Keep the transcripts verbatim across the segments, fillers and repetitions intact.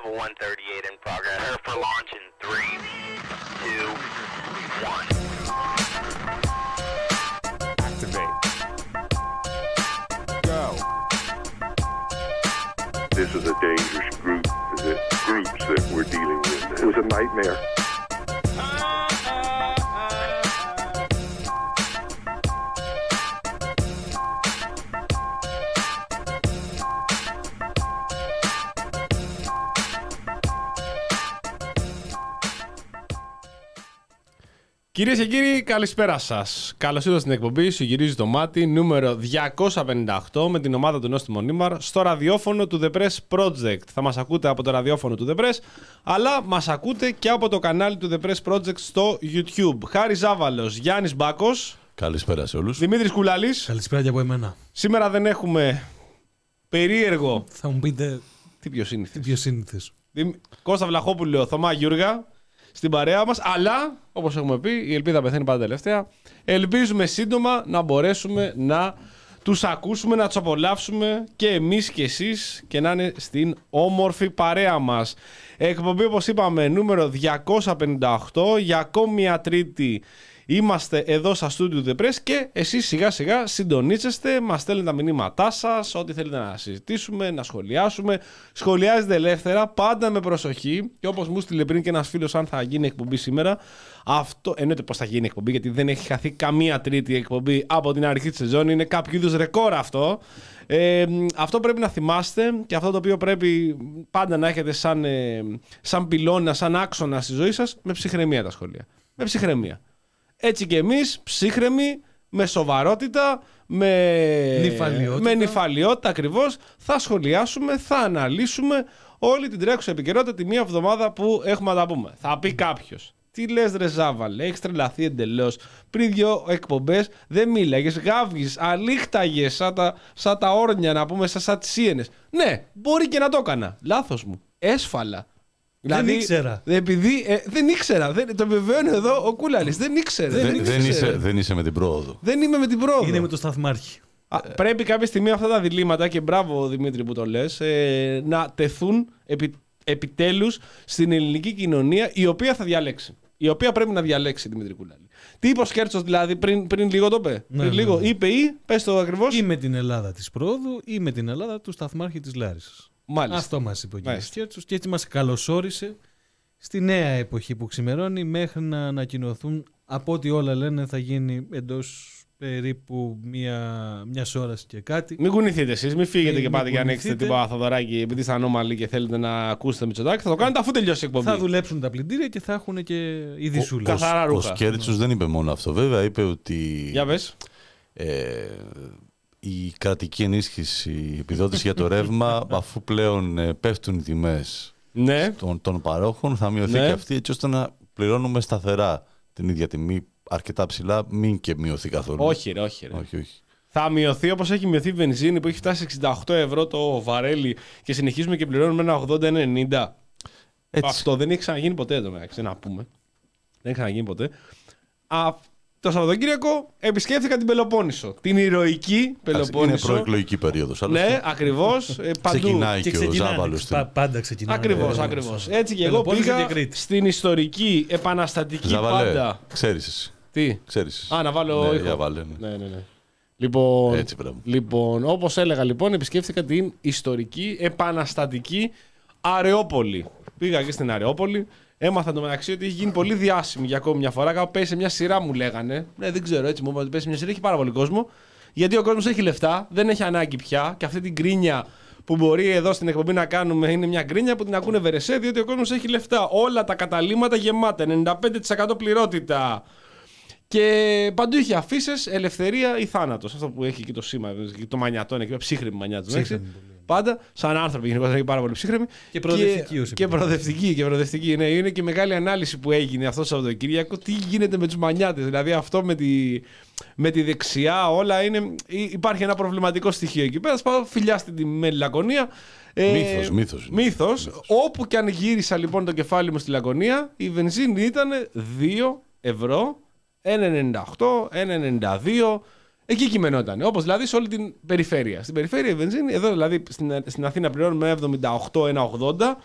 Level one thirty-eight in progress. Prepare for launch in three, two, one. Activate. Go. This is a dangerous group, the groups that we're dealing with. It was a nightmare. Κυρίες και κύριοι, καλησπέρα σας. Καλώς ήρθατε στην εκπομπή Σου γυρίζει το μάτι, νούμερο διακόσια πενήντα οκτώ, με την ομάδα του Νόστιμο Νίμαρ, στο ραδιόφωνο του The Press Project. Θα μας ακούτε από το ραδιόφωνο του The Press, αλλά μας ακούτε και από το κανάλι του The Press Project στο YouTube. Χάρης Ζάβαλος, Γιάννης Μπάκος. Καλησπέρα σε όλους. Δημήτρης Κουλάλης. Καλησπέρα και από εμένα. Σήμερα δεν έχουμε περίεργο. Θα μου πείτε. Τι πιο σύνηθες. Τι πιο σύνηθες. Δημ... Κώστα Βλαχόπουλο, Θωμά Γιούργα στην παρέα μας, αλλά όπως έχουμε πει, η ελπίδα πεθαίνει πάντα τελευταία. Ελπίζουμε σύντομα να μπορέσουμε να τους ακούσουμε, να τους απολαύσουμε και εμείς και εσείς και να είναι στην όμορφη παρέα μας. Εκπομπή, όπως είπαμε, νούμερο διακόσια πενήντα οκτώ, για ακόμη μια Τρίτη είμαστε εδώ στα στούντιο The Press και εσείς σιγά σιγά συντονίζεστε, μας στέλνετε τα μηνύματά σας, ό,τι θέλετε να συζητήσουμε, να σχολιάσουμε. Σχολιάζετε ελεύθερα, πάντα με προσοχή. Και όπως μου στείλε πριν και ένας φίλος, αν θα γίνει εκπομπή σήμερα, αυτό εννοείται πως θα γίνει εκπομπή, γιατί δεν έχει χαθεί καμία Τρίτη εκπομπή από την αρχή της σεζόν. Είναι κάποιο είδους ρεκόρ αυτό. Ε, αυτό πρέπει να θυμάστε και αυτό το οποίο πρέπει πάντα να έχετε σαν, ε, σαν πυλώνα, σαν άξονα στη ζωή σας, με ψυχραιμία τα σχόλια. Με ψυχραιμία. Έτσι και εμείς, ψύχρεμοι, με σοβαρότητα, με νυφαλιότητα, με νυφαλιότητα ακριβώς, θα σχολιάσουμε, θα αναλύσουμε όλη την τρέχουσα επικαιρότητα τη μία εβδομάδα που έχουμε να τα πούμε. Θα πει κάποιος, τι λες ρε Ζάβαλε, έχεις τρελαθεί εντελώς. Πριν δύο εκπομπές δεν μίλαγες, γάβγεις, αλήχταγες σαν τα, σαν τα όρνια, να πούμε, σαν, σαν τις σίενες. Ναι, μπορεί και να το έκανα. Λάθος μου. Έσφαλα. Δηλαδή, δεν ήξερα. Επειδή, ε, δεν ήξερα. Δεν, το βεβαιώνει εδώ ο Κούλαλης. Δεν ήξερε. Δεν, δεν, δεν, είσαι, δεν είσαι με την πρόοδο. Δεν είμαι με την πρόοδο. Είναι με το σταθμάρχη. Α, ε, πρέπει κάποια στιγμή αυτά τα διλήμματα, και μπράβο Δημήτρη που το λες, ε, να τεθούν επι, επιτέλους στην ελληνική κοινωνία, η οποία θα διαλέξει. Η οποία πρέπει να διαλέξει, Δημήτρη Κούλαλη. Τι είπε ο Σκέρτσος δηλαδή, πριν, πριν λίγο το είπε. Ναι, πριν ναι, λίγο. ναι. Είπε ή, πες το ακριβώς. Ή με την Ελλάδα της πρόοδου ή με την Ελλάδα του σταθμάρχη της Λάρισσας. Μάλιστα. Αυτό μας είπε ο κ. Σκέρτσος και έτσι μας καλωσόρισε στη νέα εποχή που ξημερώνει, μέχρι να ανακοινωθούν, από ό,τι όλα λένε, θα γίνει εντός περίπου μια μιας ώρας και κάτι. Μην κουνηθείτε εσείς, μην φύγετε μην, και πάτε και ανοίξετε τίποτα Θοδωράκι επειδή είστε ανώμαλοι και θέλετε να ακούσετε Μητσοτάκη. Θα το κάνετε αφού τελειώσει η εκπομπή. Θα δουλέψουν τα πλυντήρια και θα έχουν και ειδισούλες. Καθαρά ρούχα. Ο Σκέρτσος δεν είπε μόνο αυτό, βέβαια. Είπε ότι. Για πες. Ε, η κρατική ενίσχυση, η επιδότηση για το ρεύμα, αφού πλέον ε, πέφτουν οι τιμές, ναι, των, των παρόχων, θα μειωθεί ναι. και αυτή, έτσι ώστε να πληρώνουμε σταθερά την ίδια τιμή, αρκετά ψηλά, μην και μειωθεί καθόλου. Όχι, ρε, όχι, ρε. όχι, όχι. Θα μειωθεί όπως έχει μειωθεί η βενζίνη που έχει φτάσει εξήντα οκτώ ευρώ το βαρέλι και συνεχίζουμε και πληρώνουμε ένα ογδόντα ενενήντα. Αυτό δεν έχει ξαναγίνει ποτέ εδώ μεταξύ, να πούμε. Δεν έχει ξαναγίνει ποτέ. Α, το Σαββατοκύριακο επισκέφθηκα την Πελοπόννησο. Την ηρωική Πελοπόννησο. Είναι προεκλογική περίοδος. Ναι, ακριβώς. Ε, παντού. Ξεκινάει και, και ο Ζάβαλος. Πα, πάντα ξεκινάει. Ακριβώς, ακριβώς. Έτσι και εγώ πήγα στην ιστορική, επαναστατική Ζάβαλε, πάντα. Ξέρεις εσύ. Τι? Ξέρεις. Α, να βάλω ναι, ήχο. για βάλε, ναι. Ναι, ναι, ναι. Λοιπόν, Έτσι, λοιπόν, όπως έλεγα, λοιπόν, επισκέφθηκα την ιστορική, επαναστατική Αρεόπολη. Πήγα και στην Αρεόπολη. Έμαθα το μεταξύ ότι έχει γίνει πολύ διάσημη για ακόμη μια φορά. Κάπου πέσει σε μια σειρά, μου λέγανε. Ναι, δεν ξέρω, έτσι μου είπαν ότι πέσει σε μια σειρά. Έχει πάρα πολύ κόσμο. Γιατί ο κόσμος έχει λεφτά, δεν έχει ανάγκη πια. Και αυτή την κρίνια που μπορεί εδώ στην εκπομπή να κάνουμε είναι μια κρίνια που την ακούνε βερεσέ, διότι ο κόσμος έχει λεφτά. Όλα τα καταλήμματα γεμάτα, ενενήντα πέντε τοις εκατό πληρότητα. Και παντού είχε αφήσεις, ελευθερία ή θάνατος. Αυτό που έχει και το σήμα, το μανιατόν, εκεί ψύχρεμη μανιάτος. Πάντα, σαν άνθρωποι γενικότερα, είναι πάρα πολύ ψύχρεμη. Και προοδευτική. Και, και προοδευτική, και προοδευτική. Ναι, είναι και μεγάλη ανάλυση που έγινε αυτό το Σαββατοκύριακο. Τι γίνεται με τους μανιάτες. Δηλαδή, αυτό με τη, με τη δεξιά, όλα είναι. Υπάρχει ένα προβληματικό στοιχείο εκεί πέρα. Πάω φιλιά στην τιμένη Λακωνία. Μύθος, ε, μύθος, μύθος. μύθος. Όπου και αν γύρισα λοιπόν το κεφάλι μου στη Λακωνία, η βενζίνη ήταν δύο ευρώ, ένα ενενήντα οκτώ, ένα ενενήντα δύο. Εκεί κειμενόταν. Όπως δηλαδή σε όλη την περιφέρεια. Στην περιφέρεια η βενζίνη, εδώ δηλαδή στην, στην Αθήνα πληρώνουμε εβδομήντα οκτώ, ένα ογδόντα.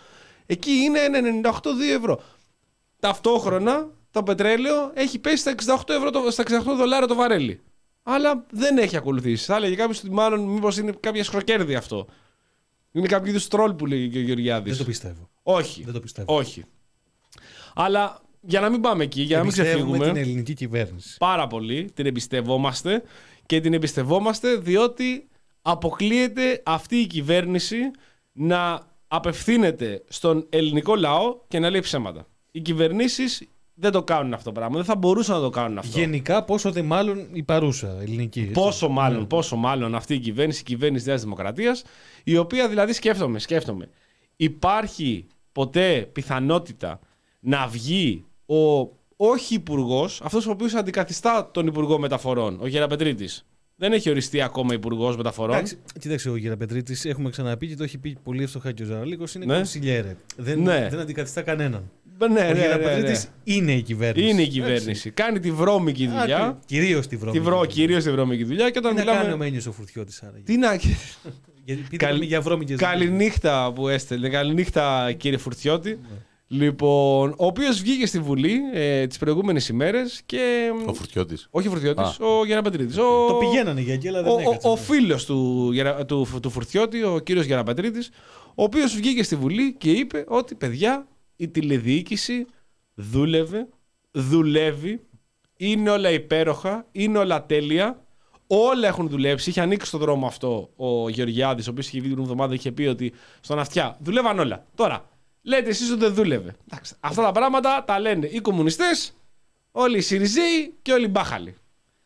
Εκεί είναι ένα ενενήντα οκτώ δύο ευρώ. Ταυτόχρονα το πετρέλαιο έχει πέσει στα εξήντα οκτώ, ευρώ, στα εξήντα οκτώ δολάρια το βαρέλι. Αλλά δεν έχει ακολουθήσει. Θα έλεγε κάποιο ότι μάλλον μήπως είναι κάποια σχροκέρδη αυτό. Είναι κάποιο είδου τρόλ που λέει και ο Γεωργιάδης. Δεν το πιστεύω. Όχι. Δεν το πιστεύω. Όχι. Αλλά για να μην πάμε εκεί, για να μην ξεφύγουμε. Την ελληνική κυβέρνηση. Πάρα πολύ. Την εμπιστευόμαστε. Και την εμπιστευόμαστε διότι αποκλείεται αυτή η κυβέρνηση να απευθύνεται στον ελληνικό λαό και να λέει ψέματα. Οι κυβερνήσεις δεν το κάνουν αυτό το πράγμα. Δεν θα μπορούσαν να το κάνουν αυτό. Γενικά, πόσο δε μάλλον η παρούσα ελληνική. Έτσι. Πόσο μάλλον, ναι. πόσο μάλλον αυτή η κυβέρνηση, η κυβέρνηση Νέας Δημοκρατίας, η οποία δηλαδή σκέφτομαι, σκέφτομαι. Υπάρχει ποτέ πιθανότητα να βγει ο όχι υπουργός, αυτός ο οποίος αντικαθιστά τον Υπουργό Μεταφορών, ο Γεραπετρίτης. Δεν έχει οριστεί ακόμα Υπουργός Μεταφορών. Εντάξει, κοίταξε, ο Γεραπετρίτης, έχουμε ξαναπεί και το έχει πει πολύ εύστοχα και ο Ζαραλίκος, είναι ναι. κονσιλιέρε. Δεν, ναι. δεν αντικαθιστά κανέναν. Ναι, ναι, ο ναι, Γεραπετρίτης ναι, ναι. είναι η κυβέρνηση. Είναι η κυβέρνηση. Έτσι. Κάνει τη βρώμικη δουλειά. Κυρίως τη βρώμικη. Τη βρω, κυρίως τη βρώμικη δουλειά. Και όταν τι μιλάμε... να κάνει ο Μένιος ο Φουρτιώτης άραγε. Τι να... Γιατί Καλ... για βρώμικες. Καληνύχτα που έστελνε. Καληνύχτα κύριε Φουρτιώτη. Ναι. Λοιπόν, ο οποίος βγήκε στη Βουλή ε, τις προηγούμενες ημέρες και... Ο Φουρτιώτης. Όχι ο Φουρτιώτης, Α. ο Γεραπετρίτης. Ο... Το πηγαίνανε για εκεί, αλλά δεν ο, έκατσαν. Ο, ο φίλος του, του, του, του Φουρτιώτη, ο κύριος Γεραπετρίτης, ο οποίος βγήκε στη Βουλή και είπε ότι παιδιά, η τηλεδιοίκηση δούλευε, δουλεύει, είναι όλα υπέροχα, είναι όλα τέλεια. Όλα έχουν δουλέψει. Είχε ανοίξει τον δρόμο αυτό ο Γεωργιάδης, ο οποίος είχε βγει την εβδομάδα, είχε πει ότι στον αυτιά δουλεύαν όλα. Τώρα, λέτε εσείς ότι δεν δούλευε. Εντάξει, αυτά τα πράγματα τα λένε οι κομμουνιστές, όλοι οι Σιριζέοι και όλοι οι μπάχαλοι.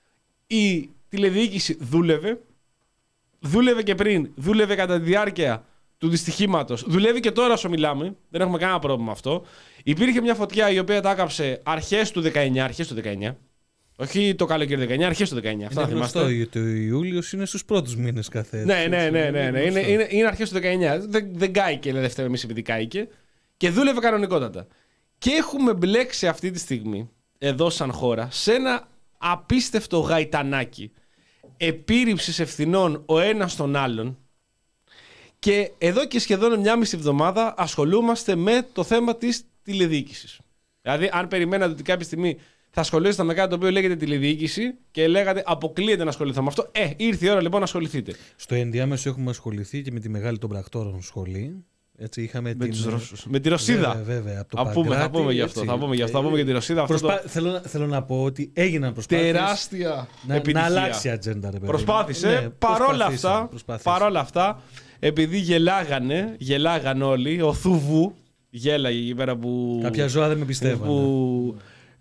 Η τηλεδιοίκηση δούλευε. Δούλευε και πριν, δούλευε κατά τη διάρκεια του δυστυχήματος. Δουλεύει και τώρα όσο μιλάμε. Δεν έχουμε κανένα πρόβλημα με αυτό. Υπήρχε μια φωτιά η οποία τα έκαψε αρχές του δεκαεννιά. Αρχές του δεκαεννιά. Όχι το καλοκαίρι δεκαεννιά, αρχές του δεκαεννιά. Αυτά είναι θα θυμάστε. γνωστό, ο Ιούλιος είναι στους πρώτους μήνες κάθε. Ναι, ναι, ναι, ναι, ναι. Είναι, είναι, είναι αρχές του δεκαεννιά. Δεν, δεν κάηκε, λέει δεύτερη εμείς επειδή κάηκε. Και δούλευε κανονικότατα. Και έχουμε μπλέξει αυτή τη στιγμή, εδώ σαν χώρα, σε ένα απίστευτο γαϊτανάκι επίρρηψης ευθυνών ο ένας τον άλλον. Και εδώ και σχεδόν μια μισή εβδομάδα ασχολούμαστε με το θέμα της τηλεδιοίκησης. Δηλαδή, αν περιμένατε ότι κάποια στιγμή θα ασχολείστε με κάτι το οποίο λέγεται τηλεδιοίκηση και λέγατε αποκλείεται να ασχοληθώ με αυτό, ε, ήρθε η ώρα λοιπόν να ασχοληθείτε. Στο ενδιάμεσο έχουμε ασχοληθεί και με τη μεγάλη των πρακτόρων σχολή. Έτσι, είχαμε με, την... τους Ρώσους. Με τη Ρωσίδα. Βέβαια, βέβαια, από το θα, πούμε, Παγκράτη, θα πούμε γι' αυτό. Θα πούμε γι' αυτό. Θα πούμε για τη Ρωσίδα. Προσπά... Αυτό το... θέλω, να, θέλω να πω ότι έγιναν προσπάθειες. Τεράστια να, επιτυχία. να αλλάξει η ατζέντα. Ρε, προσπάθησε. Ναι, παρόλα, αυτά, παρόλα αυτά, επειδή γελάγανε, γελάγαν όλοι, ο Θουβού γέλαγε εκεί πέρα που. Κάποια ζώα δεν με πιστεύανε. Που,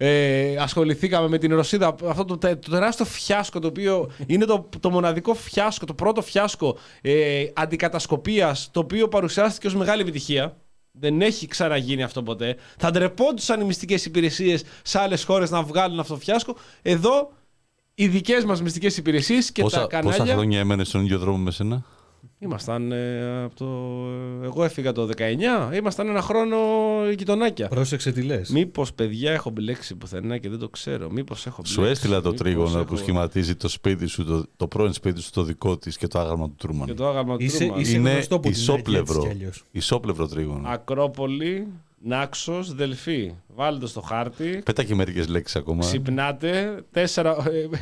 Ε, ασχοληθήκαμε με την Ρωσίδα, αυτό το, το, το τεράστιο φιάσκο το οποίο είναι το, το μοναδικό φιάσκο, το πρώτο φιάσκο ε, αντικατασκοπίας, το οποίο παρουσιάστηκε ως μεγάλη επιτυχία. Δεν έχει ξαναγίνει αυτό ποτέ. Θα ντρεπόντουσαν οι μυστικές υπηρεσίες σε άλλες χώρες να βγάλουν αυτό το φιάσκο. Εδώ οι δικές μας μυστικές υπηρεσίες και πόσα, τα κανάλια. Πόσα χρόνια έμενε στον ίδιο δρόμο με σένα? Ήμασταν ε, από το... Εγώ έφυγα το δεκαεννιά, ήμασταν ένα χρόνο γειτονάκια. Πρόσεξε τι λες. Μήπως παιδιά έχω μπλέξει πουθενά και δεν το ξέρω. Μήπως έχω μπλέξει. Σου έστειλα το τρίγωνο έχω... που σχηματίζει το σπίτι σου, το, το πρώην σπίτι σου, το δικό της και το άγαλμα του Τρούμαν. Και το άγαλμα του Είσαι, Τρούμαν. είσαι Είναι που ισόπλευρο, ισόπλευρο τρίγωνο. Ακρόπολη, Νάξος, Δελφή. Βάλτε το στο χάρτη. Πέτα και μερικές λέξεις ακόμα. Ξυπνάτε. Τέσσερα...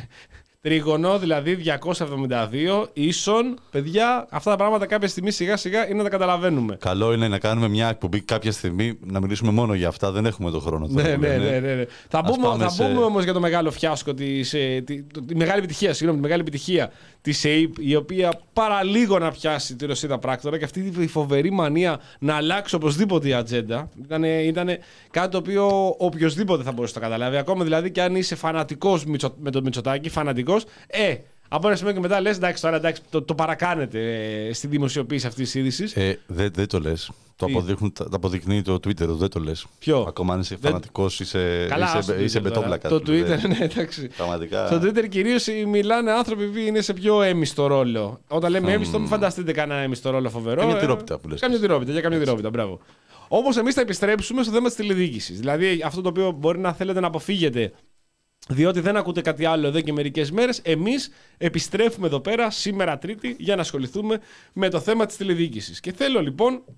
Τρίγωνο, δηλαδή διακόσια εβδομήντα δύο, ίσον. Παιδιά, αυτά τα πράγματα κάποια στιγμή σιγά σιγά είναι να τα καταλαβαίνουμε. Καλό είναι να κάνουμε μια εκπομπή κάποια στιγμή να μιλήσουμε μόνο για αυτά. Δεν έχουμε τον χρόνο τώρα. Ναι, ναι, ναι, ναι, ναι. Θα πούμε, θα σε... πούμε όμως για το μεγάλο φιάσκο, της, ε, τη, τη, τη μεγάλη επιτυχία, συγγνώμη, τη μεγάλη επιτυχία της ΕΙΠ, η οποία παραλίγο να πιάσει τη Ρωσίδα πράκτορα και αυτή η φοβερή μανία να αλλάξει οπωσδήποτε η ατζέντα. Ήταν, ήταν κάτι το οποίο οποιοδήποτε θα μπορούσε να το καταλάβει. Ακόμα δηλαδή και αν είσαι φανατικός με το Μητσοτάκη, φανατικός. Ε, από ένα σημείο και μετά λες εντάξει, τώρα εντάξει, το, το παρακάνετε ε, στη δημοσιοποίηση αυτής της είδησης. Ε, δεν δε το λες. Το, το αποδεικνύει το Twitter, δεν το λες. Ποιο? Ακόμα αν είσαι φανατικός, είσαι, Καλά, είσαι, είσαι μπετόμπλακα. Το Twitter, ναι, εντάξει. Πραγματικά. Στο Twitter κυρίως μιλάνε άνθρωποι που είναι σε πιο έμιστο ρόλο. Όταν λέμε mm. έμιστο, μην φανταστείτε κανένα έμιστο ρόλο φοβερό. Κάμια τυρόπιτα που λες. Κάμια τυρόπιτα, για κάμια τυρόπιτα, μπράβο. Όμως εμείς θα επιστρέψουμε στο θέμα της τηλεδιοίκησης. Δηλαδή αυτό το οποίο μπορεί να θέλετε να αποφύγετε, διότι δεν ακούτε κάτι άλλο εδώ και μερικές μέρες, εμείς επιστρέφουμε εδώ πέρα σήμερα Τρίτη για να ασχοληθούμε με το θέμα της τηλεδιοίκησης. Και θέλω λοιπόν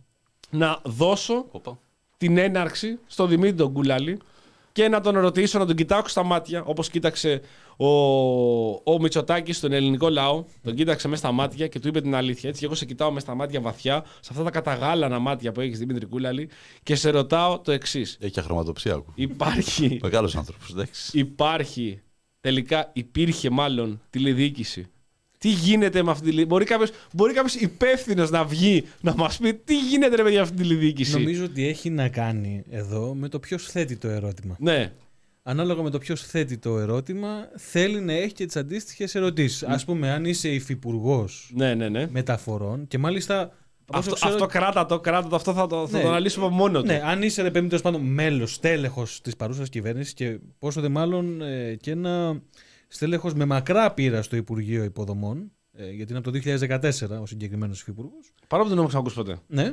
να δώσω Οπα. την έναρξη στον Δημήτρη τον Κούλαλη και να τον ρωτήσω, να τον κοιτάξω στα μάτια, όπως κοίταξε ο, ο Μητσοτάκης στον ελληνικό λαό. Τον κοίταξε μέσα στα μάτια και του είπε την αλήθεια. Έτσι, και εγώ σε κοιτάω μέσα στα μάτια βαθιά, σε αυτά τα καταγάλανα μάτια που έχεις, Δημήτρη Κούλαλη, και σε ρωτάω το εξής. Έχει αχρωματοψία. Υπάρχει. Μεγάλος άνθρωπος, εντάξει. Υπάρχει. Τελικά υπήρχε μάλλον τηλεδιοίκηση. Τι γίνεται με αυτή τη τηλεδιοίκηση. Μπορεί κάποιος, μπορεί κάποιος υπεύθυνος να βγει να μας πει τι γίνεται ρε παιδιά αυτή τη τηλεδιοίκηση. Νομίζω ότι έχει να κάνει εδώ με το ποιος θέτει το ερώτημα. Ναι. Ανάλογα με το ποιος θέτει το ερώτημα, θέλει να έχει και τις αντίστοιχες ερωτήσεις. Ας πούμε, αν είσαι υφυπουργός Ναι, ναι, ναι. μεταφορών και μάλιστα. Αυτό, ξέρω... αυτό κράτα το, κράτα το, αυτό θα το, θα Ναι. το αναλύσουμε μόνο του. Ναι, αν είσαι ρε παιδί τέλος πάντων μέλος, στέλεχος της παρούσας κυβέρνησης και πόσο δε μάλλον ε, και ένα στέλεχος με μακρά πείρα στο Υπουργείο Υποδομών, ε, γιατί είναι από το δύο χιλιάδες δεκατέσσερα ο συγκεκριμένος υφυπουργός. Παρά που δεν έχω ξανακούσει ποτέ. Ναι.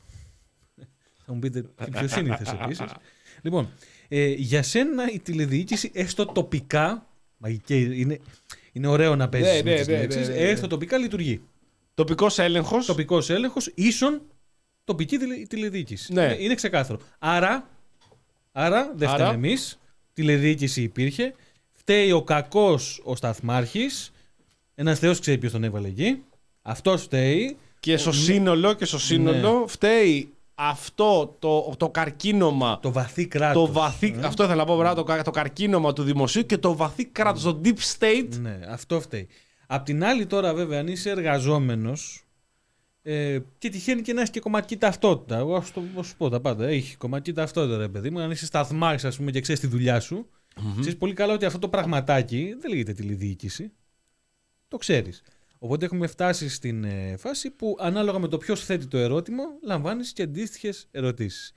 Θα μου πείτε τι πιο σύνηθες επίσης. Λοιπόν, ε, για σένα η τηλεδιοίκηση έστω τοπικά, μαγική, είναι, είναι ωραίο να παίζεις Ναι, με ναι, τις ναι, λέξεις, ναι, ναι, ναι. έστω τοπικά λειτουργεί. Τοπικός έλεγχος. Τοπικός έλεγχος ίσον τοπική τηλε, τηλεδιοίκηση. Ναι. Είναι, είναι ξεκάθαρο. Άρα, άρα δεν φταίμε Άρα. εμείς. Τηλεδιοίκηση υπήρχε. Φταίει ο κακός ο σταθμάρχης. Ένας θεός ξέρει ποιος τον έβαλε εκεί. Αυτός φταίει. Και στο σύνολο, και στο σύνολο Ναι. φταίει αυτό το, το καρκίνωμα. Το βαθύ κράτος. Το βαθύ, αυτό ήθελα να πω, μπράβο, το, κα- το καρκίνωμα του δημοσίου και το βαθύ κράτος, το deep state. Ναι, αυτό φταίει. Απ' την άλλη τώρα βέβαια αν είσαι εργαζόμενος ε, και τυχαίνει και να έχει και κομματική ταυτότητα. Εγώ θα σου πω τα πάντα. Έχει κομματική ταυτότητα ρε παιδί μου. Αν είσαι σταθμάρχης ας πούμε και ξέρεις τη δουλειά σου, mm-hmm. ξέρεις πολύ καλά ότι αυτό το πραγματάκι δεν λέγεται τηλεδιοίκηση. Το ξέρεις. Οπότε έχουμε φτάσει στην ε, φάση που ανάλογα με το ποιος θέτει το ερώτημα λαμβάνεις και αντίστοιχες ερωτήσεις.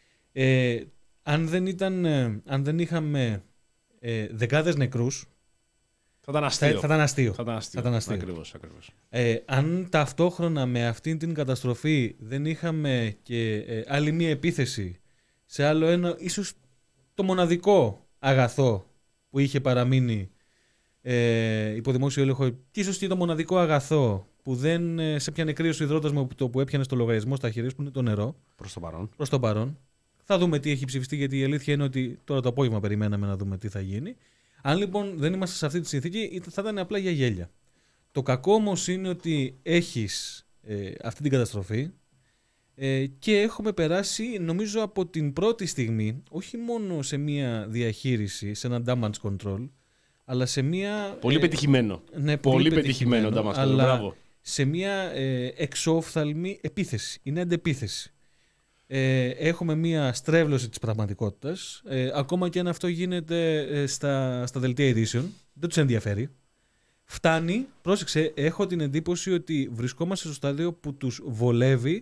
Ε, αν, δεν ήταν, ε, αν δεν είχαμε ε, δεκάδες νεκρούς, Θα ήταν θα, αστείο. θα ήταν αστείο. Θα ήταν αστείο. Θα ήταν αστείο. Ακριβώς, ακριβώς. Ε, αν ταυτόχρονα με αυτήν την καταστροφή δεν είχαμε και ε, άλλη μία επίθεση σε άλλο ένα, ίσως το μοναδικό αγαθό που είχε παραμείνει ε, υπό δημόσιο έλεγχο και ίσως και το μοναδικό αγαθό που δεν ε, σε πιάνε κρύος ο υδρότας με το που έπιανε στο λογαριασμό στα χέρια που είναι το νερό, Προς το παρόν. προς το παρόν. Θα δούμε τι έχει ψηφιστεί, γιατί η αλήθεια είναι ότι τώρα το απόγευμα περιμέναμε να δούμε τι θα γίνει. Αν λοιπόν δεν είμαστε σε αυτή τη συνθήκη, θα ήταν απλά για γέλια. Το κακό όμως είναι ότι έχεις ε, αυτή την καταστροφή ε, και έχουμε περάσει νομίζω από την πρώτη στιγμή όχι μόνο σε μια διαχείριση, σε ένα damage control, αλλά σε μια... Πολύ ε, πετυχημένο. ναι, Πολύ πετυχημένο damage control. αλλά Μπράβο. σε μια ε, εξόφθαλμη επίθεση. Είναι αντεπίθεση. Ε, έχουμε μια στρέβλωση της πραγματικότητας. Ε, ακόμα και αν αυτό γίνεται ε, στα, στα δελτία ειδήσεων, δεν τους ενδιαφέρει. Φτάνει, πρόσεξε, έχω την εντύπωση ότι βρισκόμαστε στο στάδιο που τους βολεύει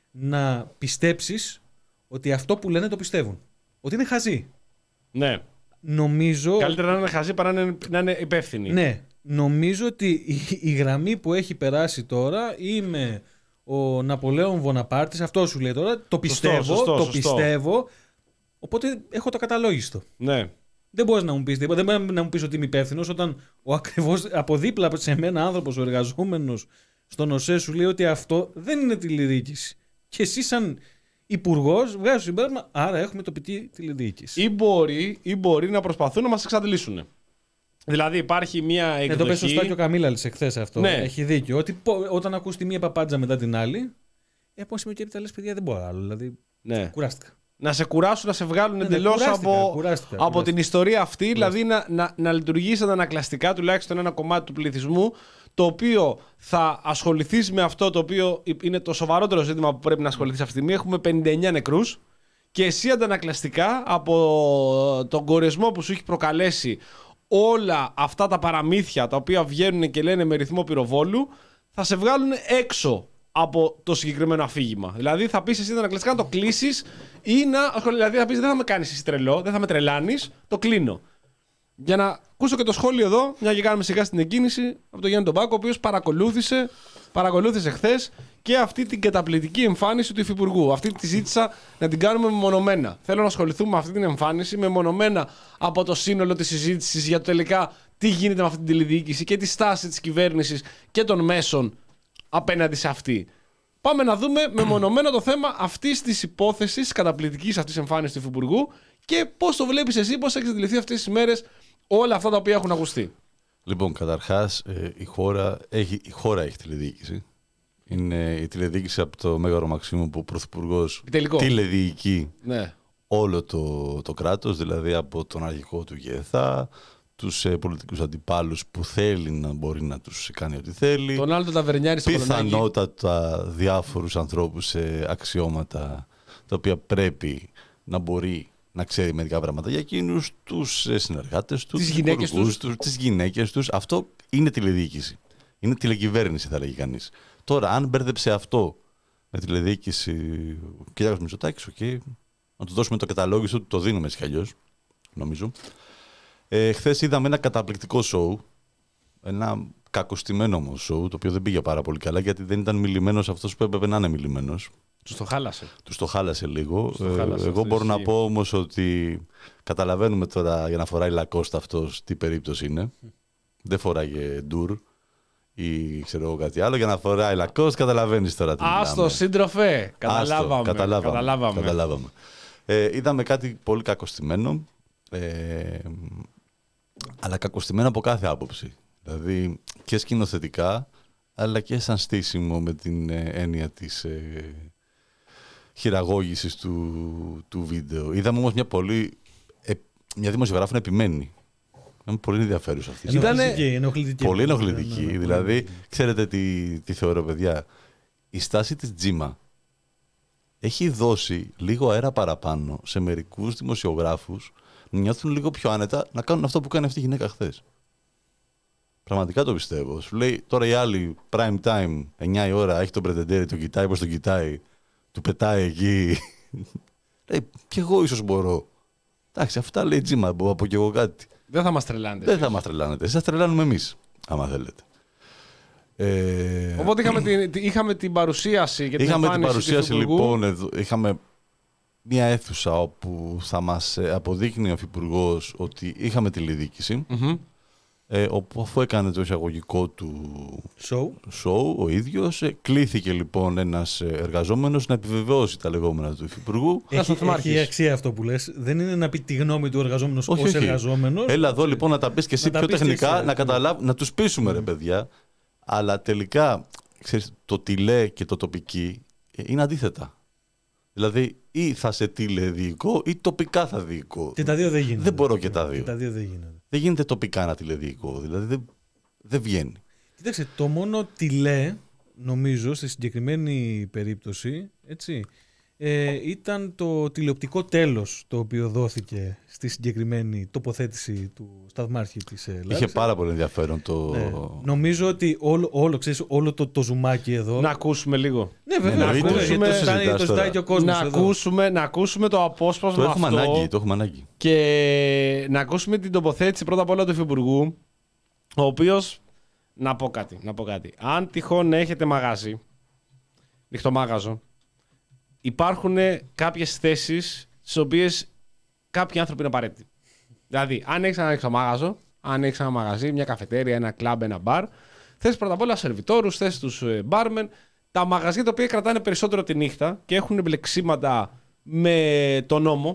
να πιστέψεις ότι αυτό που λένε το πιστεύουν. Ότι είναι χαζοί. Ναι. Νομίζω... Καλύτερα να είναι χαζοί παρά να είναι, να είναι υπεύθυνοι. Ναι, νομίζω ότι η, η γραμμή που έχει περάσει τώρα είμαι ο Ναπολέον Βοναπάρτης, αυτό σου λέει τώρα, το πιστεύω, σωστό, το σωστό. πιστεύω, οπότε έχω το καταλόγιστο. Ναι. Δεν μπορείς να μου πεις τίποτα, δεν μπορεί να μου πεις ότι είμαι υπεύθυνος όταν ο ακριβώς από δίπλα σε μένα άνθρωπος, ο εργαζόμενος στον ΟΣΕ σου λέει ότι αυτό δεν είναι τηλεδιοίκηση. Και εσύ σαν υπουργός βγάζεις συμπέρασμα, άρα έχουμε τοπική τηλεδιοίκηση. Ή μπορεί, ή μπορεί να προσπαθούν να μας εξαντλήσουν. Δηλαδή υπάρχει μια Ναι, εκδοχή... το πες σωστά και ο Καμίλαλης εχθές αυτό. Ναι. Έχει δίκιο. Ότι πο- όταν ακούς τη μία παπάντζα μετά την άλλη, ε, από σημείο και έπειτα λες παιδιά δεν μπορώ άλλο. Δηλαδή Ναι. κουράστηκα. Να σε κουράσουν, να σε βγάλουν Ναι, ναι, εντελώς κουράστηκα, από, κουράστηκα, από κουράστηκα. την ιστορία αυτή. Δηλαδή να, να, να λειτουργήσει αντανακλαστικά τουλάχιστον ένα κομμάτι του πληθυσμού, το οποίο θα ασχοληθεί με αυτό το οποίο είναι το σοβαρότερο ζήτημα που πρέπει να ασχοληθεί αυτή τη στιγμή. Έχουμε πενήντα εννέα νεκρούς και εσύ αντανακλαστικά από τον κορεσμό που σου έχει προκαλέσει όλα αυτά τα παραμύθια τα οποία βγαίνουν και λένε με ρυθμό πυροβόλου, θα σε βγάλουν έξω από το συγκεκριμένο αφήγημα. Δηλαδή θα πεις εσύ αντανακλαστικά να το κλείσεις ή να ασχοληθείς. Δηλαδή θα πεις δεν θα με κάνεις εσύ τρελό, δεν θα με τρελάνεις, το κλείνω. Για να ακούσω και το σχόλιο εδώ, μια και κάνουμε σιγά στην εκκίνηση, από τον Γιάννη τον Πάκο, ο οποίος παρακολούθησε, παρακολούθησε χθες και αυτή την καταπληκτική εμφάνιση του Υφυπουργού. Αυτή τη ζήτησα να την κάνουμε μεμονωμένα. Θέλω να ασχοληθούμε με αυτή την εμφάνιση μεμονωμένα από το σύνολο της συζήτησης για το τελικά τι γίνεται με αυτή την τηλεδιοίκηση και τη στάση της κυβέρνησης και των μέσων απέναντι σε αυτή. Πάμε να δούμε μεμονωμένο το θέμα αυτής της υπόθεσης, της καταπληκτικής αυτής εμφάνισης του Υφυπουργού και πώς το βλέπεις εσύ, πώς έχεις αντιληφθεί αυτές τις ημέρες όλα αυτά τα οποία έχουν ακουστεί. Λοιπόν, καταρχάς ε, η, χώρα έχει, η χώρα έχει τηλεδιοίκηση. Είναι η τηλεδιοίκηση από το Μέγαρο Μαξίμου που ο Πρωθυπουργός τηλεδιοικεί ναι. όλο το, το κράτος, δηλαδή από τον αρχηγό του ΓΕΘΑ, τους ε, πολιτικούς αντιπάλους που θέλει να μπορεί να τους κάνει ό,τι θέλει. Τον άλλο τον ταβερνιάρη στο Πολωνάκι. Πιθανότατα διάφορους ανθρώπους σε αξιώματα τα οποία πρέπει να μπορεί να ξέρει μερικά πράγματα για εκείνους, τους συνεργάτες του, τις γυναίκες τους. τους, τις γυναίκες τους. Αυτό είναι τηλεδιοίκηση. Είναι τηλεκυβέρνηση, θα λέγει κανείς. Τώρα, αν μπέρδεψε αυτό με τηλεδιοίκηση ο κ. Μητσοτάκης, okay, να του δώσουμε το καταλόγιστο του, το δίνουμε έτσι κι αλλιώς, νομίζω. Ε, χθες είδαμε ένα καταπληκτικό σοου, ένα κακοστημένο όμως σοου, το οποίο δεν πήγε πάρα πολύ καλά, γιατί δεν ήταν μιλημένος αυτός που έπρεπε να είναι μιλημένος. Τους το χάλασε. Τους το χάλασε λίγο. Το χάλασε, ε, εγώ μπορώ ισχύει. να πω όμως ότι καταλαβαίνουμε τώρα για να φοράει Λακώστα αυτός τι περίπτωση είναι. Δεν φοράγε ντουρ ή ξέρω εγώ κάτι άλλο. Για να φοράει Λακώστα καταλαβαίνεις τώρα τι μιλάμε. Άστο, σύντροφε. Καταλάβαμε. Άστο, καταλάβαμε. καταλάβαμε. καταλάβαμε. Ε, είδαμε κάτι πολύ κακοστημένο. Ε, αλλά κακοστημένο από κάθε άποψη. Δηλαδή και σκηνοθετικά, αλλά και σαν στήσιμο με την ε, έννοια της ε, χειραγώγησης του, του βίντεο. Είδαμε όμως μια πολύ. Ε, μια δημοσιογράφο να επιμένει. Ήταν πολύ ενδιαφέρουσα αυτή. Ήτανε... ενοχλητική. Πολύ ενοχλητική. Ναι, ναι, δηλαδή, ναι. ξέρετε τι, τι θεωρώ, παιδιά. Η στάση της Τζίμα έχει δώσει λίγο αέρα παραπάνω σε μερικούς δημοσιογράφους να νιώθουν λίγο πιο άνετα να κάνουν αυτό που κάνει αυτή η γυναίκα χθες. Πραγματικά το πιστεύω. Σου λέει τώρα η άλλη prime time, εννιά η ώρα, έχει τον πρετεντέρι, τον κοιτάει πως τον κοιτάει, του πετάει εκεί. Λέει, κι εγώ ίσως μπορώ. Εντάξει, αυτά λέει Τζίμα, από κι εγώ κάτι. Δεν θα μας τρελάνετε. Δεν θα μας τρελάνετε. Εσάς τρελάνουμε εμείς, άμα θέλετε. Ε... Οπότε είχαμε την, είχαμε την παρουσίαση και την Είχαμε την εμφάνιση παρουσίαση του Υφυπουργού. λοιπόν, εδώ, είχαμε μια αίθουσα όπου θα μας αποδείχνει ο Υφυπουργός ότι είχαμε τηλεδιοίκηση, Mm-hmm. ε, όπου αφού έκανε το εισαγωγικό του Show. show ο ίδιος, ε, κλήθηκε λοιπόν ένας εργαζόμενος να επιβεβαιώσει τα λεγόμενα του Υφυπουργού. Έχει, Δημάρχης. έχει αξία αυτό που λες. Δεν είναι να πει τη γνώμη του εργαζόμενου Όχι, ως όχι. εργαζόμενος. Έλα εδώ λοιπόν να τα πεις και εσύ Να τα πιο πεις και τεχνικά, εσύ, να, ε. καταλάβ... να τους πείσουμε ρε παιδιά. Αλλά τελικά, ξέρεις, το τηλέ και το τοπική ε, είναι αντίθετα. Δηλαδή, ή θα σε τηλεδιοικώ ή τοπικά θα διοικώ. Και τα δύο δεν γίνονται. Δεν μπορώ και τα δύο. Και τα δύο δεν γίνονται. Δεν γίνεται τοπικά να τηλεδιοικώ. Δηλαδή, δεν, δεν βγαίνει. Κοίταξε, το μόνο τηλέ, νομίζω, στη συγκεκριμένη περίπτωση, έτσι, ε, ήταν το τηλεοπτικό τέλος το οποίο δόθηκε στη συγκεκριμένη τοποθέτηση του σταθμάρχη της Ελλάδας. Είχε πάρα πολύ ενδιαφέρον το. Ναι. Νομίζω ότι όλο, όλο, ξέρεις, όλο το, το ζουμάκι εδώ. Να ακούσουμε λίγο. Ναι, βέβαια, Ναι, να εννοείται, ακούσουμε, το γιατί το συζητάς ζητάει, το ζητάει τώρα. και ο κόσμος Να εδώ. ακούσουμε, να ακούσουμε το απόσπασμα Το έχουμε αυτό ανάγκη. Το έχουμε ανάγκη. και να ακούσουμε την τοποθέτηση πρώτα απ' όλα του Υφυπουργού, ο οποίος, να πω κάτι, να πω κάτι. Αν τυχόν έχετε μαγάζι, νυχτομάγαζο, υπάρχουν κάποιες θέσεις στις οποίες κάποιοι άνθρωποι είναι απαραίτητοι. Δηλαδή, αν έχεις ένα νυχτομάγαζο, αν έχεις ένα μαγαζί, μια καφετέρια, ένα κλαμπ, ένα μπαρ, θες πρώτα απ' όλα σερβιτόρους, θες τους μπάρμεν, τα μαγαζιά τα οποία κρατάνε περισσότερο τη νύχτα και έχουν μπλεξίματα με τον νόμο,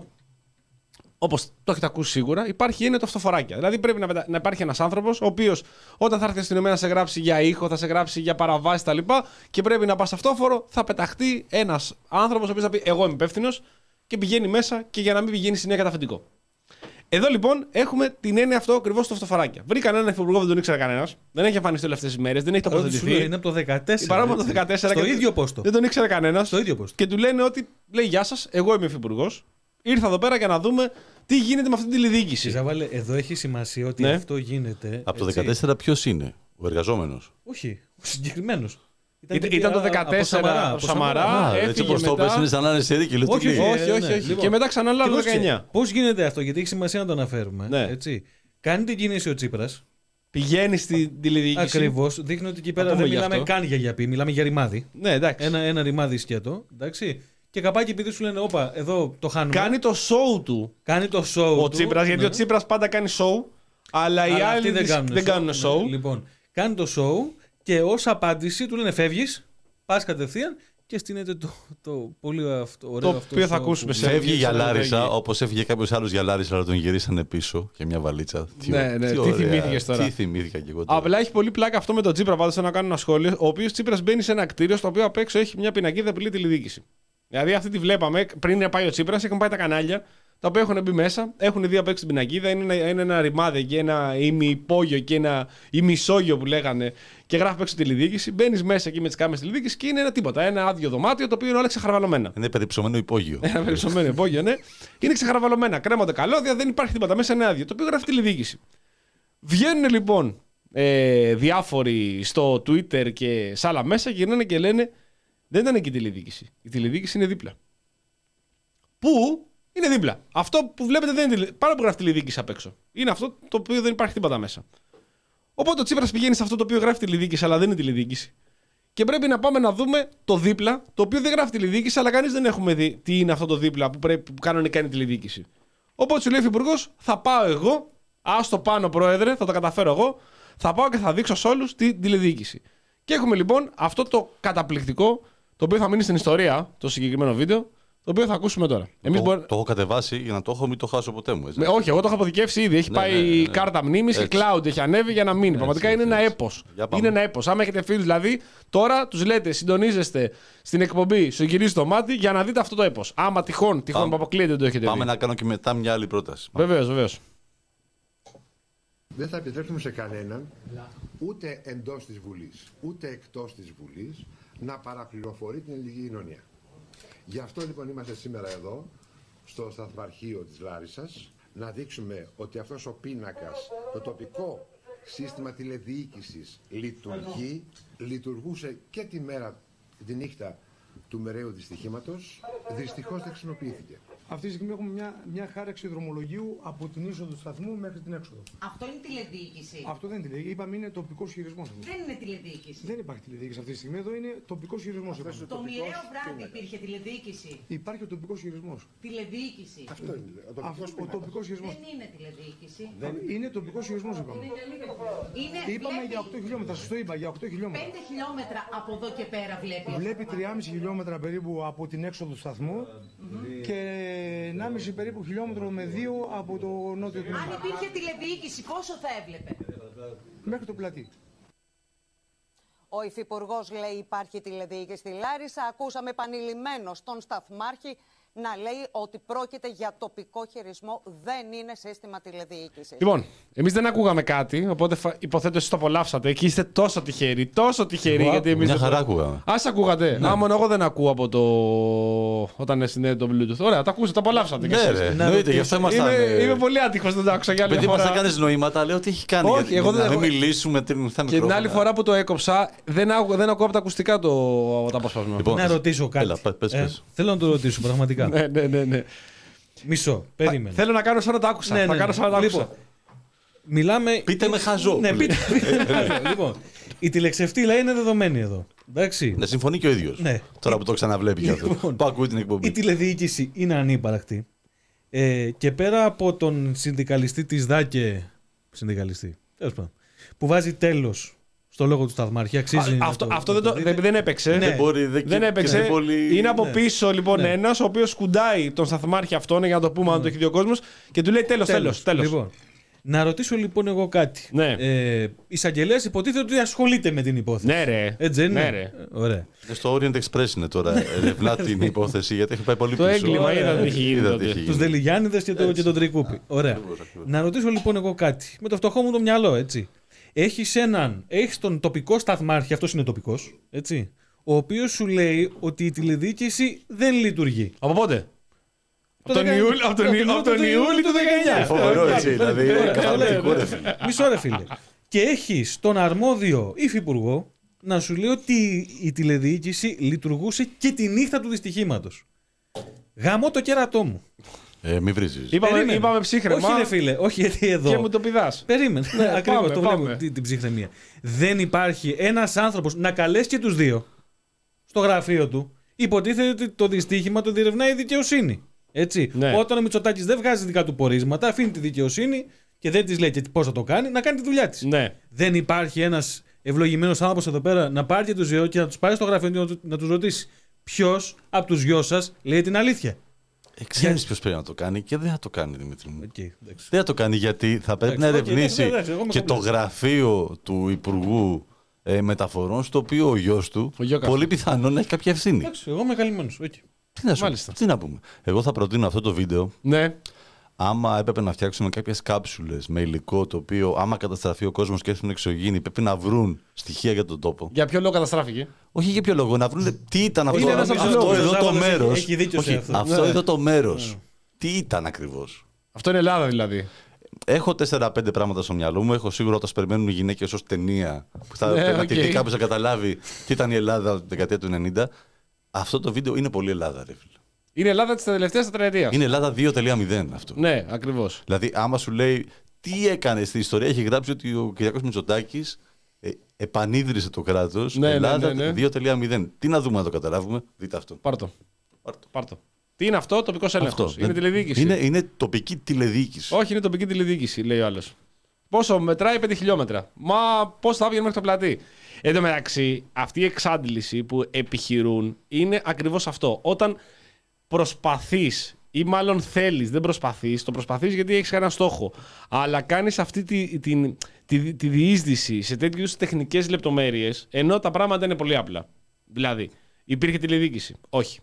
όπως το έχετε ακούσει σίγουρα, υπάρχει είναι το αυτοφοράκια. Δηλαδή πρέπει να, να υπάρχει ένας άνθρωπος, ο οποίος όταν θα έρθει η αστυνομία να σε γράψει για ήχο, θα σε γράψει για παραβάσεις κτλ. Και πρέπει να πας αυτόφορο, θα πεταχτεί ένας άνθρωπος ο οποίος θα πει: εγώ είμαι υπεύθυνος, και πηγαίνει μέσα και για να μην πηγαίνει συνέχεια τα αφεντικό. Εδώ λοιπόν έχουμε την έννοια αυτό ακριβώς στο αυτοφοράκια. Βρήκαν έναν υφυπουργό, δεν τον ήξερε κανένας, δεν έχει εμφανιστεί όλες αυτές τις μέρες, δεν έχει Παρότι σου τοποθετηθεί. λέει, είναι από το δεκατέσσερα. Παράδειγμα το έτσι. δεκατέσσερα. Στο και ίδιο πόστο. Δεν τον ήξερε κανένας. Στο ίδιο πόστο. Και του λένε ότι λέει: γεια σας, εγώ είμαι υφυπουργός. Ήρθα εδώ πέρα για να δούμε τι γίνεται με αυτή την τηλεδιοίκηση. Ζαβάλε, εδώ έχει σημασία ότι Ναι. αυτό γίνεται. Από το έτσι. δεκατέσσερα ποιος είναι, ο εργαζόμενος. Όχι, ο συγκεκριμένος. Ήταν, και ήταν το από δεκατέσσερα Σαμαρά, ο από Σαμαρά, Α, έτσι έφυγε όπως το μετά. πες είναι σαν να είναι σε δίκη. Όχι, όχι, Όχι, Ε, όχι, ναι, όχι. λοιπόν. Και μετά ξανά άλλο Πώς δεκαεννιά. Πώς γίνεται αυτό, γιατί έχει σημασία να το αναφέρουμε. Ναι. Έτσι. Κάνει την κίνηση ο Τσίπρας. Πηγαίνει στην τηλεδιοίκηση. Ακριβώς. Δείχνει ότι εκεί Να πέρα πούμε δεν γι' μιλάμε αυτό. καν για γιαπί, μιλάμε για ρημάδι. Ναι, εντάξει. Ένα, ένα ρημάδι σκέτο. Εντάξει. Και καπάκι επειδή σου λένε, όπα, εδώ το χάνουμε. Κάνει το show του Κάνει το show. ο του, Τσίπρας, γιατί ναι. ο Τσίπρας πάντα κάνει show, αλλά οι Αλλά άλλοι αυτοί δεν δεν κάνουν, δεν κάνουν show. Ναι, λοιπόν, κάνει το show και ως απάντηση του λένε φεύγεις, πας κατευθείαν και στείνεται το, το πολύ αυτό, ωραίο Το αυτό. οποίο θα show ακούσουμε που- σε- Φεύγει για σε- Λάρισα, σε- όπως έφυγε κάποιο άλλο για Λάρισα, αλλά τον γυρίσανε πίσω για μια βαλίτσα. Ναι, ναι, τι ωραία. θυμήθηκες τώρα. Τι θυμήθηκα και εγώ τώρα. Απλά έχει πολύ πλάκα αυτό με τον Τσίπρα. Πάντως θέλω να κάνω ένα σχόλιο. Ο οποίο Τσίπρας μπαίνει σε ένα κτίριο στο οποίο απ' έξω έχει μια πινακίδα που λέει τηλεδιοίκηση. Δηλαδή αυτή τη βλέπαμε πριν πάει ο Τσίπρας, έχουν πάει τα κανάλια τα οποία έχουν μπει μέσα, έχουν δει απ' έξω την πινακίδα. Είναι ένα, είναι ένα ρημάδι και ένα ημιυπόγειο και ένα ημισόγειο που λέγανε και γράφει απ' έξω τηλεδιοίκηση. Μπαίνει μέσα εκεί με τι κάμερες τηλεδιοίκηση και είναι ένα τίποτα. Ένα άδειο δωμάτιο το οποίο είναι όλα ξεχαρβαλωμένα. Είναι περιψωμένο υπόγειο. Ένα περισσότερο υπόγειο, ναι. Είναι ξεχαραβαλωμένα. Κρέμονται καλώδια, δεν υπάρχει τίποτα. Μέσα είναι άδειο. Το οποίο γράφει τηλεδιοίκηση. Βγαίνουν λοιπόν ε, διάφοροι στο Twitter και σε άλλα μέσα, γυρνάνε και λένε δεν ήταν εκεί η τηλεδιοίκηση. Η τηλεδιοίκηση είναι δίπλα. Πού είναι δίπλα. Αυτό που βλέπετε δεν είναι τηλεδιοίκηση. Πάνω που γράφει τηλεδιοίκηση απ' έξω. Είναι αυτό το οποίο δεν υπάρχει τίποτα μέσα. Οπότε ο Τσίπρας πηγαίνει σε αυτό το οποίο γράφει τηλεδιοίκηση, αλλά δεν είναι τηλεδιοίκηση. Και πρέπει να πάμε να δούμε το δίπλα, το οποίο δεν γράφει τηλεδιοίκηση, αλλά κανείς δεν έχουμε δει τι είναι αυτό το δίπλα που, πρέπει, που κανονικά είναι τηλεδιοίκηση. Οπότε σου λέει ο Υφυπουργός, θα πάω εγώ, άστο πάνω πρόεδρε, θα το καταφέρω εγώ, θα πάω και θα δείξω σε όλους την τηλεδιοίκηση. Και έχουμε λοιπόν αυτό το καταπληκτικό, το οποίο θα μείνει στην ιστορία, το συγκεκριμένο βίντεο, το οποίο θα ακούσουμε τώρα. Εμείς το, μπορεί... το έχω κατεβάσει για να το έχω, μην το χάσω ποτέ μου. Έτσι. Με, όχι, εγώ το έχω αποθηκεύσει ήδη. Έχει Ναι, πάει ναι, ναι, ναι. κάρτα μνήμης, η Έτσι. cloud έχει ανέβει για να μείνει. Έτσι, Πραγματικά έτσι, είναι ένα έτσι. έπος. Για πάμε. Είναι ένα έπος. Άμα έχετε φίλους, δηλαδή, τώρα τους λέτε, συντονίζεστε στην εκπομπή, σου γυρίζει το μάτι για να δείτε αυτό το έπος. Άμα τυχόν, τυχόν Πάμε. που αποκλείεται δεν το έχετε Πάμε δει. να κάνω και μετά μια άλλη πρόταση. Βεβαίως, βεβαίως. Δεν θα επιτρέψουμε σε κανέναν, ούτε εντός της Βουλής, ούτε εκτός της Βουλής, να παραπληροφορεί την ελληνική κοινωνία. Γι' αυτό λοιπόν είμαστε σήμερα εδώ, στο σταθμαρχείο της Λάρισσας, να δείξουμε ότι αυτός ο πίνακας, το τοπικό σύστημα τηλεδιοίκησης λειτουργεί, λειτουργούσε και τη μέρα, τη νύχτα του μεραίου δυστυχήματος, δυστυχώς δεν χρησιμοποιήθηκε. Αυτή τη στιγμή έχουμε μια, μια χάραξη δρομολογίου από την είσοδο του σταθμού μέχρι την έξοδο. Αυτό είναι τηλεδιοίκηση. Αυτό δεν είναι τηλεδιοίκηση. Είπαμε είναι τοπικό χειρισμό. Δεν είναι τηλεδιοίκηση. Δεν υπάρχει τηλεδιοίκηση αυτή τη στιγμή. Εδώ είναι τοπικό χειρισμό. Το μοιραίο βράδυ υπήρχε τηλεδιοίκηση. Υπάρχει ο τοπικό χειρισμό. Τηλεδιοίκηση. Αυτό είναι. Ο τοπικός Ο τοπικό χειρισμό. Δεν είναι τηλεδιοίκηση. Είναι τοπικό χειρισμό, είπαμε. Είναι, Είπαμε βλέπει για οκτώ χιλιόμετρα. Σα το είπα για οκτώ χιλιόμετρα. πέντε χιλιόμετρα από εδώ και πέρα βλέπει. Βλέπει τρία κόμμα πέντε χιλιόμετρα περίπου από την έξοδο του σταθμού και ενάμιση περίπου χιλιόμετρο με δύο από το νότιο τμήμα. Αν υπήρχε τηλεδιοίκηση, πόσο θα έβλεπε? Μέχρι το πλατή. Ο Υφυπουργός λέει υπάρχει τηλεδιοίκηση στη Λάρισα. Ακούσαμε επανειλημμένος τον Σταθμάρχη να λέει ότι πρόκειται για τοπικό χειρισμό, δεν είναι σύστημα τηλεδιοίκησης. Λοιπόν, εμείς δεν ακούγαμε κάτι, οπότε φα- υποθέτω εσείς το απολαύσατε. Εκεί είστε τόσο τυχεροί, τόσο τυχεροί. Εγώ γιατί εμείς μια δεν χαρά το- ακούγαμε. Ας ακούγατε. Ναι. Άμα εγώ δεν ακούω από το. Όταν συνδέεται το Bluetooth. Ωραία, το ακούσατε, το απολαύσατε. κι Ναι, εσείς. ρε, Να εννοείται, γι' αυτό ήμασταν. Είμαι, ε, είμαι πολύ άτυχος, δεν το άκουσα για άλλη Παιδί μας φορά. θα κάνεις νοήματα, λέω τι έχει κάνει. Όχι, γιατί εγώ δεν να μην έχω- μιλήσουμε. τι- θα Και την μικρόφωνα. άλλη φορά που το έκοψα, δεν, άκου, δεν ακούω από τα ακουστικά το, το αποσπασμένο. Λοιπόν, Να ρωτήσω κάτι. Έλα, πες, Ε, πες. θέλω να το ρωτήσω πραγματικά. ναι, ναι, ναι, ναι. Μισό, περίμενε. Θέλω να κάνω σαν να τα άκουσα. Ναι, θα ναι, κάνω ναι. σαν να τα άκουσα. Λοιπόν, μιλάμε. Πείτε με χαζό. Ναι, πείτε, πείτε με χαζό. Λοιπόν, η τηλεξεφτύλα είναι δεδομένη εδώ. Εντάξει. Να συμφωνεί και ο ίδιος. Ναι. Τώρα που το ξαναβλέπει κι αυτό. Λοιπόν, Που ακούει την εκπομπή. Η τηλεδιοίκηση είναι ανύπαρκτη. Ε, και πέρα από τον συνδικαλιστή της ΔΑΚΕ. Συνδικαλιστή. Τέλος πάντων. Που βάζει τέλος στο λόγο του Σταθμάρχη. Αξίζει. Α, να αυτό το- αυτό να δεν, το το, δείτε. δεν, δεν έπαιξε. Ναι. Δεν μπορεί, δεν, Δεν και- έπαιξε. και δεν πολύ- Είναι από Ναι. πίσω λοιπόν Ναι. ένας ο οποίος σκουντάει τον Σταθμάρχη αυτόν για να το πούμε αν το έχει δει ο κόσμος και του λέει τέλος, τέλος. τέλος. Λοιπόν, να ρωτήσω λοιπόν εγώ κάτι. Ναι. Ε, η εισαγγελέας υποτίθεται ότι ασχολείται με την υπόθεση. Ναι, ρε. Έτσι δεν Ναι, είναι. ρε. Ε, Ωραία. Στο Orient Express είναι τώρα. Ερευνά την υπόθεση γιατί έχει πάει πολύ Το πίσω. έγκλημα Ωραία. είδα τι έχει γίνει Είδα τι τότε. έχει Τους γίνει. Δελιγιάννηδες και, το, και τον Τρικούπη. Ωραία. Ακριβώς, ακριβώς. Να ρωτήσω λοιπόν εγώ κάτι. Με το φτωχό μου το μυαλό, έτσι. Έχεις έναν, έχεις τον τοπικό σταθμάρχη, αυτός είναι τοπικός, έτσι, ο οποίος σου λέει ότι η τηλεδιοίκηση δεν λειτουργεί. Από πότε? Από τον δεκαεννιά. Ιούλιο- από τον Ιούλιο- από τον Ιούλιο του δεκαεννιά. Φοβερό έτσι. Δηλαδή. Ωραία, Καταπληκτικό, ωραία. ρε φίλε. Μισό ρε φίλε. Και έχεις τον αρμόδιο υφυπουργό να σου λέει ότι η τηλεδιοίκηση λειτουργούσε και τη νύχτα του δυστυχήματος. Γαμώ το κέρατό μου. Ε, Μην βρίζεις. Είπαμε, Περίμενε. είπαμε ψύχρεμα Όχι ρε φίλε, όχι γιατί εδώ. και μου το πηδάς. Περίμενε. Ναι, Ακριβώς, πάμε, το πάμε. βλέπω την, την ψυχραιμία. Δεν υπάρχει ένας άνθρωπος να καλέσει και τους δύο στο γραφείο του. Υποτίθεται ότι το δυστύχημα το διερευνάει η δικαιοσύνη. Έτσι. Ναι. Όταν ο Μητσοτάκης δεν βγάζει δικά του πορίσματα, αφήνει τη δικαιοσύνή και δεν της λέει και πώς θα το κάνει, να κάνει τη δουλειά της. Ναι. Δεν υπάρχει ένας ευλογημένος άνθρωπος εδώ πέρα να πάρει και τους δύο και να τους πάρει στο γραφείο του να του- να τους ρωτήσει ποιος από τους δυο σας λέει την αλήθεια. Ε, ξέρεις ποιος πρέπει να το κάνει και δεν θα το κάνει, Δημήτρη μου. Okay, δεν θα το κάνει γιατί θα πρέπει εντάξει, να okay, ερευνήσει εντάξει, εντάξει, και το γραφείο του Υπουργού ε, Μεταφορών, στο οποίο ο γιος του πολύ πιθανόν να έχει κάποια ευθύνη. Εντάξει, εγώ είμαι καλυμμένος. Okay. Τι να, σου, τι να πούμε. Εγώ θα προτείνω αυτό το βίντεο. Ναι. Άμα έπρεπε να φτιάξουμε κάποιες κάψουλες με υλικό το οποίο, άμα καταστραφεί ο κόσμος και έρθουν εξωγήινοι, πρέπει να βρουν στοιχεία για τον τόπο. Για ποιο λόγο καταστράφηκε? Όχι για ποιο λόγο, να βρουν τι ήταν αυτό, αυτό, αυτό εδώ το μέρος. Έχει δίκιο σε αυτό. Αυτό ναι. εδώ το μέρος. Ναι. Τι ήταν ακριβώς. Αυτό είναι Ελλάδα δηλαδή. Έχω τέσσερα πέντε πράγματα στο μυαλό μου. Έχω σίγουρα όταν περιμένουν οι γυναίκες ως ταινία που θα ναι, okay. και κάποιος θα καταλάβει τι ήταν η Ελλάδα τη δεκαετία του ενενήντα. Αυτό το βίντεο είναι πολύ Ελλάδα, ρε φίλε. Είναι Ελλάδα της τελευταίας τετραετίας. Είναι Ελλάδα δύο κόμμα μηδέν αυτό. Ναι, ακριβώς. Δηλαδή, άμα σου λέει τι έκανε στην ιστορία, έχει γράψει ότι ο Κυριάκος Μητσοτάκης ε, επανίδρυσε το κράτος. Ναι, Ελλάδα ναι, ναι, ναι. δύο κόμμα μηδέν. Τι να δούμε να το καταλάβουμε, δείτε αυτό. Πάρτο. Πάρτο. Πάρτο. Τι είναι αυτό, τοπικός έλεγχος. Είναι τηλεδιοίκηση. Είναι, είναι τοπική τηλεδιοίκηση. Όχι, είναι τοπική τηλεδιοίκηση, λέει ο άλλος. Πόσο μετράει πέντε χιλιόμετρα. Μα πώς θα βγει μέχρι το πλατή. Εν τω μεταξύ, αυτή η εξάντληση που επιχειρούν είναι ακριβώς αυτό. Όταν προσπαθείς ή μάλλον θέλεις, δεν προσπαθείς, το προσπαθείς γιατί έχεις κανένα στόχο. Αλλά κάνεις αυτή τη, τη, τη, τη διείσδυση σε τέτοιες τεχνικές λεπτομέρειες, ενώ τα πράγματα είναι πολύ απλά. Δηλαδή, υπήρχε τηλεδιοίκηση. Όχι.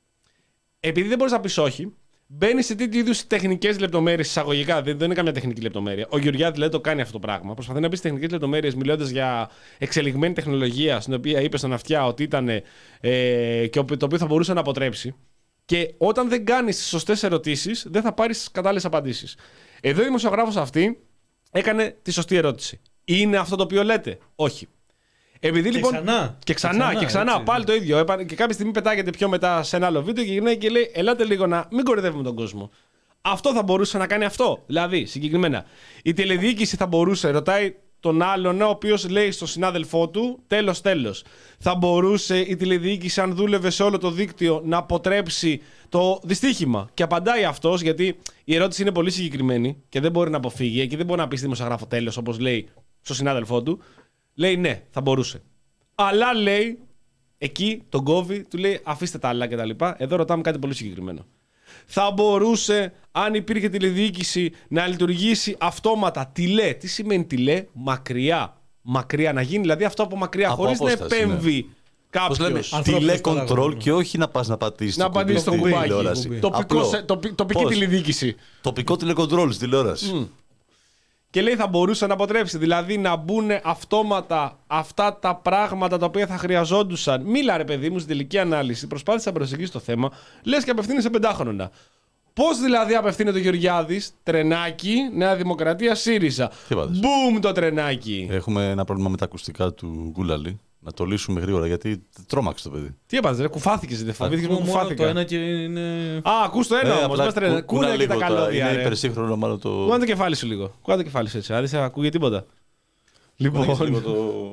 Επειδή δεν μπορείς να πεις όχι, μπαίνεις σε τέτοιου είδους τεχνικές λεπτομέρειες εισαγωγικά. Δεν, δεν είναι καμιά τεχνική λεπτομέρεια. Ο Γεωργιάδης δηλαδή το κάνει αυτό το πράγμα. Προσπαθεί να μπει σε τεχνικές λεπτομέρειες μιλώντας για εξελιγμένη τεχνολογία, στην οποία είπε στον αυτιά ότι ήταν ε, και το οποίο θα μπορούσε να αποτρέψει. Και όταν δεν κάνεις τις σωστές ερωτήσεις, δεν θα πάρεις κατάλληλες απαντήσεις. Εδώ η δημοσιογράφος αυτή έκανε τη σωστή ερώτηση. Είναι αυτό το οποίο λέτε? Όχι. Επειδή, και, λοιπόν, ξανά. και ξανά. Και ξανά, και ξανά πάλι το ίδιο. Και κάποια στιγμή πετάγεται πιο μετά σε ένα άλλο βίντεο και γυρνάει και λέει: ελάτε λίγο να μην κορυδεύουμε τον κόσμο. Αυτό θα μπορούσε να κάνει αυτό. Δηλαδή, συγκεκριμένα, η τηλεδιοίκηση θα μπορούσε, ρωτάει τον άλλον, ο οποίος λέει στον συνάδελφό του, τέλος, τέλος. Θα μπορούσε η τηλεδιοίκηση, αν δούλευε σε όλο το δίκτυο, να αποτρέψει το δυστύχημα? Και απαντάει αυτός, γιατί η ερώτηση είναι πολύ συγκεκριμένη και δεν μπορεί να αποφύγει και δεν μπορεί να πει στη δημοσιογράφο τέλος, όπως λέει στον συνάδελφό του. Λέει ναι, θα μπορούσε. Αλλά λέει, εκεί τον κόβει, του λέει αφήστε τα άλλα κτλ. Εδώ ρωτάμε κάτι πολύ συγκεκριμένο. Θα μπορούσε, αν υπήρχε τηλεδιοίκηση, να λειτουργήσει αυτόματα τηλέ? Τι σημαίνει τηλέ? Μακριά. Μακριά να γίνει, δηλαδή αυτό από μακριά, χωρίς να επέμβει ναι. κάποιος. Τηλέ control και όχι να πας να πατήσεις να πατήσεις το κουμπάκι. Τοπική τηλεδιοίκηση. Τοπικό τηλεκοντρόλ στην τηλεόραση. Mm. Και λέει θα μπορούσε να αποτρέψει, δηλαδή να μπουν αυτόματα αυτά τα πράγματα τα οποία θα χρειαζόντουσαν. Μίλα ρε παιδί μου στην τελική ανάλυση, προσπάθησε να προσεγγίσει το θέμα, λες και απευθύνεσαι πεντάχρονα. Πώς δηλαδή απευθύνεται ο Γεωργιάδης? Τρενάκι, Νέα Δημοκρατία, ΣΥΡΙΖΑ. Μπουμ το τρενάκι. Έχουμε ένα πρόβλημα με τα ακουστικά του Γκούλαλη. Να το λύσουμε γρήγορα γιατί τρόμαξε το παιδί. Τι έπαθες ρε, κουφάθηκες, δεν φοβήθηκες που κουφάθηκα? Το ένα και είναι... Α, ακούς το ένα ε, όμως, κούνα, κούνα και τα καλώδια. Είναι υπερσύγχρονο μάλλον το... Κούνα το κεφάλι σου λίγο, κούνα το κεφάλι σου έτσι, αν δεν σε ακούγε τίποτα. Λοιπόν... Το...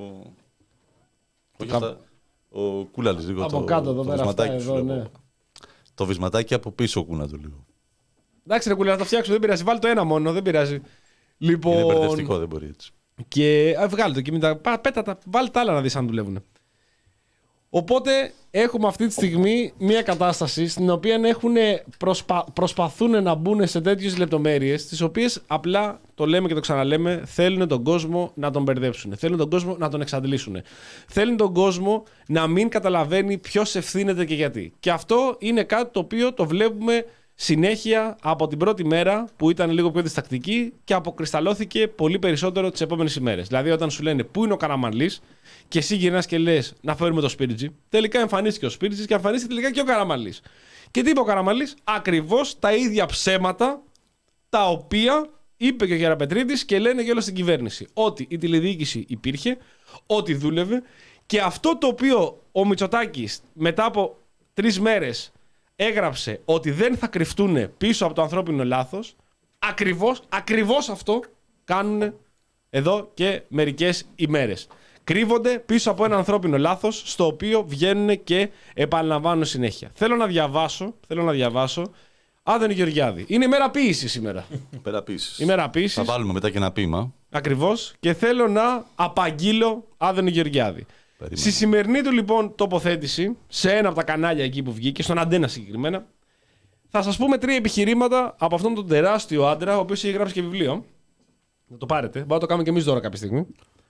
Όχι αυτά, ο Κούλαλης λίγο από το... κάτω εδώ πέρα αυτά εδώ, ναι. Το βυσματάκι από πίσω κούνα το λίγο. Εντάξει ρε Κούλα, να το φτιάξω, δεν πειράζει, βάλει το ένα μόνο, δεν πειράζει. Λοιπόν... Είναι μπερδευτικό, δεν μπορεί έτσι. Και α, βγάλε το και μετά, πέτα τα, βάλε τα άλλα να δεις αν δουλεύουν. Οπότε έχουμε αυτή τη στιγμή μια κατάσταση στην οποία έχουν προσπα... προσπαθούν να μπουν σε τέτοιες λεπτομέρειες, τις οποίες απλά το λέμε και το ξαναλέμε, θέλουν τον κόσμο να τον μπερδέψουν, θέλουν τον κόσμο να τον εξαντλήσουν, θέλουν τον κόσμο να μην καταλαβαίνει ποιος ευθύνεται και γιατί. Και αυτό είναι κάτι το οποίο το βλέπουμε συνέχεια από την πρώτη μέρα που ήταν λίγο πιο διστακτική και αποκρισταλώθηκε πολύ περισσότερο τις επόμενες ημέρες. Δηλαδή, όταν σου λένε πού είναι ο Καραμανλής και εσύ γυρνάς και λες να φέρουμε το Σπίριτζι, τελικά εμφανίστηκε ο Σπίριτζης και εμφανίστηκε τελικά και ο Καραμανλής. Και τι είπε ο Καραμανλής? Ακριβώς τα ίδια ψέματα τα οποία είπε και ο Γεραπετρίτης και λένε και όλα στην κυβέρνηση. Ότι η τηλεδιοίκηση υπήρχε, ότι δούλευε και αυτό το οποίο ο Μητσοτάκης μετά από τρεις μέρες έγραψε ότι δεν θα κρυφτούν πίσω από το ανθρώπινο λάθος, ακριβώς, ακριβώς αυτό κάνουν εδώ και μερικές ημέρες. Κρύβονται πίσω από ένα ανθρώπινο λάθος, στο οποίο βγαίνουν και επαναλαμβάνουν συνέχεια. Θέλω να διαβάσω, θέλω να διαβάσω Άδωνη Γεωργιάδη. Είναι ημέρα ποίησης σήμερα. Ημέρα ποίησης. Ημέρα ποίησης. Θα βάλουμε μετά και ένα ποίημα. Ακριβώς. Και θέλω να απαγγείλω Άδωνη Γεωργιάδη. Στη σημερινή του λοιπόν τοποθέτηση, σε ένα από τα κανάλια εκεί που βγήκε, στον Αντένα συγκεκριμένα, θα σας πούμε τρία επιχειρήματα από αυτόν τον τεράστιο άντρα, ο οποίος έχει γράψει και βιβλίο. Να το πάρετε. Μπορούμε να το κάνουμε και εμείς δώρα κάποια στιγμή.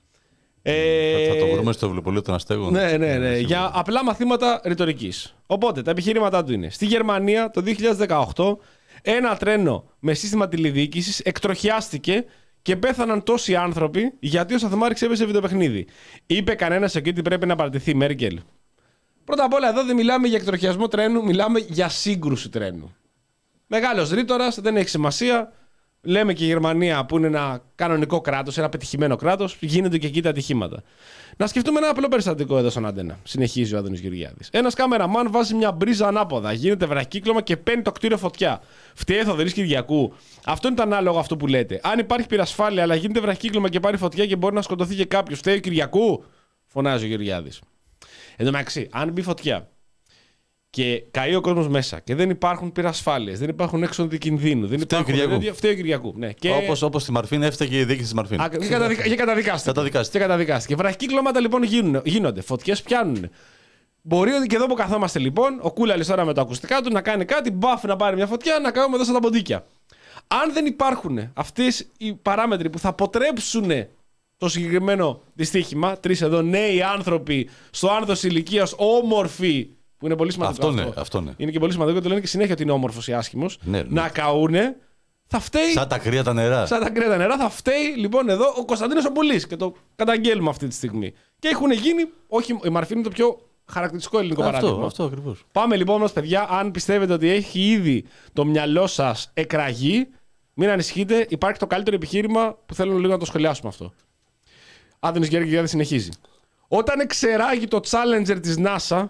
Ε... Θα το βρούμε στο βιβλιοπωλείο των Αστέγων. Ναι, ναι, ναι. Για απλά μαθήματα ρητορικής. Οπότε τα επιχειρήματά του είναι: στη Γερμανία το δύο χιλιάδες δεκαοκτώ ένα τρένο με σύστημα τηλεδιοίκησης εκτροχιάστηκε και πέθαναν τόσοι άνθρωποι γιατί ο Σταθμάρχης έπεσε βιντεοπαιχνίδι. Είπε κανένας εκεί ότι πρέπει να παραιτηθεί η Μέρκελ? Πρώτα απ' όλα, εδώ δεν μιλάμε για εκτροχιασμό τρένου, μιλάμε για σύγκρουση τρένου. Μεγάλος ρήτορας, δεν έχει σημασία. Λέμε και η Γερμανία που είναι ένα κανονικό κράτος, ένα πετυχημένο κράτος, γίνονται και εκεί τα ατυχήματα. Να σκεφτούμε ένα απλό περιστατικό εδώ στον Αντένα. Συνεχίζει ο Άδωνης Γεωργιάδης. Ένας κάμεραμαν βάζει μια μπρίζα ανάποδα, γίνεται βραχύκλωμα και παίρνει το κτίριο φωτιά. Φταίει ο Θοδωρής Κυριακού? Αυτό είναι το ανάλογο αυτό που λέτε. Αν υπάρχει πυρασφάλεια, αλλά γίνεται βραχύκλωμα και πάρει φωτιά και μπορεί να σκοτωθεί και κάποιος, φταίει ο Κυριακού? Φωνάζει ο Γεωργιάδης. Εν τω μεταξύ, αν μπει φωτιά και καεί ο κόσμος μέσα και δεν υπάρχουν πυρασφάλειες, δεν υπάρχουν έξοδοι κινδύνου, δεν φταίει υπάρχουν. Κυριακού. Φταίει ο Κυριακού. Ναι. Και... Όπως, όπως στη Μαρφίν έφταιγε η διοίκηση της Μαρφίν. Α, και, καταδικ... και καταδικάστηκε. Καταδικάστηκε. Και καταδικάστηκε. Βραχικύκλωματα λοιπόν γίνουν, γίνονται. Φωτιές πιάνουν. Μπορεί και εδώ που καθόμαστε λοιπόν, ο Κούλαλης τώρα με τα ακουστικά του να κάνει κάτι, μπαφ να πάρει μια φωτιά, να κάνουμε εδώ στα τα ποντίκια. Αν δεν υπάρχουν αυτές οι παράμετροι που θα αποτρέψουν το συγκεκριμένο δυστύχημα, τρεις εδώ νέοι άνθρωποι στο άνθος ηλικίας, όμορφοι, που είναι πολύ σημαντικό. Αυτό, αυτό. Ναι, αυτό ναι. Είναι και πολύ σημαντικό και το λένε και συνέχεια ότι είναι όμορφος ή άσχημος. Ναι, ναι. Να καούνε, θα φταίει. Σαν τα κρύα τα νερά. Σαν τα κρύα τα νερά, θα φταίει λοιπόν εδώ ο Κωνσταντίνος ο Πουλής και το καταγγέλουμε αυτή τη στιγμή. Και έχουν γίνει, όχι, η Μαρφίν είναι το πιο χαρακτηριστικό ελληνικό αυτό, παράδειγμα. Αυτό ακριβώς. Πάμε λοιπόν μας, παιδιά, αν πιστεύετε ότι έχει ήδη το μυαλό σας εκραγεί, μην ανησυχείτε, υπάρχει το καλύτερο επιχείρημα που θέλω λίγο να το σχολιάσουμε αυτό. Άδωνης Γεωργιάδης συνεχίζει. Όταν εξεράγει το Challenger της NASA.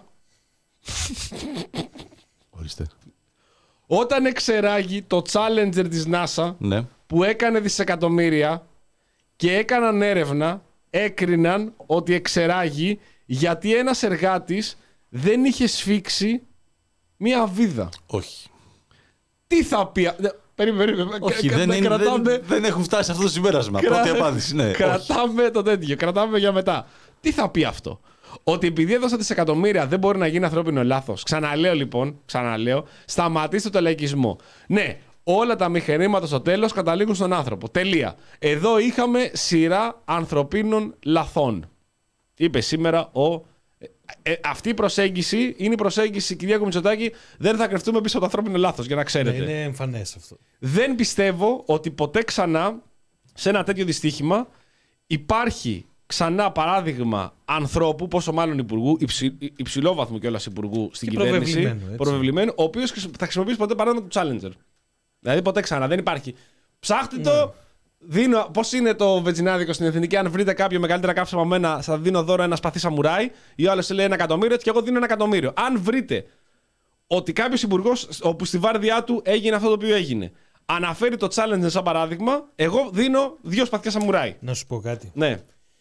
Ορίστε. Όταν εξεράγει το Challenger της NASA, ναι, που έκανε δισεκατομμύρια και έκαναν έρευνα, έκριναν ότι εξεράγει γιατί ένας εργάτης δεν είχε σφίξει μία βίδα. Όχι. Τι θα πει... Περίμενε, περίμενε. Όχι, δεν, είναι, κρατάμε... δεν, δεν έχουν φτάσει σε αυτό το συμπέρασμα. Κρα... Πρώτη απάντηση, ναι. Κρατάμε όχι. το τέτοιο, κρατάμε για μετά. Τι θα πει αυτό? Ότι επειδή έδωσα δισεκατομμύρια δεν μπορεί να γίνει ανθρώπινο λάθος. Ξαναλέω λοιπόν, ξαναλέω, σταματήστε το λαϊκισμό. Ναι, όλα τα μηχανήματα στο τέλος καταλήγουν στον άνθρωπο. Τελεία. Εδώ είχαμε σειρά ανθρωπίνων λαθών. Είπε σήμερα ο... Ε, αυτή η προσέγγιση είναι η προσέγγιση, Κυριάκο Μητσοτάκη, δεν θα κρυφτούμε πίσω από το ανθρώπινο λάθος, για να ξέρετε. Ναι, είναι εμφανές αυτό. Δεν πιστεύω ότι ποτέ ξανά σε ένα τέτοιο δυστύχημα υπάρχει ξανά παράδειγμα ανθρώπου, πόσο μάλλον υπουργού, υψη, υψηλόβαθμου κιόλας υπουργού στην και κυβέρνηση, προβεβλημένου, ο οποίος θα χρησιμοποιήσει ποτέ παράδειγμα του Challenger. Δηλαδή ποτέ ξανά, δεν υπάρχει. Ψάχτε το. Mm. Δίνω, πώς είναι το βετζινάδικο στην εθνική, αν βρείτε κάποιο μεγαλύτερα κάψα από μένα, θα δίνω δώρο ένα σπαθί σαμουράι, ή ο άλλος λέει ένα εκατομμύριο, έτσι και εγώ δίνω ένα εκατομμύριο. Αν βρείτε ότι κάποιος υπουργός, όπου στη βάρδιά του έγινε αυτό το οποίο έγινε, αναφέρει το Challenger σαν παράδειγμα, εγώ δίνω δύο σπαθιά σαμουράι. Να σου πω κάτι. Ναι.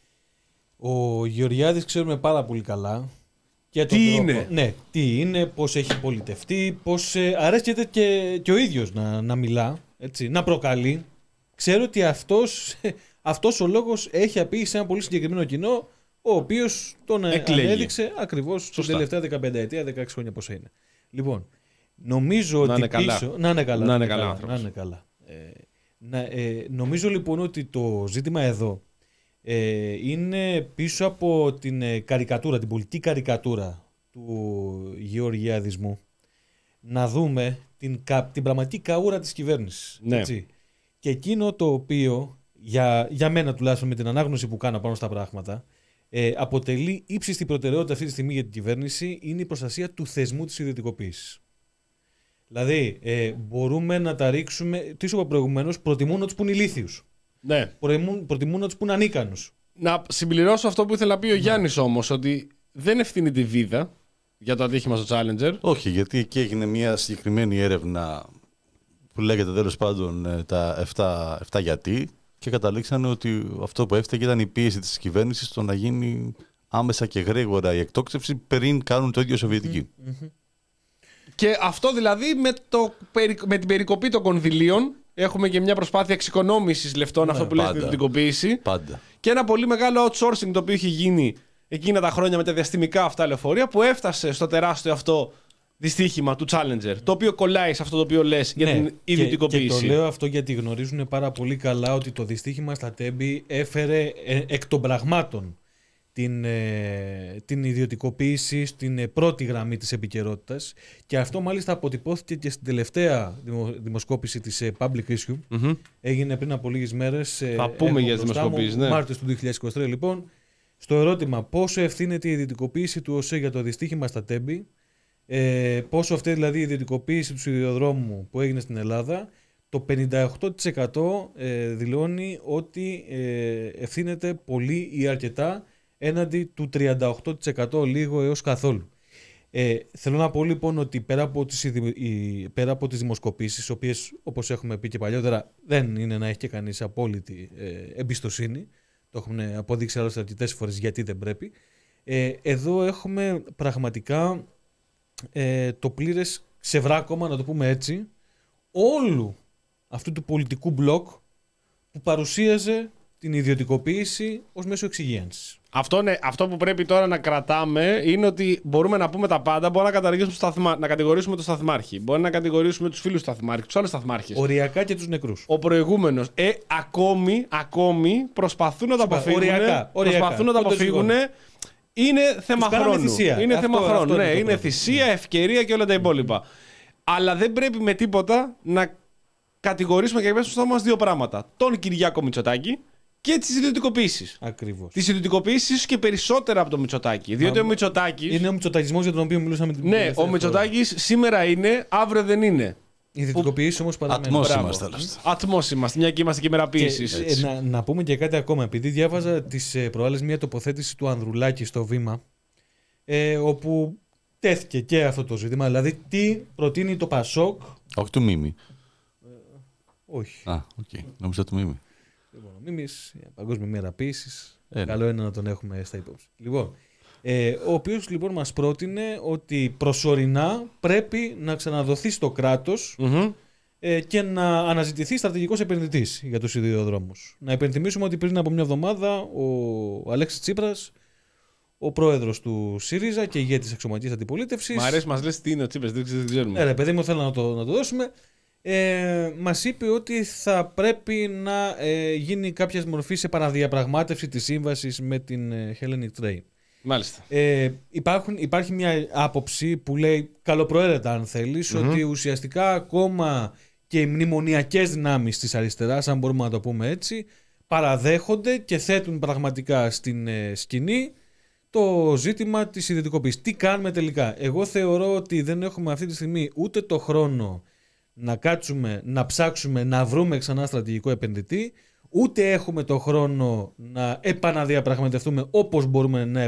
Ο Γεωργιάδης ξέρουμε πάρα πολύ καλά. Και τι τρόπο, είναι. Ναι, τι είναι, πώς έχει πολιτευτεί, πώς ε, αρέσκεται και, και ο ίδιος να, να μιλά, έτσι, να προκαλεί. Ξέρω ότι αυτός, αυτός ο λόγος έχει απειλήσει σε ένα πολύ συγκεκριμένο κοινό, ο οποίος τον Εκλέγει. ανέδειξε ακριβώς την τελευταία δεκαπέντε ετία, δεκαέξι χρόνια πόσα είναι. Λοιπόν, νομίζω να ότι είναι πίσω... Καλά. Να είναι καλά. Να είναι καλά. Να είναι καλά. Ε, να, ε, νομίζω λοιπόν ότι το ζήτημα εδώ ε, είναι πίσω από την ε, καρικατούρα, την πολιτική καρικατούρα του γεωργιαδισμού, να δούμε την, την πραγματική καούρα της κυβέρνησης. Ναι. Έτσι. Και εκείνο το οποίο, για, για μένα τουλάχιστον με την ανάγνωση που κάνω πάνω στα πράγματα, ε, αποτελεί ύψιστη προτεραιότητα αυτή τη στιγμή για την κυβέρνηση, είναι η προστασία του θεσμού της ιδιωτικοποίησης. Δηλαδή, ε, μπορούμε να τα ρίξουμε, τι σου είπα προηγουμένως, προτιμούν να τους πουν ηλίθιους. Ναι. Προτιμούν, προτιμούν να τους πουν ανίκανους. Να συμπληρώσω αυτό που ήθελε να πει ο ναι. Γιάννης όμως, ότι δεν ευθύνει τη βίδα για το ατύχημα στο Challenger. Όχι, γιατί εκεί έγινε μια συγκεκριμένη έρευνα που λέγεται τέλος πάντων τα επτά γιατί και καταλήξανε ότι αυτό που έφταιγε ήταν η πίεση της κυβέρνησης στο να γίνει άμεσα και γρήγορα η εκτόξευση πριν κάνουν το ίδιο Σοβιετικοί. Mm-hmm. Και αυτό δηλαδή με, το, με την περικοπή των κονδυλίων έχουμε και μια προσπάθεια εξοικονόμησης λεφτών, ναι, αυτό που λέγεται ιδιωτικοποίηση. Πάντα. Και ένα πολύ μεγάλο outsourcing το οποίο έχει γίνει εκείνα τα χρόνια με τα διαστημικά αυτά λεωφορεία που έφτασε στο τεράστιο αυτό δυστύχημα του Challenger, το οποίο κολλάει σε αυτό το οποίο λες για ναι, την ιδιωτικοποίηση. Και, και το λέω αυτό γιατί γνωρίζουν πάρα πολύ καλά ότι το δυστύχημα στα Τέμπη έφερε ε, εκ των πραγμάτων την, ε, την ιδιωτικοποίηση στην ε, πρώτη γραμμή της επικαιρότητας, και αυτό μάλιστα αποτυπώθηκε και στην τελευταία δημο, δημοσκόπηση της ε, Public Issue. Mm-hmm. Έγινε πριν από λίγες μέρες. Ε, Θα πούμε για τις δημοσκοπήσεις, ναι. Μάρτιος του δύο χιλιάδες είκοσι τρία, λοιπόν, στο ερώτημα πόσο ευθύνεται η ιδιωτικοποίηση του ΟΣΕ για το δυστύχημα στα Τέμπη, ε, πόσο αυτή δηλαδή η ιδιωτικοποίηση του σιδηροδρόμου που έγινε στην Ελλάδα, το πενήντα οκτώ τοις εκατό ε, δηλώνει ότι ε, ευθύνεται πολύ ή αρκετά, έναντι του τριάντα οκτώ τοις εκατό λίγο έως καθόλου. Ε, θέλω να πω λοιπόν ότι πέρα από τις, οι, πέρα από τις δημοσκοπήσεις, οι οποίες όπως έχουμε πει και παλιότερα δεν είναι να έχει και κανείς απόλυτη ε, εμπιστοσύνη, το έχουν αποδείξει άλλωστε αρκετές φορές γιατί δεν πρέπει, ε, εδώ έχουμε πραγματικά ε, το πλήρες ξεβράκωμα, να το πούμε έτσι, όλου αυτού του πολιτικού μπλοκ που παρουσίαζε την ιδιωτικοποίηση ως μέσο εξυγίανσης. Αυτό, ναι, αυτό που πρέπει τώρα να κρατάμε είναι ότι μπορούμε να πούμε τα πάντα. Μπορούμε να, καταργήσουμε σταθμα... να κατηγορήσουμε τον σταθμάρχη. Μπορεί να κατηγορήσουμε τους φίλους σταθμάρχη, τους άλλους σταθμάρχες. Οριακά και τους νεκρούς. Ο προηγούμενος. Ε, ακόμη, ακόμη προσπαθούν να τα αποφύγουν. Οριακά, προσπαθούν να τα αποφύγουν. Είναι θέμα χρόνου. Θυσία. Είναι αυτό, θέμα αυτό χρόνου. είναι Ναι, το είναι πρόβλημα. θυσία, ευκαιρία και όλα τα υπόλοιπα. Αλλά δεν πρέπει με τίποτα να κατηγορήσουμε και μέσα στο στόμα μας δύο πράγματα. Τον Κυριάκο Μητσοτάκη και τις ιδιωτικοποίησεις. Ακριβώς. Τις ιδιωτικοποίησεις και περισσότερα από τον Μητσοτάκη. Διότι Α, ο Μητσοτάκης. Είναι ο Μητσοτακισμός για τον οποίο μιλούσαμε την Ναι, τελευταία ο Μητσοτάκης σήμερα είναι, αύριο δεν είναι. Οι ιδιωτικοποιήσεις όμως παραμένουν. Ατμός είμαστε, άλλωστε. Ατμός είμαστε, μια και είμαστε και μεραποιήσεις. Και, ε, να, να πούμε και κάτι ακόμα. Επειδή διάβαζα τις ε, προάλλες μια τοποθέτηση του Ανδρουλάκη στο Βήμα, ε, όπου τέθηκε και αυτό το ζήτημα. Δηλαδή, τι προτείνει το Πασόκ. Όχι του Μίμη. Όχι. Α, οκ. Okay. Νόμιζα του Μίμη. Λοιπόν, ο Μίμης, Παγκόσμια Μέρα Ποίησης. Ε, Καλό είναι να τον έχουμε στα υπόψη. Λοιπόν, ε, ο οποίος λοιπόν μας πρότεινε ότι προσωρινά πρέπει να ξαναδοθεί στο κράτος Mm-hmm. ε, και να αναζητηθεί στρατηγικός επενδυτής για τους σιδηροδρόμους. Να υπενθυμίσουμε ότι πριν από μια εβδομάδα ο Αλέξης Τσίπρας, ο πρόεδρος του ΣΥΡΙΖΑ και ηγέτης αξιωματικής αντιπολίτευσης. Μ' αρέσει, μας λες τι είναι ο Τσίπρας, δεν δεν ξέρουμε. Ναι, ρε παιδί μου, θέλω να το, να το δώσουμε. Ε, μας είπε ότι θα πρέπει να ε, γίνει κάποια μορφή σε επαναδιαπραγμάτευση της σύμβασης με την ε, Hellenic Train. Μάλιστα. Ε, υπάρχουν, υπάρχει μια άποψη που λέει καλοπροαίρετα αν θέλεις, Mm-hmm. ότι ουσιαστικά ακόμα και οι μνημονιακές δυνάμεις της αριστεράς, αν μπορούμε να το πούμε έτσι, παραδέχονται και θέτουν πραγματικά στην ε, σκηνή το ζήτημα της ιδιωτικοποίησης. Τι κάνουμε τελικά? Εγώ θεωρώ ότι δεν έχουμε αυτή τη στιγμή ούτε το χρόνο να κάτσουμε, να ψάξουμε, να βρούμε ξανά στρατηγικό επενδυτή, ούτε έχουμε το χρόνο να επαναδιαπραγματευτούμε όπως μπορούμε να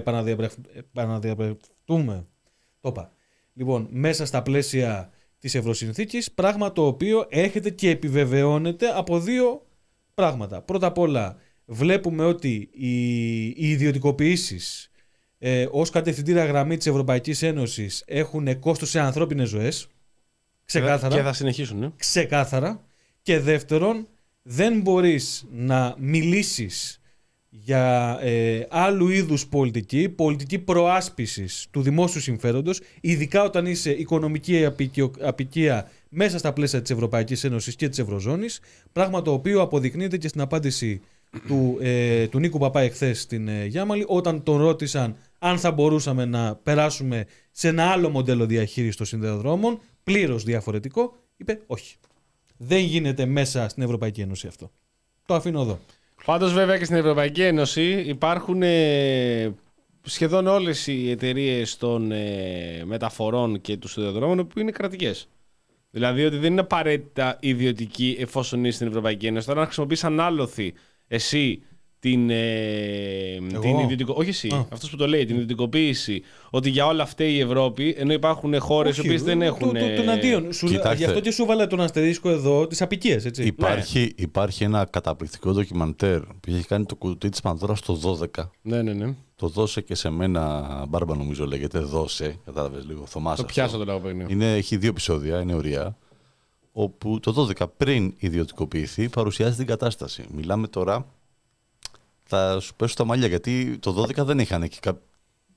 επαναδιαπραγματευτούμε. Το είπα. Λοιπόν, μέσα στα πλαίσια της Ευρωσυνθήκης, πράγμα το οποίο έρχεται και επιβεβαιώνεται από δύο πράγματα. Πρώτα απ' όλα, βλέπουμε ότι οι, οι ιδιωτικοποιήσεις ε, ως κατευθυντήρια γραμμή της Ευρωπαϊκής Ένωσης έχουν κόστος σε ανθρώπινες ζωές. Ξεκάθαρα. Και θα συνεχίσουν. Ναι. Ξεκάθαρα. Και δεύτερον, δεν μπορείς να μιλήσεις για ε, άλλου είδους πολιτική, πολιτική προάσπισης του δημόσιου συμφέροντος, ειδικά όταν είσαι οικονομική απικία μέσα στα πλαίσια της Ευρωπαϊκής Ένωσης και της Ευρωζώνης, πράγμα το οποίο αποδεικνύεται και στην απάντηση του, ε, του Νίκου Παπά εχθές στην ε, Γιάμαλη, όταν τον ρώτησαν αν θα μπορούσαμε να περάσουμε σε ένα άλλο μοντέλο διαχείρισης των συνδεδρόμων, πλήρως διαφορετικό, είπε όχι. Δεν γίνεται μέσα στην Ευρωπαϊκή Ένωση αυτό. Το αφήνω εδώ. Πάντως βέβαια και στην Ευρωπαϊκή Ένωση υπάρχουν ε, σχεδόν όλες οι εταιρείες των ε, μεταφορών και του σιδηροδρόμων που είναι κρατικές. Δηλαδή ότι δεν είναι απαραίτητα ιδιωτική εφόσον είσαι στην Ευρωπαϊκή Ένωση. Τώρα να χρησιμοποιείς ανάλοθη εσύ την, ε, την ιδιωτικο... Όχι εσύ, Α. αυτός που το λέει, την ιδιωτικοποίηση, ότι για όλα αυτά η Ευρώπη, ενώ υπάρχουν χώρες οι οποίες δεν έχουν... Το, το, το αντίον. Σου, γι' αυτό και σου βάλε τον αστερίσκο εδώ τις απικίες, έτσι. Υπάρχει, Ναι. υπάρχει ένα καταπληκτικό ντοκιμαντέρ που έχει κάνει το κουτί της Πανδώρας το δώδεκα. Ναι, ναι, ναι. Το δώσε και σε μένα, Μπάρμπα νομίζω λέγεται, δώσε, κατάλαβες λίγο, Θωμάς. Το πιάσω το λαγοπαίγνιο. Είναι, έχει δύο επεισόδια, είναι ωραία, όπου το δώδεκα πριν ιδιωτικοποιηθεί παρουσιάζει την κατάσταση. Μιλάμε τώρα, θα σου πέσω τα μαλλιά, γιατί το δώδεκα δεν είχαν και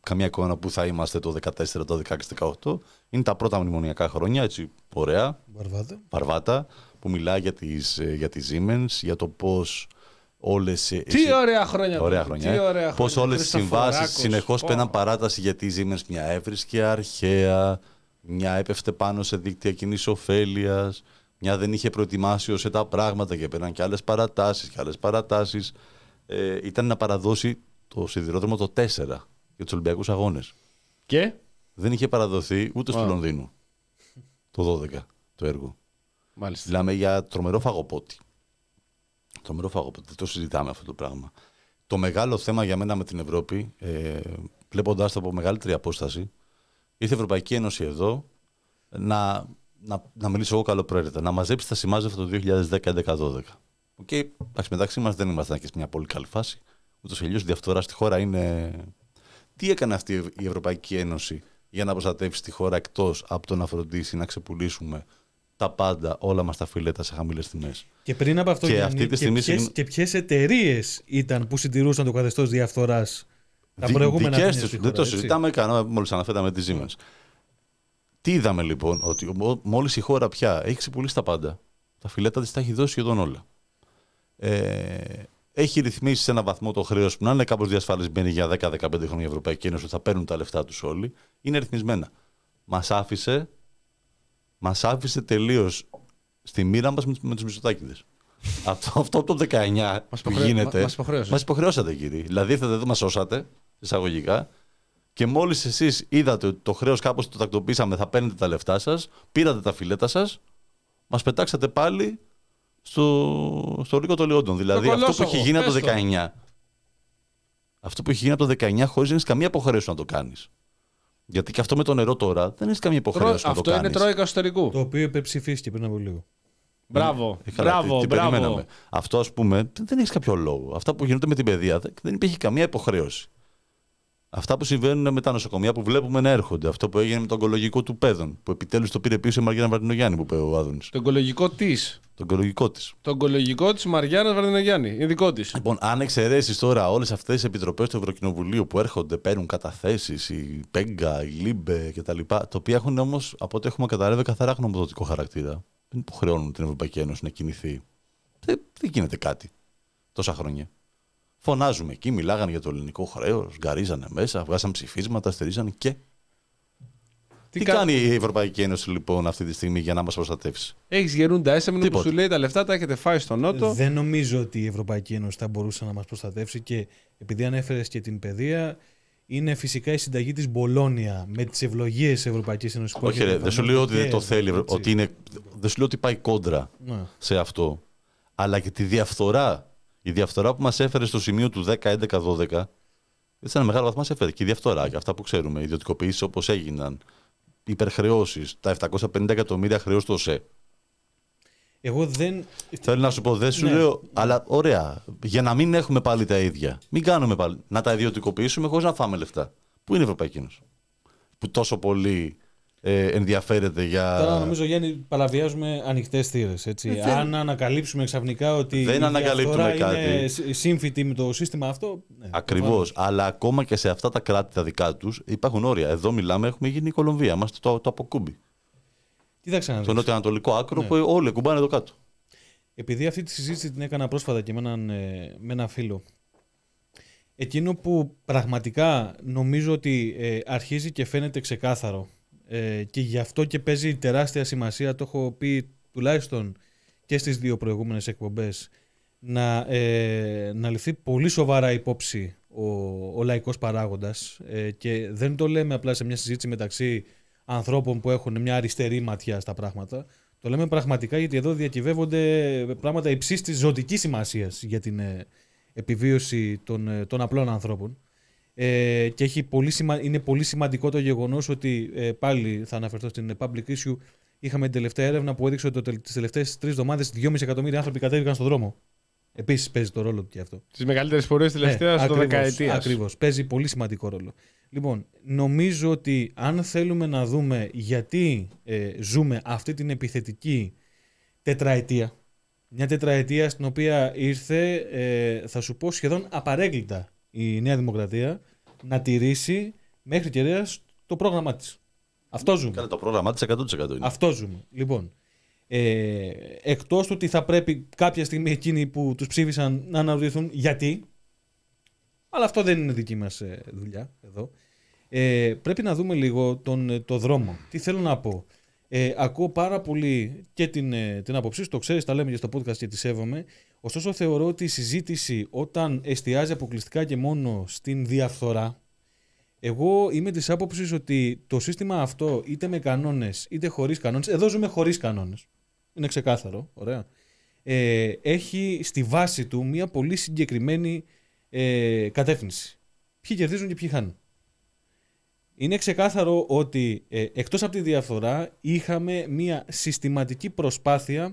καμία εικόνα που θα είμαστε το δεκατέσσερα, το δεκαέξι, δεκαοκτώ. Είναι τα πρώτα μνημονιακά χρόνια, έτσι ωραία. Βαρβάτα. Βαρβάτα, που μιλάει για τις, για τις Siemens, για το πώς όλες. Τι ωραία χρόνια! Ωραία χρόνια. Τι ωραία Πώς χρόνια. όλες οι συμβάσεις συνεχώς Πω. παίρναν παράταση, γιατί η Siemens μια έβρισκε αρχαία, μια έπεφτε πάνω σε δίκτυα κοινής ωφέλειας, μια δεν είχε προετοιμάσει ώστε τα πράγματα και παίρναν και άλλες παρατάσεις και άλλες παρατάσεις. Ε, ήταν να παραδώσει το σιδηρόδρομο το τέσσερα για τους Ολυμπιακούς Αγώνες. Και δεν είχε παραδοθεί ούτε στο Α. Λονδίνο το δώδεκα το έργο. Μάλιστα. Μιλάμε για τρομερό φαγοπότη. Τρομερό φαγοπότη. Δεν το συζητάμε αυτό το πράγμα. Το μεγάλο θέμα για μένα με την Ευρώπη, ε, βλέποντας το από μεγαλύτερη απόσταση, ήρθε η Ευρωπαϊκή Ένωση εδώ να, να, να μιλήσω εγώ καλοπροαίρετα, να μαζέψει τα σημάζευτα το δύο χιλιάδες δέκα, έντεκα, δώδεκα. Οκ, okay, μεταξύ μας δεν ήμασταν και σε μια πολύ καλή φάση. Ούτως ή αλλιώς η διαφθορά στη χώρα είναι. Τι έκανε αυτή η Ευρωπαϊκή Ένωση για να προστατεύσει τη χώρα εκτός από το να φροντίσει να ξεπουλήσουμε τα πάντα, όλα μας τα φιλέτα σε χαμηλές τιμές? Και πριν από αυτό, και, Γιάννη, αυτή τη στιγμή, και, ποιες, και ποιες εταιρείες ήταν που συντηρούσαν το καθεστώς διαφθοράς τα δι, προηγούμενα δικές χρόνια? τους, δεν το συζητάμε καν, μόλις αναφέραμε τη Siemens. Τι είδαμε λοιπόν? Ότι μόλις η χώρα πια έχει ξεπουλήσει τα πάντα, τα φιλέτα της τα έχει δώσει σχεδόν όλα. Ε, έχει ρυθμίσει σε έναν βαθμό το χρέος που να είναι κάπως διασφαλισμένοι για δέκα με δεκαπέντε χρόνια η Ευρωπαϊκή Ένωση, ότι θα παίρνουν τα λεφτά τους όλοι. Είναι ρυθμισμένα. Μας άφησε, μας άφησε τελείως στη μοίρα μας με τους Μητσοτάκηδες. αυτό, αυτό το δεκαεννιά μας που υποχρε... γίνεται. Μας υποχρεώσατε. Μας υποχρεώσατε, κύριε. Δηλαδή ήρθατε εδώ, μας σώσατε, εισαγωγικά. Και μόλις εσείς είδατε ότι το χρέος κάπως το τακτοποιήσαμε, θα παίρνετε τα λεφτά σας, πήρατε τα φιλέτα σας, μας πετάξατε πάλι στο, στο ρίκο των λεόντων. Δηλαδή αυτό που έχει γίνει από το δεκαεννιά. Αυτό που έχει γίνει από το δεκαεννιά χωρίς να έχεις καμία υποχρέωση να το κάνεις. Γιατί και αυτό με το νερό τώρα δεν έχεις καμία υποχρέωση Τρό, να το κάνεις. Αυτό είναι τρόικα εσωτερικού. Το οποίο υπερψηφίστηκε πριν από λίγο. Μπράβο, ε, μπράβο, τι, τι μπράβο. περιμέναμε. Αυτό, ας πούμε, δεν έχει κάποιο λόγο. Αυτά που γίνονται με την παιδεία δεν υπήρχε καμία υποχρέωση. Αυτά που συμβαίνουν με τα νοσοκομεία που βλέπουμε να έρχονται. Αυτό που έγινε με το ογκολογικό του παιδών. Που επιτέλους το πήρε πίσω η Μαριάννα Βαρδινογιάννη, που είπε ο Άδωνης. Το ογκολογικό της. Το ογκολογικό της. Το ογκολογικό της Μαριάννα Βαρδινογιάννη. Είναι δικό της. Λοιπόν, αν εξαιρέσεις τώρα όλες αυτές τις επιτροπές του Ευρωκοινοβουλίου που έρχονται, παίρνουν καταθέσεις, η Πέγκα, η Λίμπε κτλ. Τα οποία έχουν όμως, από ό,τι έχουμε καταλάβει, καθαρά γνωμοδοτικό χαρακτήρα. Δεν υποχρεώνουν την Ευρωπαϊκή Ένωση να κινηθεί. Δεν, δεν γίνεται κάτι τόσα χρόνια. Φωνάζουμε εκεί, μιλάγανε για το ελληνικό χρέος, γκαρίζανε μέσα, βγάσαν ψηφίσματα, στερίζανε και. Τι, Τι κα... κάνει η Ευρωπαϊκή Ένωση λοιπόν αυτή τη στιγμή για να μας προστατεύσει? Έχεις γερούντα έσεμνο που σου λέει τα λεφτά τα έχετε φάει στον Νότο. Δεν νομίζω ότι η Ευρωπαϊκή Ένωση θα μπορούσε να μας προστατεύσει, και επειδή ανέφερες και την παιδεία, είναι φυσικά η συνταγή της Μπολόνια με τις ευλογίες της Ευρωπαϊκής Ένωσης. Όχι, ρε, δεν σου λέω ότι δεν το θέλει, ότι είναι, δεν σου λέω ότι πάει κόντρα να. σε αυτό, αλλά και τη διαφθορά. Η διαφθορά που μας έφερε στο σημείο του δέκα, έντεκα, δώδεκα, σε ένα μεγάλο βαθμό μας έφερε και η διαφθορά, και αυτά που ξέρουμε, οι ιδιωτικοποιήσεις όπως έγιναν, υπερχρεώσεις, τα επτακόσια πενήντα εκατομμύρια χρεώσεις στο ΟΣΕ. Εγώ δεν. Θέλω να σου πω, δεν σου ναι. λέω, αλλά ωραία, για να μην έχουμε πάλι τα ίδια, μην κάνουμε πάλι, να τα ιδιωτικοποιήσουμε χωρίς να φάμε λεφτά. Πού είναι η Ευρωπαϊκή Ένωση, που τόσο πολύ ε, ενδιαφέρεται για. Τώρα νομίζω, Γιάννη, παραβιάζουμε ανοιχτές θύρες. Ε, Αν ανακαλύψουμε ξαφνικά ότι δεν η διαφθορά είναι σύμφυτη με το σύστημα αυτό. Ναι, ακριβώς. Αλλά ακόμα και σε αυτά τα κράτη τα δικά τους υπάρχουν όρια. Εδώ μιλάμε, έχουμε γίνει η Κολομβία. Είμαστε το, το αποκούμπι. Στο νοτιοανατολικό άκρο, ναι. που όλοι κουμπάνε εδώ κάτω. Επειδή αυτή τη συζήτηση την έκανα πρόσφατα και με έναν, με έναν φίλο, εκείνο που πραγματικά νομίζω ότι ε, αρχίζει και φαίνεται ξεκάθαρο, ε, και γι' αυτό και παίζει τεράστια σημασία, το έχω πει τουλάχιστον και στις δύο προηγούμενες εκπομπές, να, ε, να ληφθεί πολύ σοβαρά υπόψη ο, ο λαϊκός παράγοντας, ε, και δεν το λέμε απλά σε μια συζήτηση μεταξύ ανθρώπων που έχουν μια αριστερή ματιά στα πράγματα. Το λέμε πραγματικά, γιατί εδώ διακυβεύονται πράγματα υψής της ζωτικής σημασίας για την ε, επιβίωση των, ε, των απλών ανθρώπων. Ε, και έχει πολύ σημα... είναι πολύ σημαντικό το γεγονός ότι, ε, πάλι θα αναφερθώ στην Public Issue, είχαμε την τελευταία έρευνα που έδειξε ότι τις τελευταίες τρεις εβδομάδες δυόμισι εκατομμύρια άνθρωποι κατέβηκαν στον δρόμο. Επίσης παίζει το ρόλο του και αυτό. Τις μεγαλύτερες πορείες τελευταίας ναι, δεκαετίας. Ακριβώς. Παίζει πολύ σημαντικό ρόλο. Λοιπόν, νομίζω ότι αν θέλουμε να δούμε γιατί ε, ζούμε αυτή την επιθετική τετραετία, μια τετραετία στην οποία ήρθε, ε, θα σου πω, σχεδόν απαρέγκλιτα η Νέα Δημοκρατία να τηρήσει μέχρι κεραίας το πρόγραμμά της. Αυτό ζούμε. Καλά, το πρόγραμμά της εκατό τοις εκατό είναι. Αυτό ζούμε. Λοιπόν, ε, εκτός του ότι θα πρέπει κάποια στιγμή εκείνοι που τους ψήφισαν να αναρωτηθούν γιατί, αλλά αυτό δεν είναι δική μας ε, δουλειά εδώ, ε, πρέπει να δούμε λίγο τον, το δρόμο. Τι θέλω να πω. Ε, ακούω πάρα πολύ και την, ε, την άποψή σου, το ξέρεις, τα λέμε και στο podcast και τη σέβομαι. Ωστόσο θεωρώ ότι η συζήτηση όταν εστιάζει αποκλειστικά και μόνο στην διαφθορά, εγώ είμαι της άποψης ότι το σύστημα αυτό είτε με κανόνες είτε χωρίς κανόνες, εδώ ζούμε χωρίς κανόνες, είναι ξεκάθαρο, ωραία, ε, έχει στη βάση του μια πολύ συγκεκριμένη ε, κατεύθυνση. Ποιοι κερδίζουν και ποιοι χάνουν. Είναι ξεκάθαρο ότι ε, εκτός από τη διαφθορά είχαμε μια συστηματική προσπάθεια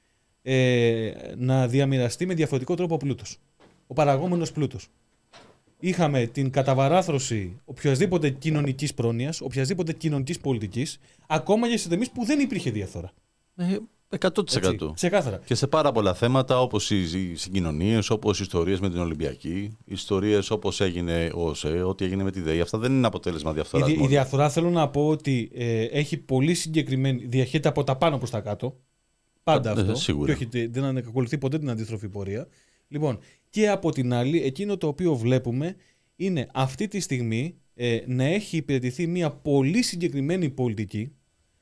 ε, να διαμοιραστεί με διαφορετικό τρόπο ο πλούτος. Ο παραγόμενος πλούτος. Είχαμε την καταβαράθρωση οποιασδήποτε κοινωνικής πρόνοιας, οποιασδήποτε κοινωνικής πολιτικής, ακόμα και σε τομείς που δεν υπήρχε διαφθορά. Ε, εκατό τοις εκατό. Έτσι, ξεκάθαρα. Και σε πάρα πολλά θέματα, όπως οι συγκοινωνίες, όπως οι ιστορίες με την Ολυμπιακή, ιστορίες όπως έγινε ο ΟΣΕ, ό,τι έγινε με τη ΔΕΗ. Αυτά δεν είναι αποτέλεσμα διαφθοράς. Η, η διαφθορά θέλω να πω ότι ε, έχει πολύ συγκεκριμένη. Διαχέεται από τα πάνω προς τα κάτω. Πάντα ε, αυτό. Σίγουρα. Και όχι, δεν ακολουθεί ποτέ την αντίστροφη πορεία. Λοιπόν, και από την άλλη, εκείνο το οποίο βλέπουμε είναι αυτή τη στιγμή ε, να έχει υπηρετηθεί μια πολύ συγκεκριμένη πολιτική.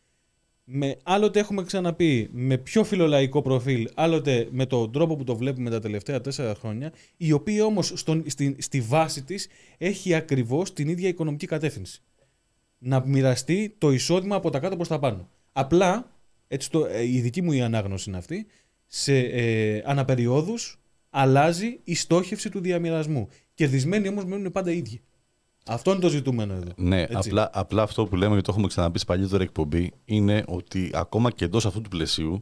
Με, άλλοτε έχουμε ξαναπεί με πιο φιλολαϊκό προφίλ, άλλοτε με τον τρόπο που το βλέπουμε τα τελευταία τέσσερα χρόνια, η οποία όμως στον, στη, στη βάση της έχει ακριβώς την ίδια οικονομική κατεύθυνση. Να μοιραστεί το εισόδημα από τα κάτω προς τα πάνω. Απλά, έτσι το, η δική μου η ανάγνωση είναι αυτή, σε ε, αναπεριόδους αλλάζει η στόχευση του διαμοιρασμού. Κερδισμένοι όμως μένουν πάντα οι ίδιοι. Αυτό είναι το ζητούμενο εδώ. Ναι, απλά, απλά αυτό που λέμε και το έχουμε ξαναπεί σε παλιότερη εκπομπή είναι ότι ακόμα και εντός αυτού του πλαισίου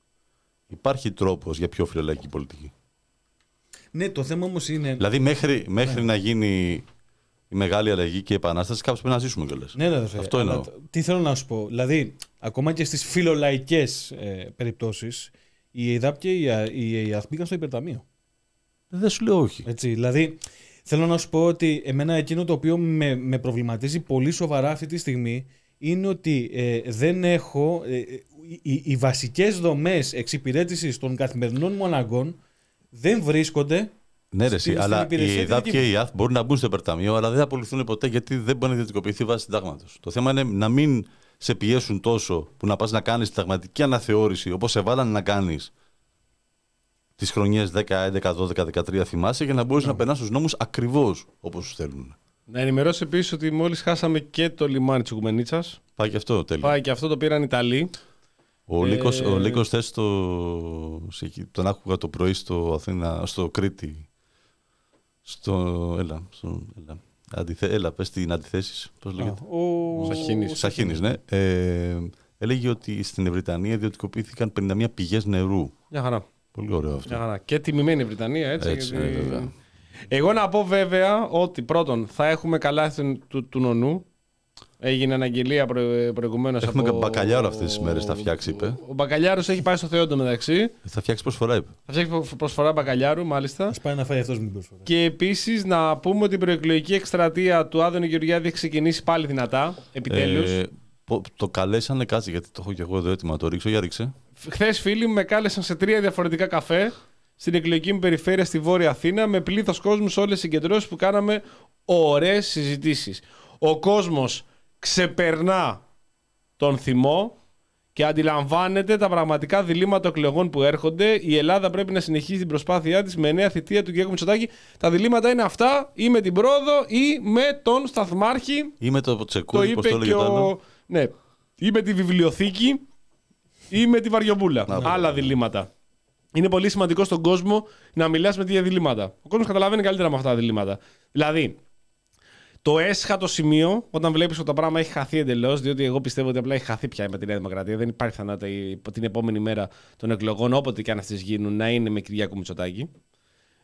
υπάρχει τρόπος για πιο φιλολαϊκή πολιτική. Ναι, το θέμα όμως είναι. Δηλαδή, μέχρι, μέχρι ναι. να γίνει η μεγάλη αλλαγή και η επανάσταση, κάπως πρέπει να ζήσουμε κιόλας. Ναι, ναι, ναι. Αυτό εννοώ. Τι θέλω να σου πω. Δηλαδή, ακόμα και στις φιλολαϊκές ε, περιπτώσεις, η ΕΙΔΑΠ και η ΕΙΑΘ μπήκαν στο υπερταμείο. Δεν σου λέω όχι. Έτσι, δηλαδή. Θέλω να σου πω ότι εμένα εκείνο το οποίο με, με προβληματίζει πολύ σοβαρά αυτή τη στιγμή είναι ότι ε, δεν έχω ε, οι, οι βασικές δομές εξυπηρέτησης των καθημερινών μου αναγκών δεν βρίσκονται. Ναι, ρε, στην, αλλά στην η ΕΔΑΠ και η ΕΑΘ μπορούν να μπουν στο υπερταμείο, αλλά δεν θα απολυθούν ποτέ γιατί δεν μπορεί να ιδιωτικοποιηθεί βάσει συντάγματος. Το θέμα είναι να μην σε πιέσουν τόσο που να πας να κάνεις συνταγματική αναθεώρηση όπως σε βάλανε να κάνεις τις χρονιές δέκα, έντεκα, δώδεκα, δεκατρία, θυμάσαι, για να μπορείς ναι. να περνάς τους νόμους ακριβώς όπως τους θέλουν. Να ενημερώσω επίσης ότι μόλις χάσαμε και το λιμάνι της Οικουμενίτσας. Πάει και αυτό, τέλειο. Πάει και αυτό, το πήραν Ιταλοί. Ο, ε... Λίκος, ο Λίκος θες το... τον άκουγα το πρωί στο Αθήνα, στο Κρήτη. Στο... Έλα, στο... Έλα. Αντιθε... Έλα, πες την αντιθέσεις. Πώς λέγεται. Ο Σαχίνης. Σαχίνης, ναι. Ε... Έλεγε ότι στην Βρυτανία ιδιωτικοποιήθηκαν πενήντα μία πηγές νερού. Μια χαρά. Πολύ ωραίο αυτό. Μια χαρά. Και τιμημένη η Βρυτανία, έτσι. έτσι γιατί... ναι, βέβαια. Εγώ να πω βέβαια ότι πρώτον θα έχουμε καλάθι του, του νονού. Έγινε αναγγελία προ, προηγουμένως. Έχουμε από... μπακαλιάρο αυτές τις μέρες, θα φτιάξει, είπε. Ο, ο μπακαλιάρος έχει πάει στο Θεό του μεταξύ. Θα φτιάξει προσφορά, είπε. Θα φτιάξει προσφορά μπακαλιάρου, μάλιστα. Ας πάει να φάει αυτός με την προσφορά. Και επίσης να πούμε ότι η προεκλογική εκστρατεία του Άδωνη Γεωργιάδη έχει ξεκινήσει πάλι δυνατά, επιτέλους. Ε, το καλέσανε κάτι, γιατί το έχω και εγώ εδώ έτοιμα να το ρίξω. Για ρίξε. Χθες φίλοι μου με κάλεσαν σε τρία διαφορετικά καφέ στην εκλογική μου περιφέρεια στη Βόρεια Αθήνα με πλήθος κόσμου σε όλες τις συγκεντρώσεις που κάναμε ωραίες συζητήσεις. Ο κόσμος ξεπερνά τον θυμό και αντιλαμβάνεται τα πραγματικά διλήμματα εκλογών που έρχονται. Η Ελλάδα πρέπει να συνεχίσει την προσπάθειά της με νέα θητεία του κ. Μητσοτάκη. Τα διλήμματα είναι αυτά, ή με την πρόοδο ή με τον Σταθμάρχη. Ή με το Τσεκούρι, το πώς το έλεγε ο... το άλλο. Ναι, ή με τη βιβλιοθήκη ή με τη Βαριομπούλα. Να, άλλα ναι. διλήμματα. Είναι πολύ σημαντικό στον κόσμο να μιλάς με τέτοια διλήμματα. Ο κόσμος καταλαβαίνει καλύτερα με αυτά τα διλήμματα. Δηλαδή, το έσχατο σημείο, όταν βλέπεις ότι το πράγμα έχει χαθεί εντελώς, διότι εγώ πιστεύω ότι απλά έχει χαθεί πια με τη Νέα Δημοκρατία. Δεν υπάρχει πιθανότητα την επόμενη μέρα των εκλογών, όποτε και αν αυτές γίνουν, να είναι με Κυριάκο Μητσοτάκη.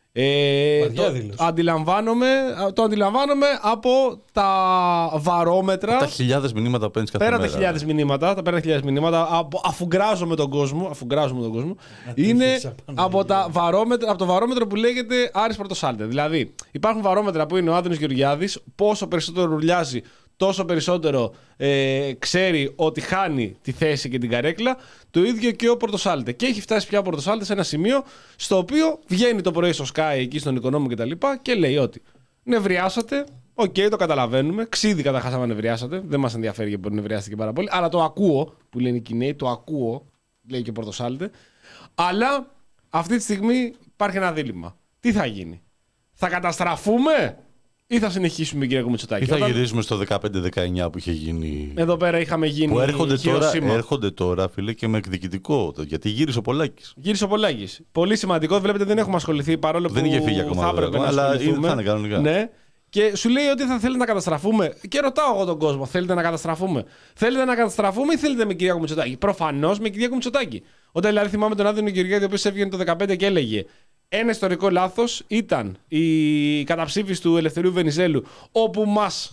Ε, το, αντιλαμβάνομαι, το αντιλαμβάνομαι από τα βαρόμετρα. Από τα χιλιάδες μηνύματα που παίρνεις κάθε πέρα μέρα. Τα χιλιάδες μηνύματα, τα πέρα χιλιάδες μηνύματα, αφουγκράζομαι τον κόσμο, αφουγκράζομαι τον κόσμο είναι από, τα βαρόμετρα, από το βαρόμετρο που λέγεται Άρης Πορτοσάλτε. Δηλαδή, υπάρχουν βαρόμετρα που είναι ο Άδωνης Γεωργιάδης, πόσο περισσότερο ρουλιάζει, τόσο περισσότερο ε, ξέρει ότι χάνει τη θέση και την καρέκλα. Το ίδιο και ο Πορτοσάλτε. Και έχει φτάσει πια ο Πορτοσάλτε σε ένα σημείο στο οποίο βγαίνει το πρωί στο Sky εκεί στον Οικονόμο κτλ. Και, και λέει ότι νευριάσατε. Οκ, okay, το καταλαβαίνουμε. Ξίδι καταρχάς άμα νευριάσατε. Δεν μας ενδιαφέρει γιατί μπορεί να νευριάσετε και πάρα πολύ. Αλλά το ακούω, που λένε οι Κινέοι, το ακούω, λέει και ο Πορτοσάλτε. Αλλά αυτή τη στιγμή υπάρχει ένα δίλημμα. Τι θα γίνει, θα καταστραφούμε ή θα συνεχίσουμε, κύριε Μητσοτάκη? Ή θα Όταν... γυρίσουμε στο δεκαπέντε δεκαεννιά που είχε γίνει. Εδώ πέρα είχαμε γίνει. Που έρχονται τώρα, έρχονται τώρα, φίλε, και με εκδικητικό. Γιατί γύρισε ο Πολάκης. Γύρισε ο Πολάκης. Πολύ σημαντικό. Βλέπετε, δεν έχουμε ασχοληθεί παρόλο που δεν είχε φύγει ακόμα. Θα έπρεπε βέβαια, να αλλά ασχοληθούμε. θα είναι κανονικά. Ναι. Και σου λέει ότι θα θέλετε να καταστραφούμε. Και ρωτάω εγώ τον κόσμο, θέλετε να καταστραφούμε? Θέλετε να καταστραφούμε ή θέλετε με Κυριάκο Μητσοτάκη? Προφανώς με Κυριάκο Μητσοτάκη. Όταν δηλαδή θυμάμαι τον Άδωνη Γεωργιάδη, ο οποίος έβγαινε το δεκαπέντε και έλεγε: ένα ιστορικό λάθος ήταν η καταψήφιση του Ελευθερίου Βενιζέλου, όπου μας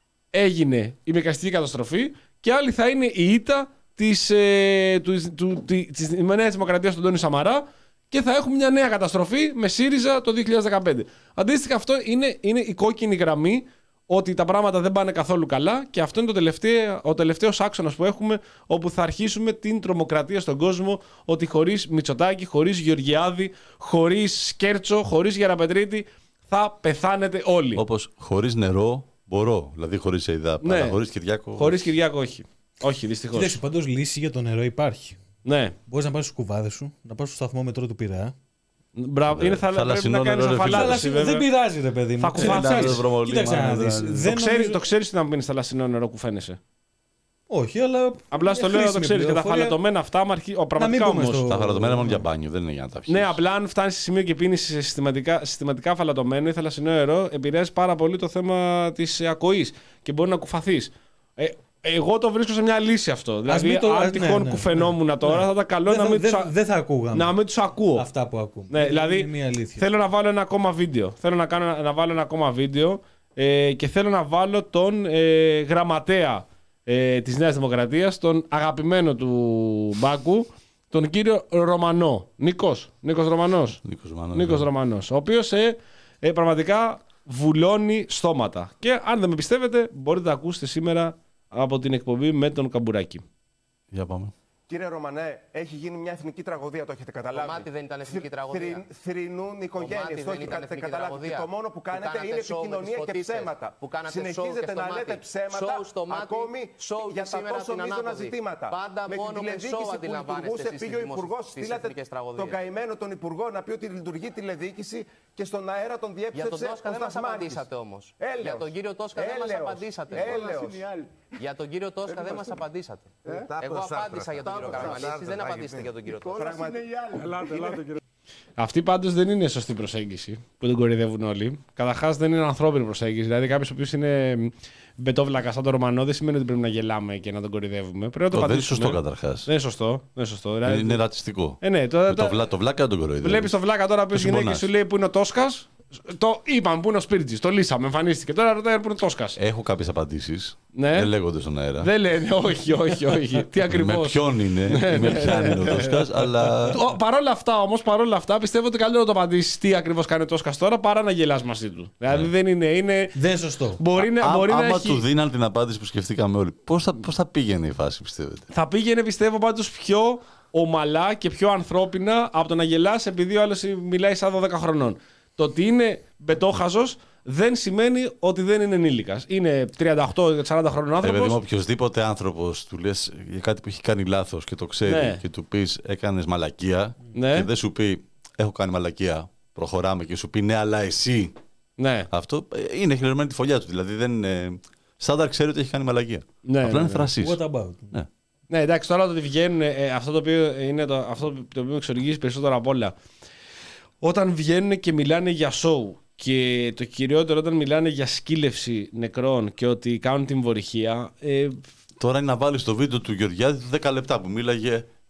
έγινε η μεγαστική καταστροφή, και άλλη θα είναι η ήττα της, ε, του, του, της Νέας Δημοκρατίας του Ντόνι Σαμαρά, και θα έχουμε μια νέα καταστροφή με ΣΥΡΙΖΑ το δύο χιλιάδες δεκαπέντε. Αντίστοιχα, αυτό είναι, είναι η κόκκινη γραμμή, ότι τα πράγματα δεν πάνε καθόλου καλά, και αυτό είναι το τελευταίο, ο τελευταίος άξονας που έχουμε, όπου θα αρχίσουμε την τρομοκρατία στον κόσμο, ότι χωρίς Μητσοτάκη, χωρίς Γεωργιάδη, χωρίς Σκέρτσο, χωρίς Γεραπετρίτη θα πεθάνετε όλοι. Όπως χωρίς νερό μπορώ, δηλαδή χωρίς ΕΙΔΑΠ, ναι. Αλλά χωρίς Κυριάκο... Χωρίς Κυριάκο όχι. Όχι, δυστυχώς. Κοίταξε, πάντως λύση για το νερό υπάρχει. Ναι. Μπορείς να πας στους κουβάδες σου, να πας στο σταθμό μετρό του Πειραιά. Μπράβο, είναι θα, πρέπει να κάνεις αφαλάτωση. Δεν πειράζει, ρε παιδί μου. Θα κουφαθείς. Κοίταξε να δεις. Το ξέρεις τι να πίνεις θαλασσινό νερό, κουφαίνεσαι? Όχι, αλλά. Απλά στο λέω να το ξέρεις. Και τα φαλατωμένα αυτά, πραγματικά όμως. Τα φαλατωμένα μόνο για μπάνιο, δεν είναι για να τα πιεις. Ναι, απλά αν φτάνεις σε σημείο και πίνεις συστηματικά, συστηματικά φαλατωμένο ή θαλασσινό νερό, επηρεάζει πάρα πολύ το θέμα της ακοής και μπορεί να κουφαθείς. Ε, Εγώ το βρίσκω σε μια λύση αυτό. Δηλαδή, το... αν τυχόν ναι, ναι, κουφαινόμουν ναι, τώρα, ναι. θα ήταν καλό δεν να μην τους δεν θα ακούγαμε. Να μην τους ακούω. Αυτά που ακούμε. Ναι, δηλαδή, θέλω να βάλω ένα ακόμα βίντεο. Θέλω να, κάνω, να βάλω ένα ακόμα βίντεο ε, και θέλω να βάλω τον ε, γραμματέα ε, της Νέας Δημοκρατίας, τον αγαπημένο του Μπάκου, τον κύριο Ρωμανό. Νίκος. Νίκος Ρωμανός. Νίκος Ρωμανός, Νίκος ναι. Ρωμανός. Ο οποίος ε, ε, πραγματικά βουλώνει στόματα. Και αν δεν με πιστεύετε, μπορείτε να ακούσετε σήμερα από την εκπομπή με τον Καμπουράκη. Για πάμε. Κύριε Ρωμανέ, έχει γίνει μια εθνική τραγωδία, το έχετε καταλάβει. Κομμάτι δεν ήταν εθνική τραγωδία. Θρη, θρηνούν οι οικογένειες, το έχετε καταλάβει. Και το μόνο που κάνετε που είναι επικοινωνία και ψέματα. Που συνεχίζετε να λέτε ψέματα ακόμη για τα τόσο μείζωνα ζητήματα. Πάντα με μόνο την τηλεδιοίκηση που λειτουργούσε, πήγε ο Υπουργός, στείλατε τον καημένο τον Υπουργό να πει ότι λειτουργεί τηλεδιοίκηση και στον αέρα τον διέψευσε. Για τον Τόσκα δεν μας απαντήσατε όμως. Για τον κύριο Τόσκα δεν μας απαντήσατε. Για τον κύριο Τόσκα δεν μας απαντήσατε. Εγώ απάντησα για τον κύριο Καραμανλή. Εσείς δεν απαντήσετε για τον κύριο Τόσκα. Αυτή πάντως δεν είναι σωστή προσέγγιση που τον κορυδεύουν όλοι. Καταρχάς δεν είναι ανθρώπινη προσέγγιση. Δηλαδή κάποιος ο οποίος είναι μπετόβλακα σαν τον Ρωμανό δεν σημαίνει ότι πρέπει να γελάμε και να τον κορυδεύουμε. Πρέπει να το, το δεν είναι σωστό καταρχάς. Δεν είναι σωστό. Δεν είναι, σωστό. Είναι, είναι ρατσιστικό. Ε, ναι, το, το, το, το βλάκα τον κοροϊδεύει. Βλέπεις το βλάκα τώρα που γυναίκες σου λέει που είναι ο Τόσκας. Το είπαμε που είναι ο Σπίρτζης, το λύσαμε, εμφανίστηκε. Τώρα ρωτάει που είναι ο Τόσκας. Έχω κάποιες απαντήσεις. Ναι. Δεν λέγονται στον αέρα. Δεν λένε, όχι, όχι, όχι. Τι ακριβώς. Με ποιον είναι, με ποιον είναι ο Τόσκας, αλλά. Παρ' όλα αυτά όμως, παρόλα αυτά, πιστεύω ότι καλύτερο να το απαντήσεις τι ακριβώς κάνει ο Τόσκας τώρα παρά να γελάς μαζί του. Δηλαδή δεν είναι. είναι... Δεν είναι σωστό. Μπορεί να, Α, μπορεί άμα να του έχει... δίναν την απάντηση που σκεφτήκαμε όλοι, πώς θα, πώς θα πήγαινε η φάση, πιστεύετε? Θα πήγαινε, πιστεύω, πάντως πιο ομαλά και πιο ανθρώπινα από το να γελάς επειδή ο άλλος μιλάει σαν δώδεκα χρονών. Το ότι είναι μπετόχαζος δεν σημαίνει ότι δεν είναι ενήλικας. Είναι τριάντα οκτώ σαράντα χρονών άνθρωπος. Ε, παιδί μου, οποιοσδήποτε άνθρωπος του λες για κάτι που έχει κάνει λάθος και το ξέρει ναι. και του πεις έκανες μαλακία ναι. και δεν σου πει έχω κάνει μαλακία, προχωράμε και σου πει ναι, αλλά εσύ. Ναι. Αυτό είναι χειρεμένη τη φωλιά του. Δηλαδή δεν είναι. Στάνταρ ξέρει ότι έχει κάνει μαλακία. Ναι, απλά ναι, είναι ναι. θρασής. What about? Ναι. Ναι, εντάξει, τώρα το ότι βγαίνουν. Ε, αυτό το οποίο είναι το, αυτό το οποίο με εξοργίζει περισσότερο απ' όλα. Όταν βγαίνουν και μιλάνε για show και το κυριότερο όταν μιλάνε για σκύλευση νεκρών και ότι κάνουν την βορυχία. Ε... Τώρα είναι να βάλεις το βίντεο του Γεωργιάδη δέκα λεπτά που μίλαγε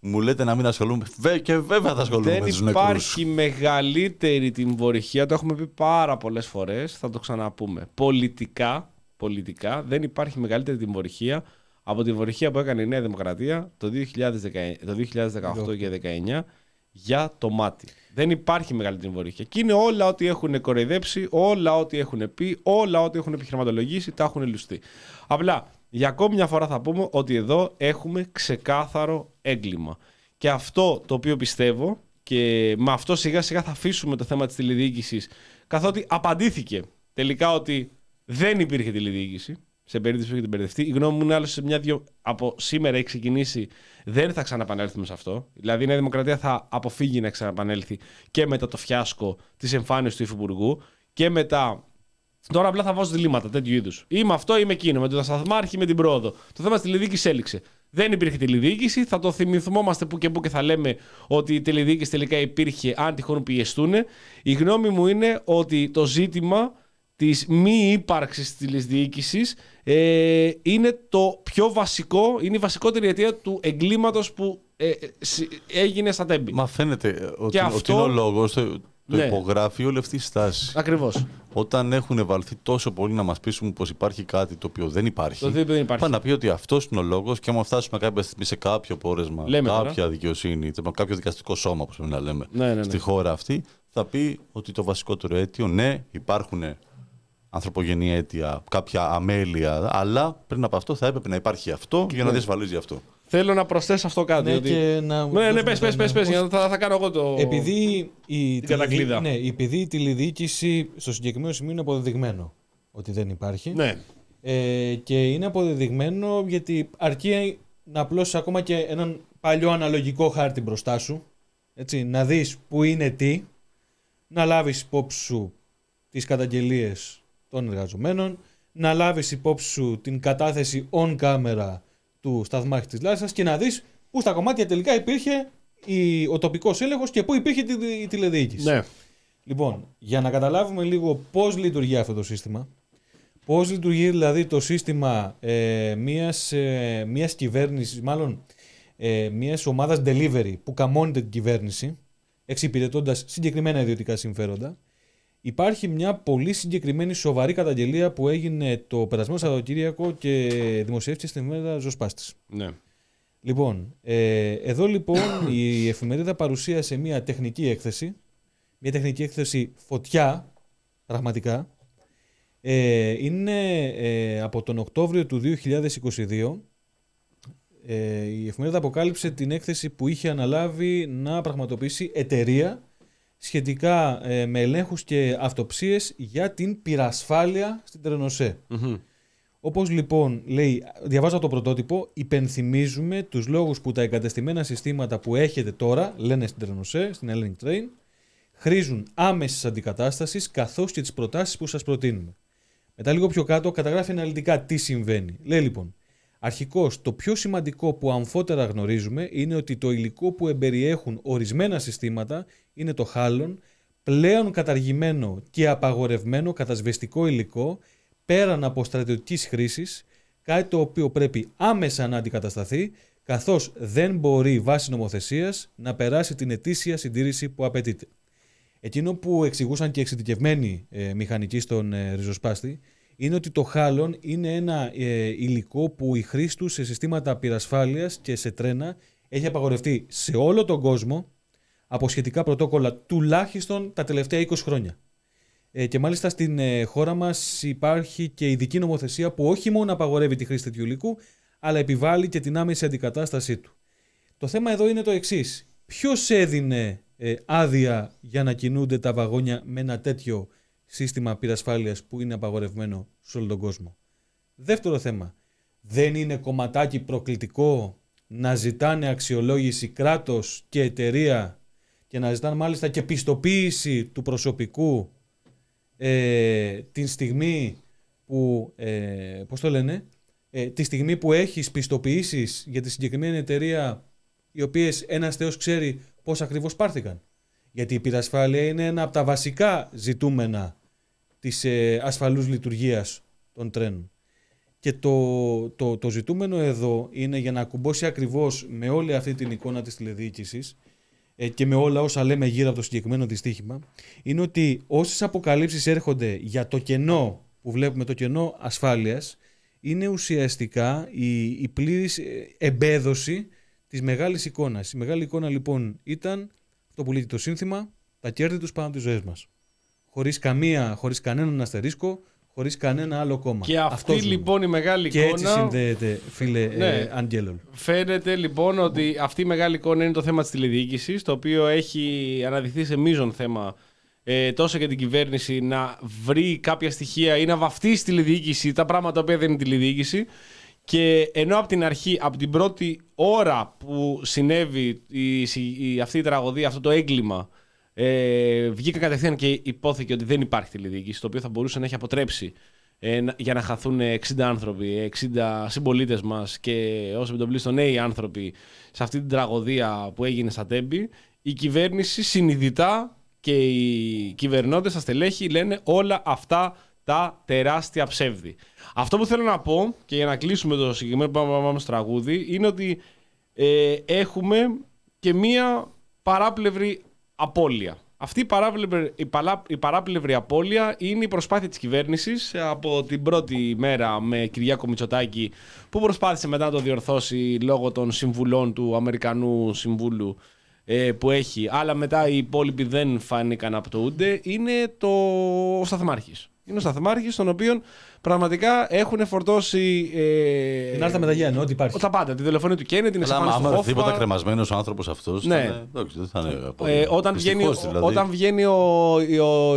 Μου λέτε να μην ασχολούμαι. Βέ, και βέβαια θα ασχολούμαι με τους νεκρούς. Δεν υπάρχει μεγαλύτερη τιμωρία. Το έχουμε πει πάρα πολλές φορές. Θα το ξαναπούμε. Πολιτικά, πολιτικά δεν υπάρχει μεγαλύτερη τιμωρία από τη τιμωρία που έκανε η Νέα Δημοκρατία το δύο χιλιάδες δεκαοκτώ και δύο χιλιάδες δεκαεννιά για το μάτι. Δεν υπάρχει μεγαλύτερη τιμωρία. Και είναι όλα ό,τι έχουν κοροϊδέψει, όλα ό,τι έχουν πει, όλα ό,τι έχουν επιχειρηματολογήσει, τα έχουν λουστεί. Απλά. Για ακόμη μια φορά θα πούμε ότι εδώ έχουμε ξεκάθαρο έγκλημα. Και αυτό το οποίο πιστεύω, και με αυτό σιγά σιγά θα αφήσουμε το θέμα της τηλεδιοίκησης, καθότι απαντήθηκε τελικά ότι δεν υπήρχε τηλεδιοίκηση, σε περίπτωση που έχετε μπερδευτεί. Η γνώμη μου είναι άλλωστε σε μια-δυο από σήμερα έχει ξεκινήσει, δεν θα ξαναπανέλθουμε σε αυτό. Δηλαδή η Νέα Δημοκρατία θα αποφύγει να ξαναπανέλθει και μετά το φιάσκο της εμφάνισης του Υφυπουργού και μετά. Τώρα απλά θα βάζω διλήμματα τέτοιου είδους. Είμαι αυτό, είμαι εκείνο. Με τον σταθμάρχη, με την πρόοδο. Το θέμα της τηλεδιοίκησης έληξε. Δεν υπήρχε τηλεδιοίκηση. Θα το θυμηθόμαστε που και που και θα λέμε ότι η τηλεδιοίκηση τελικά υπήρχε, αν τυχόν πιεστούν. Η γνώμη μου είναι ότι το ζήτημα της μη ύπαρξης της τηλεδιοίκησης ε, είναι το πιο βασικό, είναι η βασικότερη αιτία του εγκλήματος που ε, ε, έγινε στα Τέμπη. Μα φαίνεται ότι, αυτό... ότι είναι ο λόγος. Το, το ναι. υπογράφει όλη αυτή η στάση. Ακριβώς. Όταν έχουν βαλθεί τόσο πολύ να μας πείσουν πως υπάρχει κάτι το οποίο δεν υπάρχει, το δεν υπάρχει. Πάνε να πει ότι αυτός είναι ο λόγος και άμα φτάσουμε κάποια στιγμή σε κάποιο πόρεσμα, λέμε κάποια τώρα. δικαιοσύνη, κάποιο δικαστικό σώμα, όπως πρέπει να λέμε, ναι, ναι, ναι. στη χώρα αυτή, θα πει ότι το βασικότερο αίτιο, ναι, υπάρχουν ανθρωπογενή αίτια, κάποια αμέλεια, αλλά πριν από αυτό θα έπρεπε να υπάρχει αυτό για να ναι. διασφαλίζει αυτό. Θέλω να προσθέσω αυτό κάτι. Ναι, ότι... και να... ναι, ναι, πες, πες, πες, πες, για θα, θα κάνω εγώ το... Επειδή η, την κατακλείδα. Ναι, επειδή η τηλεδιοίκηση στο συγκεκριμένο σημείο είναι αποδεδειγμένο ότι δεν υπάρχει. Ναι. Ε, και είναι αποδεδειγμένο γιατί αρκεί να απλώσεις ακόμα και έναν παλιό αναλογικό χάρτη μπροστά σου, έτσι, να δεις που είναι τι, να λάβεις υπόψη σου τις καταγγελίες των εργαζομένων, να λάβεις υπόψη σου την κατάθεση on camera του σταθμάρχη της Λάρισσας και να δεις πού στα κομμάτια τελικά υπήρχε η, ο τοπικός έλεγχος και πού υπήρχε τη, η τηλεδιοίκηση. Ναι. Λοιπόν, για να καταλάβουμε λίγο πώς λειτουργεί αυτό το σύστημα, πώς λειτουργεί δηλαδή το σύστημα ε, μιας, ε, μιας κυβέρνησης, μάλλον ε, μιας ομάδας delivery που καμώνεται την κυβέρνηση, εξυπηρετώντας συγκεκριμένα ιδιωτικά συμφέροντα, υπάρχει μια πολύ συγκεκριμένη σοβαρή καταγγελία που έγινε το περασμένο Σαββατοκύριακο και δημοσιεύτηκε στην εφημερίδα Ζωσπάστης. Ναι. Λοιπόν, ε, εδώ λοιπόν η εφημερίδα παρουσίασε μια τεχνική έκθεση, μια τεχνική έκθεση φωτιά, πραγματικά. Ε, είναι ε, από τον Οκτώβριο του δύο χιλιάδες είκοσι δύο. Ε, η εφημερίδα αποκάλυψε την έκθεση που είχε αναλάβει να πραγματοποιήσει εταιρεία σχετικά ε, με ελέγχους και αυτοψίες για την πυρασφάλεια στην Τρενοσέ. Mm-hmm. Όπως λοιπόν λέει, διαβάζω το πρωτότυπο, υπενθυμίζουμε τους λόγους που τα εγκατεστημένα συστήματα που έχετε τώρα, λένε στην Τρενοσέ, στην Hellenic Train, χρήζουν άμεσης αντικατάστασης καθώς και τις προτάσεις που σας προτείνουμε. Μετά λίγο πιο κάτω καταγράφει αναλυτικά τι συμβαίνει. Λέει λοιπόν, αρχικώς το πιο σημαντικό που αμφότερα γνωρίζουμε είναι ότι το υλικό που εμπεριέχουν ορισμένα συστήματα είναι το χάλον, πλέον καταργημένο και απαγορευμένο κατασβεστικό υλικό πέραν από στρατιωτικής χρήσης, κάτι το οποίο πρέπει άμεσα να αντικατασταθεί, καθώς δεν μπορεί βάσει νομοθεσίας να περάσει την ετήσια συντήρηση που απαιτείται. Εκείνο που εξηγούσαν και εξειδικευμένοι ε, μηχανικοί στον ε, ριζοσπάστη είναι ότι το χάλον είναι ένα ε, υλικό που η χρήση του σε συστήματα πυρασφάλειας και σε τρένα έχει απαγορευτεί σε όλο τον κόσμο από σχετικά πρωτόκολλα τουλάχιστον τα τελευταία είκοσι χρόνια. Ε, και μάλιστα στην ε, χώρα μας υπάρχει και ειδική νομοθεσία που όχι μόνο απαγορεύει τη χρήση τέτοιου υλικού, αλλά επιβάλλει και την άμεση αντικατάστασή του. Το θέμα εδώ είναι το εξής. Ποιος έδινε ε, άδεια για να κινούνται τα βαγόνια με ένα τέτοιο σύστημα πυρασφάλειας που είναι απαγορευμένο σε όλο τον κόσμο? Δεύτερο θέμα. Δεν είναι κομματάκι προκλητικό να ζητάνε αξιολόγηση κράτος και εταιρεία και να ζητάνε μάλιστα και πιστοποίηση του προσωπικού ε, την στιγμή που, ε, πώς το λένε, ε, τη στιγμή που έχεις πιστοποιήσεις για τη συγκεκριμένη εταιρεία, οι οποίες ένας θεός ξέρει πώς ακριβώς πάρθηκαν? Γιατί η πυρασφάλεια είναι ένα από τα βασικά ζητούμενα της ε, ασφαλούς λειτουργίας των τρένων. Και το, το, το ζητούμενο εδώ είναι για να ακουμπώσει ακριβώς με όλη αυτή την εικόνα της τηλεδιοίκησης ε, και με όλα όσα λέμε γύρω από το συγκεκριμένο δυστύχημα, είναι ότι όσες αποκαλύψεις έρχονται για το κενό που βλέπουμε, το κενό ασφάλειας, είναι ουσιαστικά η, η πλήρης εμπέδωση της μεγάλης εικόνας. Η μεγάλη εικόνα λοιπόν ήταν το που λέει το σύνθημα, τα κέρδη τους πάνω από τις ζωές μας. Χωρίς, καμία, χωρίς κανέναν αστερίσκο, χωρίς κανένα άλλο κόμμα. Και αυτή Αυτός λοιπόν η μεγάλη και εικόνα. Και έτσι συνδέεται, φίλε ναι. ε, Αγγέλων. Φαίνεται λοιπόν ότι αυτή η μεγάλη εικόνα είναι το θέμα της τηλεδιοίκησης, το οποίο έχει αναδειχθεί σε μείζον θέμα ε, τόσο για την κυβέρνηση να βρει κάποια στοιχεία ή να βαφτίσει τηλεδιοίκηση τα πράγματα τα οποία δεν είναι τηλεδιοίκηση. Και ενώ από την αρχή, από την πρώτη ώρα που συνέβη η, η, αυτή η τραγωδία, αυτό το έγκλημα, ε, βγήκα κατευθείαν και υπόθηκε ότι δεν υπάρχει τηλεδιοίκηση, το οποίο θα μπορούσε να έχει αποτρέψει ε, για να χαθούν εξήντα άνθρωποι, εξήντα συμπολίτες μας και όσο επιτοπλίστων νέοι άνθρωποι σε αυτή την τραγωδία που έγινε στα Τέμπη. Η κυβέρνηση συνειδητά και οι κυβερνώντες, τα στελέχη λένε όλα αυτά τα τεράστια ψεύδη. Αυτό που θέλω να πω, και για να κλείσουμε το συγκεκριμένο που πάμε στο τραγούδι, είναι ότι ε, έχουμε και μία παράπλευρη απώλεια. Αυτή η παράπλευρη, η, παρά, η παράπλευρη απώλεια είναι η προσπάθεια της κυβέρνησης από την πρώτη μέρα με Κυριάκο Μητσοτάκη, που προσπάθησε μετά να το διορθώσει λόγω των συμβουλών του Αμερικανού Συμβούλου ε, που έχει, αλλά μετά οι υπόλοιποι δεν φάνηκαν από το ούντε, είναι το ο Σταθμάρχης. Είναι ο Σταθμάρχης, τον οποίο πραγματικά έχουν φορτώσει. Ε, την άρτα μεταγέννη, ό,τι υπάρχει. Τα πάντα. Τη δολοφονία του Κέννεντι, την εξαφάνιση του Χόφμαν. Αν τίποτα κρεμασμένος ο άνθρωπος αυτός. Ναι. Δεν θα είναι. Ε, όταν, βγαίνει, δηλαδή. όταν βγαίνει ο, ο,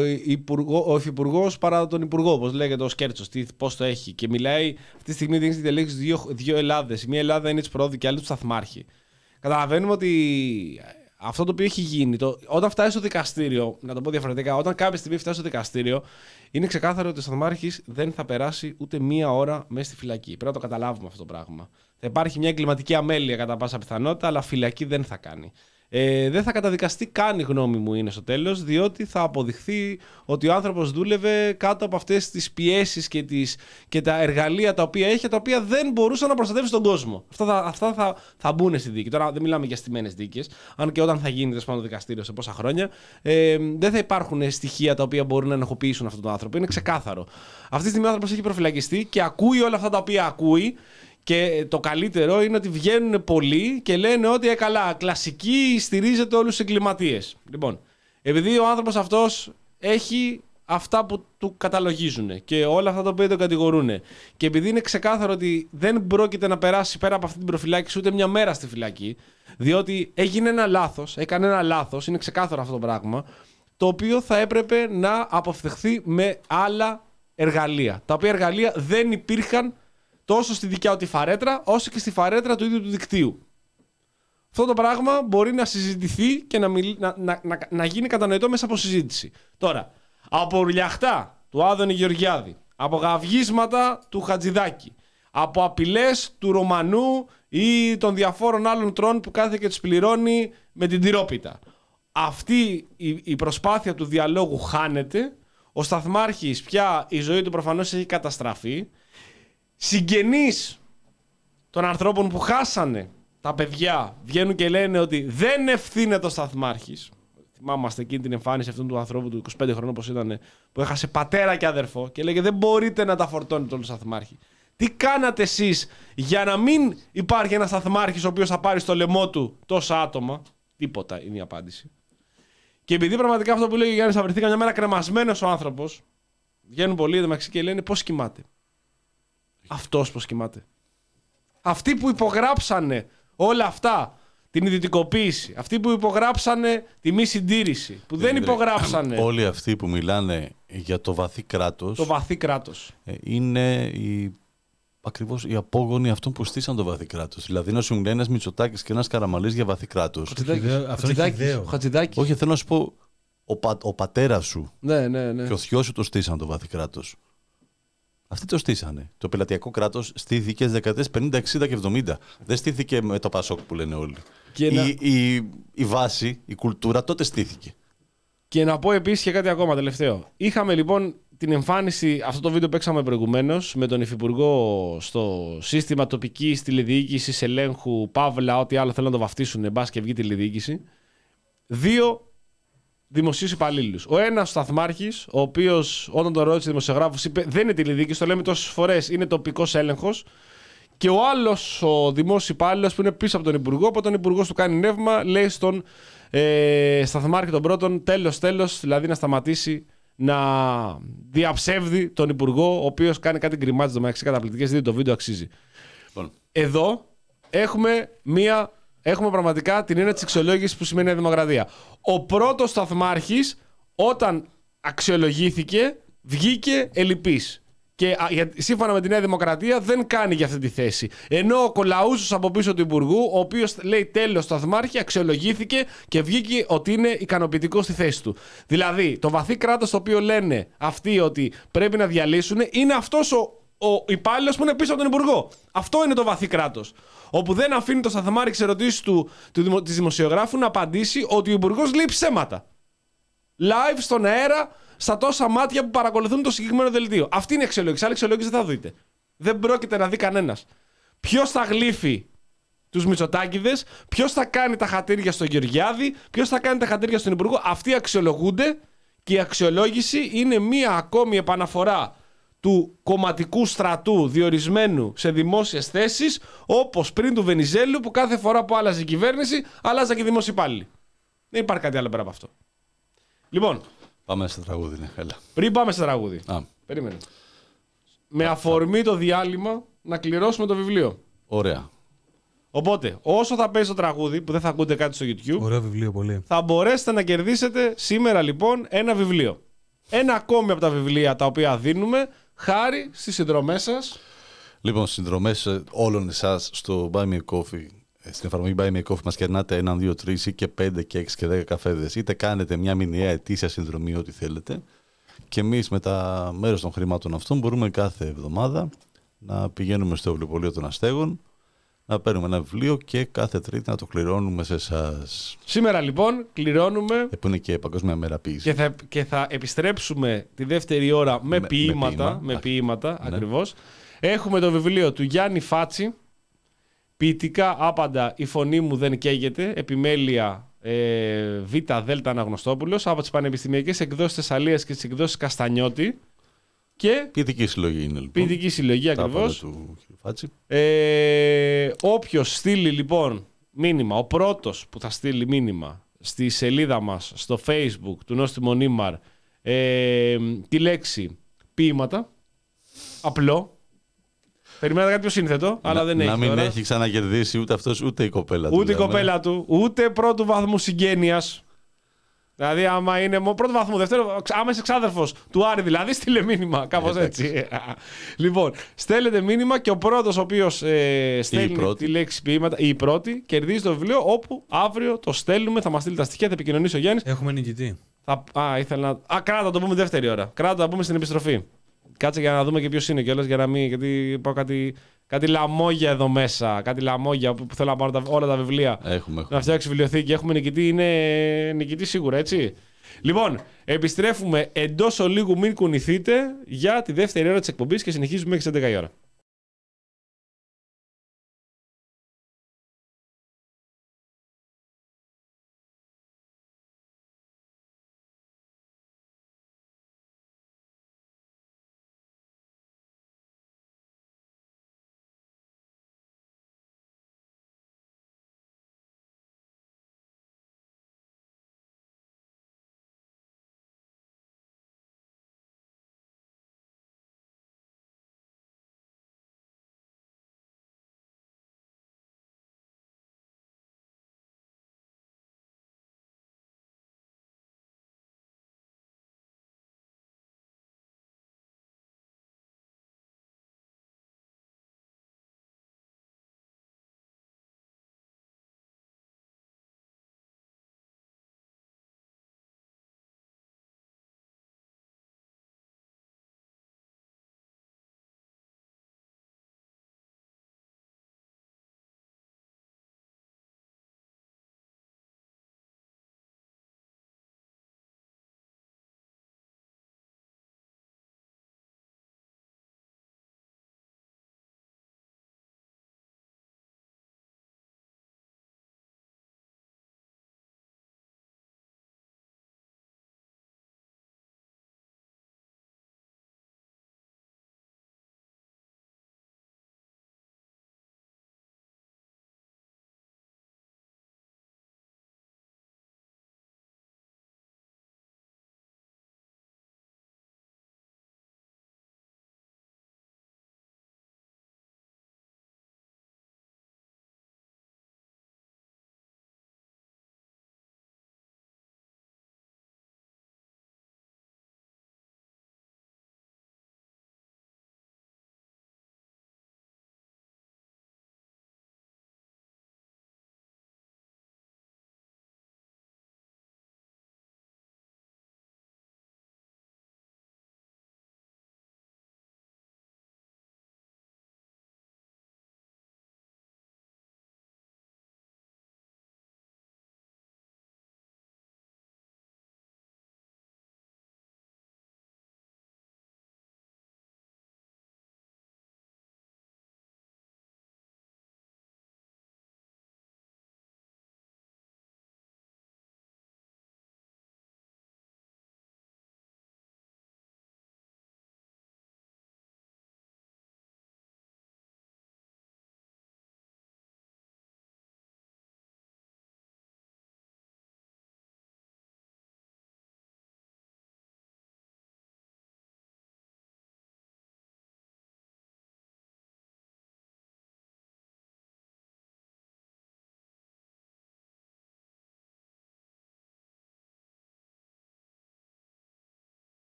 ο υφυπουργός παρά τον υπουργό, όπως λέγεται ο Σκέρτσος, πώς το έχει, και μιλάει αυτή τη στιγμή δίνει τη λέξη δύο, δύο Ελλάδες. Η μία Ελλάδα είναι της Προόδου και άλλη του Σταθμάρχη. Καταλαβαίνουμε ότι. Αυτό το οποίο έχει γίνει, το, όταν φτάσει στο δικαστήριο, να το πω διαφορετικά, όταν κάποια στιγμή φτάσει στο δικαστήριο, είναι ξεκάθαρο ότι ο Σταθμάρχης δεν θα περάσει ούτε μία ώρα μέσα στη φυλακή. Πρέπει να το καταλάβουμε αυτό το πράγμα. Θα υπάρχει μια εγκληματική αμέλεια κατά πάσα πιθανότητα, αλλά φυλακή δεν θα κάνει. Ε, δεν θα καταδικαστεί καν, η γνώμη μου είναι στο τέλος, διότι θα αποδειχθεί ότι ο άνθρωπος δούλευε κάτω από αυτές τις πιέσεις και, τις, και τα εργαλεία τα οποία έχει, τα οποία δεν μπορούσαν να προστατεύσει τον κόσμο. Αυτά θα, αυτά θα, θα μπουν στη δίκη. Τώρα δεν μιλάμε για στημένες δίκες, αν και όταν θα γίνει το δικαστήριο σε πόσα χρόνια, ε, δεν θα υπάρχουν στοιχεία τα οποία μπορούν να ενοχοποιήσουν αυτόν τον άνθρωπο. Είναι ξεκάθαρο. Αυτή τη στιγμή ο άνθρωπος έχει προφυλακιστεί και ακούει όλα αυτά τα οποία ακούει. Και το καλύτερο είναι ότι βγαίνουν πολλοί και λένε ότι ε, καλά, κλασική στηρίζεται όλους τους εγκληματίες. Λοιπόν, επειδή ο άνθρωπος αυτός έχει αυτά που του καταλογίζουν και όλα αυτά τα οποία τον κατηγορούν, και επειδή είναι ξεκάθαρο ότι δεν πρόκειται να περάσει πέρα από αυτή την προφυλάκηση ούτε μια μέρα στη φυλακή, διότι έγινε ένα λάθος, έκανε ένα λάθος, είναι ξεκάθαρο αυτό το πράγμα, το οποίο θα έπρεπε να αποφευχθεί με άλλα εργαλεία, τα οποία εργαλεία δεν υπήρχαν τόσο στη δικιά του φαρέτρα, όσο και στη φαρέτρα του ίδιου του δικτύου. Αυτό το πράγμα μπορεί να συζητηθεί και να, μιλ... να, να, να, να γίνει κατανοητό μέσα από συζήτηση. Τώρα, από ουρλιαχτά του Άδωνη Γεωργιάδη, από γαυγίσματα του Χατζηδάκη, από απειλές του Ρωμανού ή των διαφόρων άλλων τρών που κάθε και τους πληρώνει με την τυρόπιτα. Αυτή η, η προσπάθεια του διαλόγου χάνεται. Ο Σταθμάρχης πια η ζωή του προφανώς έχει καταστραφεί. Συγγενείς των ανθρώπων που χάσανε τα παιδιά βγαίνουν και λένε ότι δεν ευθύνεται ο Σταθμάρχης. Θυμάμαστε εκείνη την εμφάνιση αυτού του ανθρώπου του είκοσι πέντε χρονών, όπως ήταν, που έχασε πατέρα και αδερφό και λέγε δεν μπορείτε να τα φορτώνετε τον Σταθμάρχη. Τι κάνατε εσείς για να μην υπάρχει ένας Σταθμάρχης ο οποίος θα πάρει στο λαιμό του τόσα άτομα? Τίποτα είναι η απάντηση. Και επειδή πραγματικά αυτό που λέει ο Γιάννης, θα βρεθεί καμιά μέρα κρεμασμένος ο άνθρωπος, βγαίνουν πολλοί εντωμεταξύ και λένε πώς κοιμάται. Αυτός πώς κοιμάται. Αυτοί που υπογράψανε όλα αυτά, την ιδιωτικοποίηση, αυτοί που υπογράψανε τη μη συντήρηση, που δεν υπογράψανε. Όλοι αυτοί που μιλάνε για το βαθύ κράτος. Το βαθύ κράτος. Είναι οι, ακριβώς οι απόγονοι αυτών που στήσαν το βαθύ κράτος. Δηλαδή να σου μιλάει ένας Μητσοτάκης και ένας Καραμανλής για βαθύ κράτος. Χατζηδάκης. Όχι, θέλω να σου πω, ο, πα, ο πατέρας σου ναι, ναι, ναι. και ο θειός σου το στήσαν το βαθύ κράτος. Αυτοί το στήσανε. Το πελατειακό κράτος στήθηκε στις δεκαετίες πενήντα, εξήντα και εβδομήντα. Δεν στήθηκε με το Πασόκ που λένε όλοι. Η, να... η, η βάση, η κουλτούρα τότε στήθηκε. Και να πω επίσης και κάτι ακόμα τελευταίο. Είχαμε λοιπόν την εμφάνιση, αυτό το βίντεο παίξαμε προηγουμένως με τον Υφυπουργό στο σύστημα τοπικής τηλεδιοίκησης, ελέγχου, παύλα, ό,τι άλλο θέλουν να το βαφτίσουν, μπας και βγει τηλεδιοίκηση. Δύο δημοσίους υπαλλήλους. Ο ένας σταθμάρχης, ο οποίος όταν τον ρώτησε δημοσιογράφος είπε δεν είναι τηλεδιοίκηση, το λέμε τόσες φορές, είναι τοπικός έλεγχος. Και ο άλλος ο δημόσιος υπάλληλος που είναι πίσω από τον Υπουργό, οπότε τον Υπουργός του κάνει νεύμα, λέει στον ε, σταθμάρχη τον πρώτον τέλος, τέλος, δηλαδή να σταματήσει να διαψεύδει τον Υπουργό, ο οποίος κάνει κάτι γκριμάτες στο μεταξύ καταπληκτικές, δείτε το βίντεο, αξίζει. Λοιπόν. Εδώ έχουμε, μία, έχουμε πραγματικά την έννοια της αξιολόγησης που σημαίνει η δημοκρατία. Ο πρώτος σταθμάρχης όταν αξιολογήθηκε βγήκε ελλειπής. Και σύμφωνα με τη Νέα Δημοκρατία δεν κάνει για αυτή τη θέση. Ενώ ο Κολαούσος από πίσω του Υπουργού, ο οποίος λέει τέλος σταθμάρχη, αξιολογήθηκε και βγήκε ότι είναι ικανοποιητικό στη θέση του. Δηλαδή, το βαθύ κράτος το οποίο λένε αυτοί ότι πρέπει να διαλύσουν είναι αυτός ο, ο υπάλληλος που είναι πίσω από τον Υπουργό. Αυτό είναι το βαθύ κράτος. Όπου δεν αφήνει το σταθμάρχη σε ερωτήσεις του, του, της δημοσιογράφου να απαντήσει ότι ο Υπουργός λέει ψέματα. Live στον αέρα. Στα τόσα μάτια που παρακολουθούν το συγκεκριμένο δελτίο. Αυτή είναι η αξιολόγηση. Άλλη αξιολόγηση δεν θα δείτε. Δεν πρόκειται να δει κανένας. Ποιος θα γλύφει τους Μητσοτάκηδες, ποιος θα κάνει τα χατήρια στον Γεωργιάδη, ποιος θα κάνει τα χατήρια στον Υπουργό. Αυτοί αξιολογούνται και η αξιολόγηση είναι μία ακόμη επαναφορά του κομματικού στρατού διορισμένου σε δημόσιες θέσεις, όπως πριν του Βενιζέλου που κάθε φορά που άλλαζε η κυβέρνηση, άλλαζαν και οι δημόσιοι υπάλληλοι. Δεν υπάρχει κάτι άλλο πέρα από αυτό. Λοιπόν. Πάμε στο τραγούδι, ναι. Έλα. Πριν πάμε στο τραγούδι. Α. Περίμενε. Με αφορμή το διάλειμμα να κληρώσουμε το βιβλίο. Ωραία. Οπότε, όσο θα παίζει το τραγούδι, που δεν θα ακούτε κάτι στο YouTube. Ωραίο βιβλίο, πολύ. Θα μπορέσετε να κερδίσετε σήμερα λοιπόν ένα βιβλίο. Ένα ακόμη από τα βιβλία τα οποία δίνουμε χάρη στις συνδρομές σας. Λοιπόν, συνδρομές όλων εσάς στο Buy Me a Coffee. Στην εφαρμογή Buy Me a Coffee μας κερνάτε έναν, δύο, τρεις ή και πέντε και έξι και δέκα καφέδες. Είτε κάνετε μια μηνιαία ετήσια συνδρομή, ό,τι θέλετε. Και εμείς με τα μέρος των χρημάτων αυτών μπορούμε κάθε εβδομάδα να πηγαίνουμε στο βιβλιοπωλείο των Αστέγων, να παίρνουμε ένα βιβλίο και κάθε Τρίτη να το κληρώνουμε σε εσάς. Σήμερα λοιπόν κληρώνουμε. Που είναι και Παγκόσμια Μέρα Ποίησης. Και θα, και θα επιστρέψουμε τη δεύτερη ώρα με, με ποίηματα. Με, με ποίηματα ναι. Ακριβώς. Έχουμε το βιβλίο του Γιάννη Φάτση. Ποιητικά άπαντα η φωνή μου δεν καίγεται. Επιμέλεια ε, Β. Δ. Αναγνωστόπουλος από τις πανεπιστημιακές εκδόσεις Θεσσαλίας και τις εκδόσεις Καστανιώτη. Και ποιητική συλλογή είναι λοιπόν. Ποιητική συλλογή ακριβώς. Ε, όποιος στείλει λοιπόν μήνυμα, ο πρώτος που θα στείλει μήνυμα στη σελίδα μας στο Facebook του Νόστιμο Νίμαρ ε, τη λέξη ποίηματα, απλό. Περιμένατε κάτι πιο σύνθετο, να, αλλά δεν να έχει. Να μην τώρα. Έχει ξανακερδίσει ούτε αυτός ούτε η κοπέλα του. Ούτε η κοπέλα του, ούτε πρώτου βαθμού συγγένειας. Δηλαδή, άμα είναι πρώτο βαθμό, δεύτερο, άμα είσαι εξάδερφος του Άρη, δηλαδή, στείλε μήνυμα. Κάπως έτσι. Λοιπόν, στέλνετε μήνυμα και ο πρώτος ο οποίος ε, στέλνει τη λέξη ποίηματα, ή η πρώτη, κερδίζει το βιβλίο όπου αύριο το στέλνουμε, θα μας στείλει τα στοιχεία, θα επικοινωνήσει ο Γιάννης. Έχουμε νικητή. Θα, α, ήθελα να. Α, κράτα, το πούμε δεύτερη ώρα. Κράτα, το πούμε στην επιστροφή. Κάτσε για να δούμε και ποιος είναι κιόλας, για να μην. Γιατί πάω κάτι, κάτι λαμόγια εδώ μέσα. Κάτι λαμόγια που, που θέλω να πάρω τα, όλα τα βιβλία. Έχουμε, έχουμε. Να φτιάξει βιβλιοθήκη. Έχουμε νικητή, είναι νικητή σίγουρα, έτσι. Λοιπόν, επιστρέφουμε εντός ολίγου, μην κουνηθείτε για τη δεύτερη ώρα της εκπομπής και συνεχίζουμε μέχρι τις έντεκα η ώρα.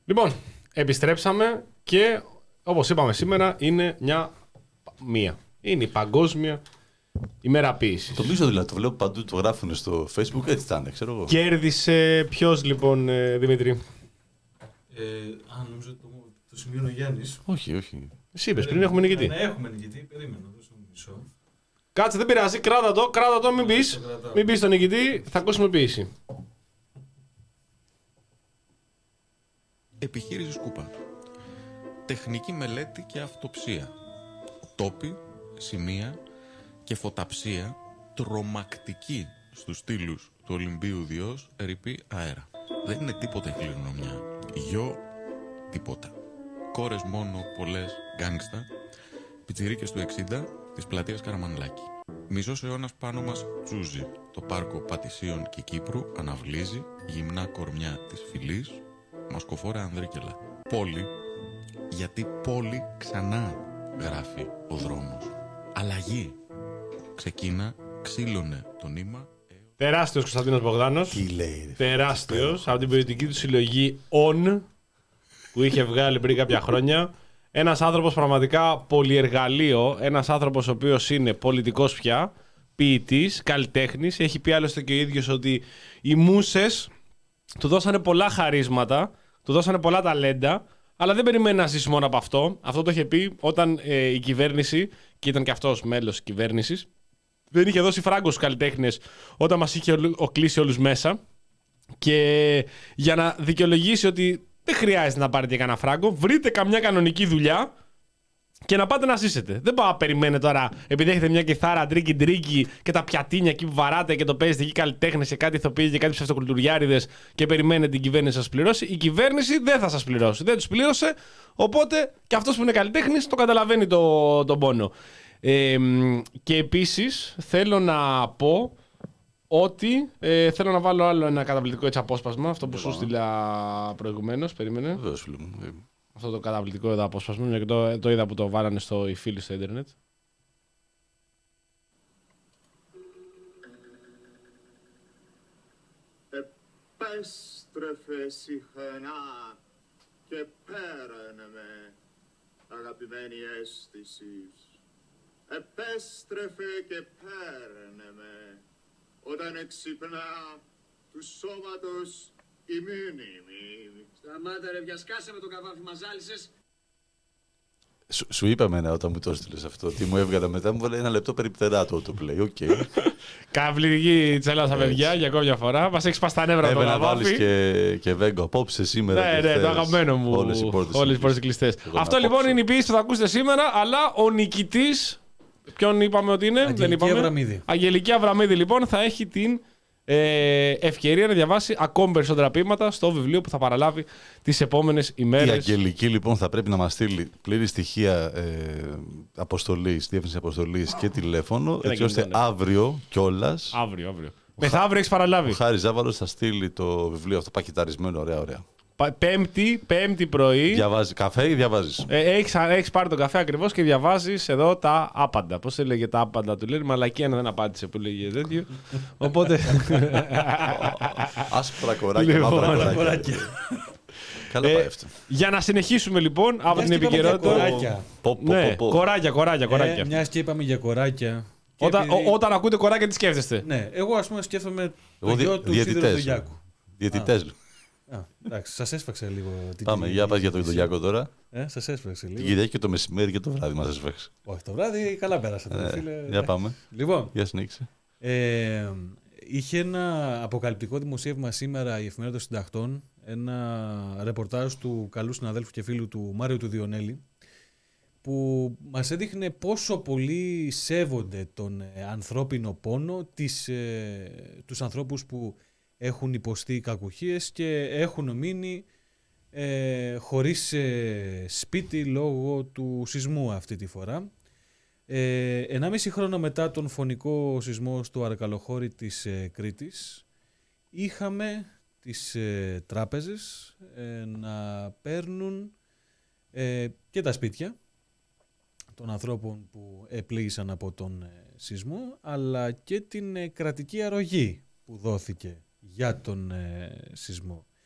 Λοιπόν, επιστρέψαμε και όπως είπαμε σήμερα είναι μια μία. Είναι η παγκόσμια ημέρα ποίησης. Το μίσο δηλαδή, το βλέπω παντού, το γράφουν στο Facebook, έτσι θα είναι, ξέρω εγώ. Κέρδισε ποιος λοιπόν, Δημήτρη? Ε, α, νομίζω το, το σημείο ο Γιάννης. Όχι, όχι. Εσύ είπες πριν έχουμε νικητή. Ναι, έχουμε νικητή, περίμενα, δώσω μισό. Κάτσε, δεν πειράζει, κράτα το, κράτα το, μην πεις. Μην πεις τον νικητή, θα ακούσουμε ποίηση. Επιχείρηση Σκούπα. Τεχνική μελέτη και αυτοψία. Τόποι, σημεία και φωταψία τρομακτική στους στήλους του Ολυμπίου Διός ερειπή αέρα. Δεν είναι τίποτα η κληρονομιά. Γιο, τίποτα. Κόρες μόνο, πολλές, γκάνγκστα. Πιτσιρίκες του εξήντα της πλατείας Καραμανλάκη. Μισός αιώνας πάνω μας τσούζει. Το πάρκο Πατησίων και Κύπρου αναβλύζει γυμνά κορμιά της φυλής. Μασκοφόρα Ανδρίκελα. Πόλη, γιατί πόλη ξανά γράφει ο δρόμος. Αλλαγή. Ξεκίνα, ξύλωνε το νήμα. Τεράστιος Κωνσταντίνος Μπογδάνος. Τι λέει. Τεράστιος, από την ποιητική του συλλογή On, που είχε βγάλει πριν κάποια χρόνια. Ένας άνθρωπος πραγματικά πολυεργαλείο, ένας άνθρωπος ο οποίος είναι πολιτικός πια, ποιητής, καλλιτέχνης. Έχει πει άλλωστε και ο ίδιος ότι οι μούσες του δώσανε πολλά χαρίσματα, του δώσανε πολλά ταλέντα, αλλά δεν περιμένει να ζήσει μόνο από αυτό. Αυτό το είχε πει όταν ε, η κυβέρνηση, και ήταν και αυτός μέλος της κυβέρνησης, δεν είχε δώσει φράγκο στους καλλιτέχνες όταν μας είχε ο, κλείσει όλους μέσα. Και για να δικαιολογήσει ότι δεν χρειάζεται να πάρετε κανένα φράγκο, βρείτε καμιά κανονική δουλειά και να πάτε να ζήσετε. Δεν πάω να περιμένετε τώρα, επειδή έχετε μια κιθάρα τρίκι τρίκι και τα πιατίνια εκεί που βαράτε και το παίζετε εκεί καλλιτέχνες και κάτι ηθοποιοί και κάτι ψευτοκουλτουριάριδες και περιμένετε την κυβέρνηση να σας πληρώσει. Η κυβέρνηση δεν θα σας πληρώσει. Δεν τους πλήρωσε, οπότε και αυτός που είναι καλλιτέχνης το καταλαβαίνει το, τον πόνο. Ε, και επίσης θέλω να πω ότι ε, θέλω να βάλω άλλο ένα καταπληκτικό έτσι απόσπασμα, αυτό που σου στείλα προηγουμένως. Περίμενε. Βεβαίως, φίλε μου. Αυτό το καταπληκτικό εδώ απόσπασμα, μια και το, το είδα που το βάλανε στο, οι φίλοι στο ίντερνετ. Επέστρεφε συχνά και πέρανε με, αγαπημένη αίσθηση. Επέστρεφε και πέρανε με, όταν εξυπνά του σώματος η μήνυμη. Σταμάτα ρε, βιασκάσε με το καβάφι, μας ζάλισες. Σου, σου είπα εμένα όταν μου το έστειλες αυτό, τι μου έβγαλε μετά, μου έβαλε ένα λεπτό περιπτερά το autoplay, οκ. Okay. Καβλική τσέλα στα παιδιά για ακόμη μια φορά. Μας έχεις πας τα νεύρα το καβάφι. Έπρεπε να βάλεις και, και Βέγκο απόψε σήμερα. Ναι, ναι, το αγαπημένο μου. Όλες οι πόρτες, όλες οι πόρτες κλειστές. Αυτό λοιπόν είναι η ποιήση που θα ακούσετε σήμερα, αλλά ο νικητής, ποιον είπαμε ότι είναι, Αγγελική δεν είπαμε. Αβραμίδη. Αγγελική Αβραμίδη λοιπόν θα έχει την ε, ευκαιρία να διαβάσει ακόμη περισσότερα ποίηματα στο βιβλίο που θα παραλάβει τις επόμενες ημέρες. Η Αγγελική λοιπόν θα πρέπει να μας στείλει πλήρη στοιχεία ε, αποστολής, διεύθυνση αποστολής και τηλέφωνο, και έτσι ώστε αύριο κιόλας. Αύριο, αύριο. Μεθαύριο έχεις παραλάβει. Ο Χάρης Ζάβαλος θα στείλει το βιβλίο αυτό πακεταρισμένο, ωραία, ωραία. Πέμπτη, πέμπτη πρωί. Διαβάζει καφέ ή διαβάζεις? Ε, έχεις, έχεις πάρει το καφέ ακριβώς και διαβάζεις εδώ τα άπαντα. Πώς έλεγε τα άπαντα του, λέει μαλακία να δεν απάντησε που λέγε τέτοιο. Οπότε. Άσπρα κοράκια, μαύρα κοράκια. Καλά πάει αυτό. Για να συνεχίσουμε λοιπόν από την επικαιρότητα. Κοράκια. Ναι, κοράκια, κοράκια, κοράκια. Μιας και είπαμε για κοράκια. Όταν, όταν ακούτε κοράκια, τι σκέφτεστε? Ναι, εγώ ας πούμε σκέφτομαι το γιο του Σιδηροδογιάκου. Διαιτητές. Α, εντάξει, σας έσφαξε λίγο. Πάμε, για πας για το Ιδωγιάκο τώρα. Ε, σας έσφαξε λίγο. Την Κυριακή και το μεσημέρι και το βράδυ μας έσφαξε. Όχι, το βράδυ καλά πέρασατε. Ε, φίλε. Για πάμε. Λοιπόν, για συνέχισε. Ε, είχε ένα αποκαλυπτικό δημοσίευμα σήμερα η Εφημερίδα των Συντακτών, ένα ρεπορτάζ του καλού συναδέλφου και φίλου του Μάριου του Διονέλη, που μας έδειχνε πόσο πολύ σέβονται τον ανθρώπινο πόνο, τις, ε, τους ανθρώπους που έχουν υποστεί κακουχίες και έχουν μείνει ε, χωρίς ε, σπίτι λόγω του σεισμού αυτή τη φορά. Ε, ενάμιση χρόνο μετά τον φωνικό σεισμό στο Αρκαλοχώρι της ε, Κρήτης, είχαμε τις ε, τράπεζες ε, να παίρνουν ε, και τα σπίτια των ανθρώπων που επλήγησαν από τον ε, σεισμό, αλλά και την ε, κρατική αρρωγή που δόθηκε για τον ε, σεισμό.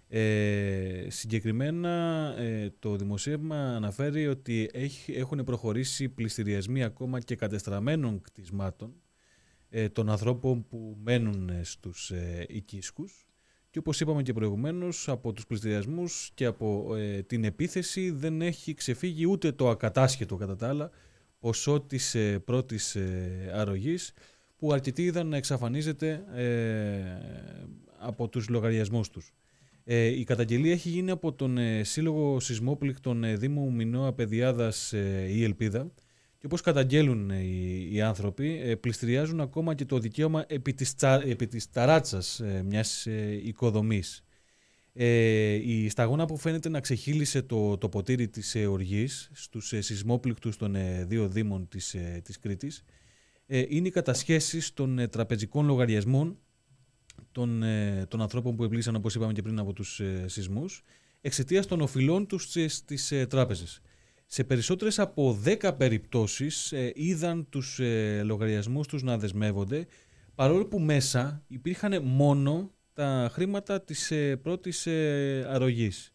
Ε, συγκεκριμένα ε, το δημοσίευμα αναφέρει ότι έχει, έχουν προχωρήσει πληστηριασμοί ακόμα και κατεστραμμένων κτισμάτων ε, των ανθρώπων που μένουν στους ε, οικίσκους. Και όπως είπαμε και προηγουμένως, από τους πληστηριασμούς και από ε, την επίθεση δεν έχει ξεφύγει ούτε το ακατάσχετο κατά τα άλλα ποσό της ε, πρώτης ε, αρρωγής, που αρκετοί είδαν να εξαφανίζεται ε, από τους λογαριασμούς τους. Ε, η καταγγελία έχει γίνει από τον ε, Σύλλογο Σεισμόπληκτων ε, Δήμου Μινώα Παιδιάδας ε, η Ελπίδα, και όπως καταγγέλουν ε, οι, οι άνθρωποι, ε, πληστηριάζουν ακόμα και το δικαίωμα επί της, τσα, επί της ταράτσας ε, μιας ε, οικοδομής. Ε, η σταγόνα που φαίνεται να ξεχύλισε το, το ποτήρι της ε, οργής στους ε, σεισμόπληκτους των ε, δύο δήμων της, ε, της Κρήτης ε, είναι οι κατασχέσεις των ε, τραπεζικών λογαριασμών των, ε, των ανθρώπων που επλήγησαν, όπως είπαμε και πριν, από τους ε, σεισμούς, εξαιτίας των οφειλών τους στις ε, τράπεζες. Σε περισσότερες από δέκα περιπτώσεις ε, είδαν τους ε, λογαριασμούς τους να δεσμεύονται, παρόλο που μέσα υπήρχαν μόνο τα χρήματα της ε, πρώτης ε, αρρωγής.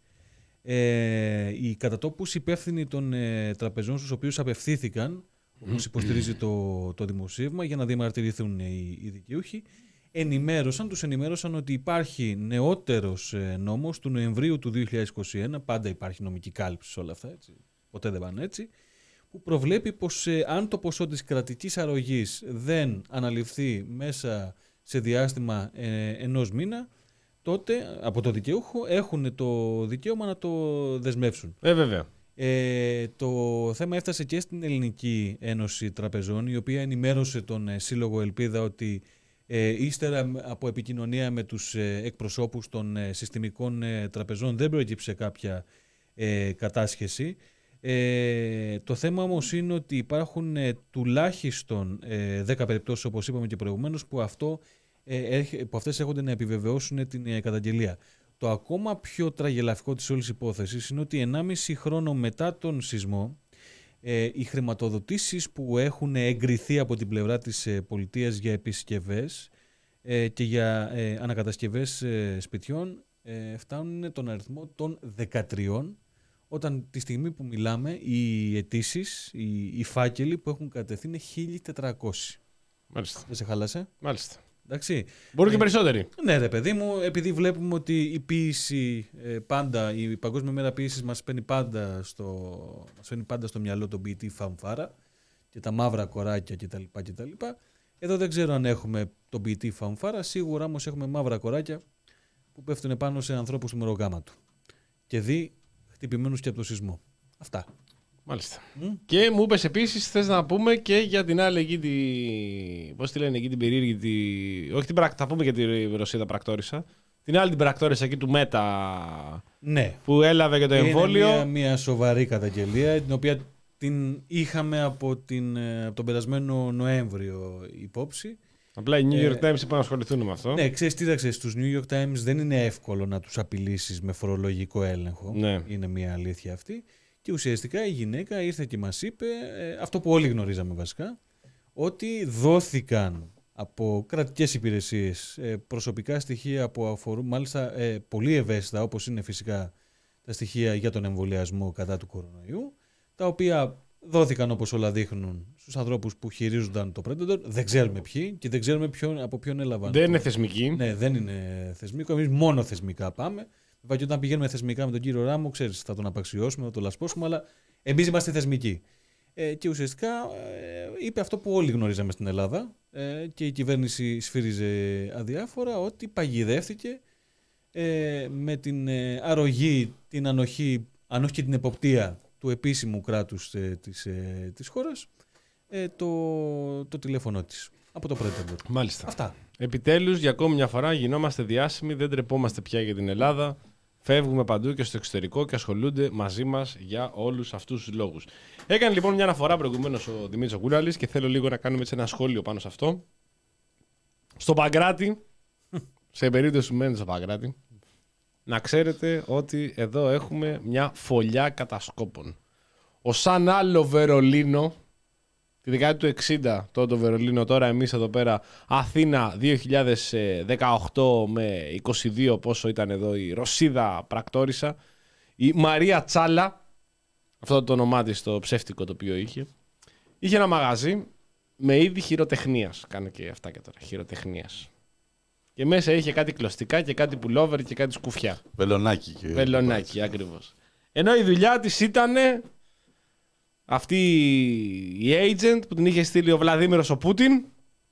Ε, οι κατατόπους υπεύθυνοι των ε, τραπεζών στους οποίους απευθύνθηκαν, όπως υποστηρίζει το, το δημοσίευμα, για να διαμαρτυρηθούν οι, οι δικαιούχοι, ενημέρωσαν, τους ενημέρωσαν ότι υπάρχει νεότερος ε, νόμος του Νοεμβρίου του δύο χιλιάδες είκοσι ένα, πάντα υπάρχει νομική κάλυψη σε όλα αυτά, έτσι, ποτέ δεν πάνε έτσι, που προβλέπει πως ε, αν το ποσό της κρατικής αρρωγής δεν αναλυφθεί μέσα σε διάστημα ε, ενός μήνα, τότε από το δικαιούχο έχουν το δικαίωμα να το δεσμεύσουν. Ε, βέβαια. Ε, το θέμα έφτασε και στην Ελληνική Ένωση Τραπεζών, η οποία ενημέρωσε τον ε, Σύλλογο Ελπίδα ότι ε, ύστερα από επικοινωνία με τους ε, εκπροσώπους των ε, συστημικών ε, τραπεζών δεν προέκυψε κάποια ε, κατάσχεση. Ε, το θέμα όμως είναι ότι υπάρχουν ε, τουλάχιστον ε, δέκα περιπτώσεις, όπως είπαμε και προηγουμένως, που, αυτό, ε, που αυτές έχονται να επιβεβαιώσουν την ε, καταγγελία. Το ακόμα πιο τραγελαφικό της όλης υπόθεσης είναι ότι ενάμιση χρόνο μετά τον σεισμό, ε, οι χρηματοδοτήσεις που έχουν εγκριθεί από την πλευρά της ε, πολιτείας για επισκευές ε, και για ε, ανακατασκευές ε, σπιτιών ε, φτάνουν τον αριθμό των δεκατρία, όταν τη στιγμή που μιλάμε οι αιτήσεις, οι, οι φάκελοι που έχουν κατευθεί είναι χίλια τετρακόσιοι. Μάλιστα. Δεν σε χάλασε? Μάλιστα. Εντάξει. Μπορεί και ε, περισσότεροι. Ναι, ρε παιδί μου, επειδή βλέπουμε ότι η ποίηση ε, πάντα, η Παγκόσμια Μέρα Ποίησης μας παίρνει πάντα στο, μας παίρνει πάντα στο μυαλό τον ποιητή Φανφάρα και τα μαύρα κοράκια κτλ. κτλ. Εδώ δεν ξέρω αν έχουμε τον ποιητή Φανφάρα, σίγουρα όμως έχουμε μαύρα κοράκια που πέφτουν πάνω σε ανθρώπους του μερογάμα του. Και δει χτυπημένους και από το σεισμό. Αυτά. Μάλιστα. Mm. Και μου είπες επίσης, θες να πούμε και για την άλλη εκεί, τη... πώς τη λένε εκεί την περίεργη, τη... όχι την πρακτόρισα, θα πούμε για τη Ρωσίδα πρακτόρισα, την άλλη την πρακτόρισα εκεί του Μέτα, ναι, που έλαβε και το εμβόλιο. Είναι μια, μια σοβαρή καταγγελία, την οποία την είχαμε από, την, από τον περασμένο Νοέμβριο υπόψη. Απλά οι New York ε, Times είπαν να ασχοληθούν με αυτό. Ναι, ξέρεις τι, είδαξε, στους New York Times δεν είναι εύκολο να τους απειλήσεις με φορολογικό έλεγχο. Ναι. Είναι μια αλήθεια αυτή. Και ουσιαστικά η γυναίκα ήρθε και μας είπε ε, αυτό που όλοι γνωρίζαμε βασικά, ότι δόθηκαν από κρατικές υπηρεσίες ε, προσωπικά στοιχεία που αφορούν μάλιστα ε, πολύ ευαίσθητα, όπως είναι φυσικά τα στοιχεία για τον εμβολιασμό κατά του κορονοϊού, τα οποία δόθηκαν, όπως όλα δείχνουν, στους ανθρώπους που χειρίζονταν το Predator. Δεν ξέρουμε ποιοι και δεν ξέρουμε ποιον, από ποιον έλαβαν. Δεν είναι θεσμικοί. Ναι, δεν είναι θεσμικό. Εμείς μόνο θεσμικά πάμε. Βέβαια, και όταν πηγαίνουμε θεσμικά με τον κύριο Ράμο, ξέρεις, θα τον απαξιώσουμε, θα τον λασπώσουμε, αλλά εμείς είμαστε θεσμικοί. Ε, και ουσιαστικά ε, είπε αυτό που όλοι γνωρίζαμε στην Ελλάδα ε, και η κυβέρνηση σφύριζε αδιάφορα, ότι παγιδεύτηκε ε, με την ε, αρρωγή, την ανοχή, αν όχι και την εποπτεία του επίσημου κράτους ε, της, ε, της χώρας, ε, το, το τηλέφωνο της από το Predator. Μάλιστα. Αυτά. Επιτέλους, για ακόμη μια φορά γινόμαστε διάσημοι, δεν τρεπόμαστε πια για την Ελλάδα. Φεύγουμε παντού και στο εξωτερικό και ασχολούνται μαζί μας για όλους αυτούς τους λόγους. Έκανε λοιπόν μια αναφορά προηγουμένως ο Δημήτρης Κούραλης και θέλω λίγο να κάνουμε έτσι ένα σχόλιο πάνω σε αυτό. Στο Παγκράτη, σε περίπτωση που μένετε στο Παγκράτη, να ξέρετε ότι εδώ έχουμε μια φωλιά κατασκόπων. Ο σαν άλλο Βερολίνο τη δεκαετία του εξήντα τότε το Βερολίνο, τώρα εμείς εδώ πέρα Αθήνα δύο χιλιάδες δεκαοκτώ με είκοσι δύο πόσο ήταν εδώ η Ρωσίδα πρακτόρισα, η Μαρία Τσάλα, αυτό το όνομά της το ψεύτικο το οποίο είχε, είχε ένα μαγαζί με είδη χειροτεχνίας, κάνει και αυτά και τώρα, χειροτεχνίας. Και μέσα είχε κάτι κλωστικά και κάτι πουλόβερ και κάτι σκουφιά. Βελονάκι. Και... Βελονάκι, ακριβώς. Ενώ η δουλειά της ήταν αυτή η agent που την είχε στείλει ο Βλαδίμηρος ο Πούτιν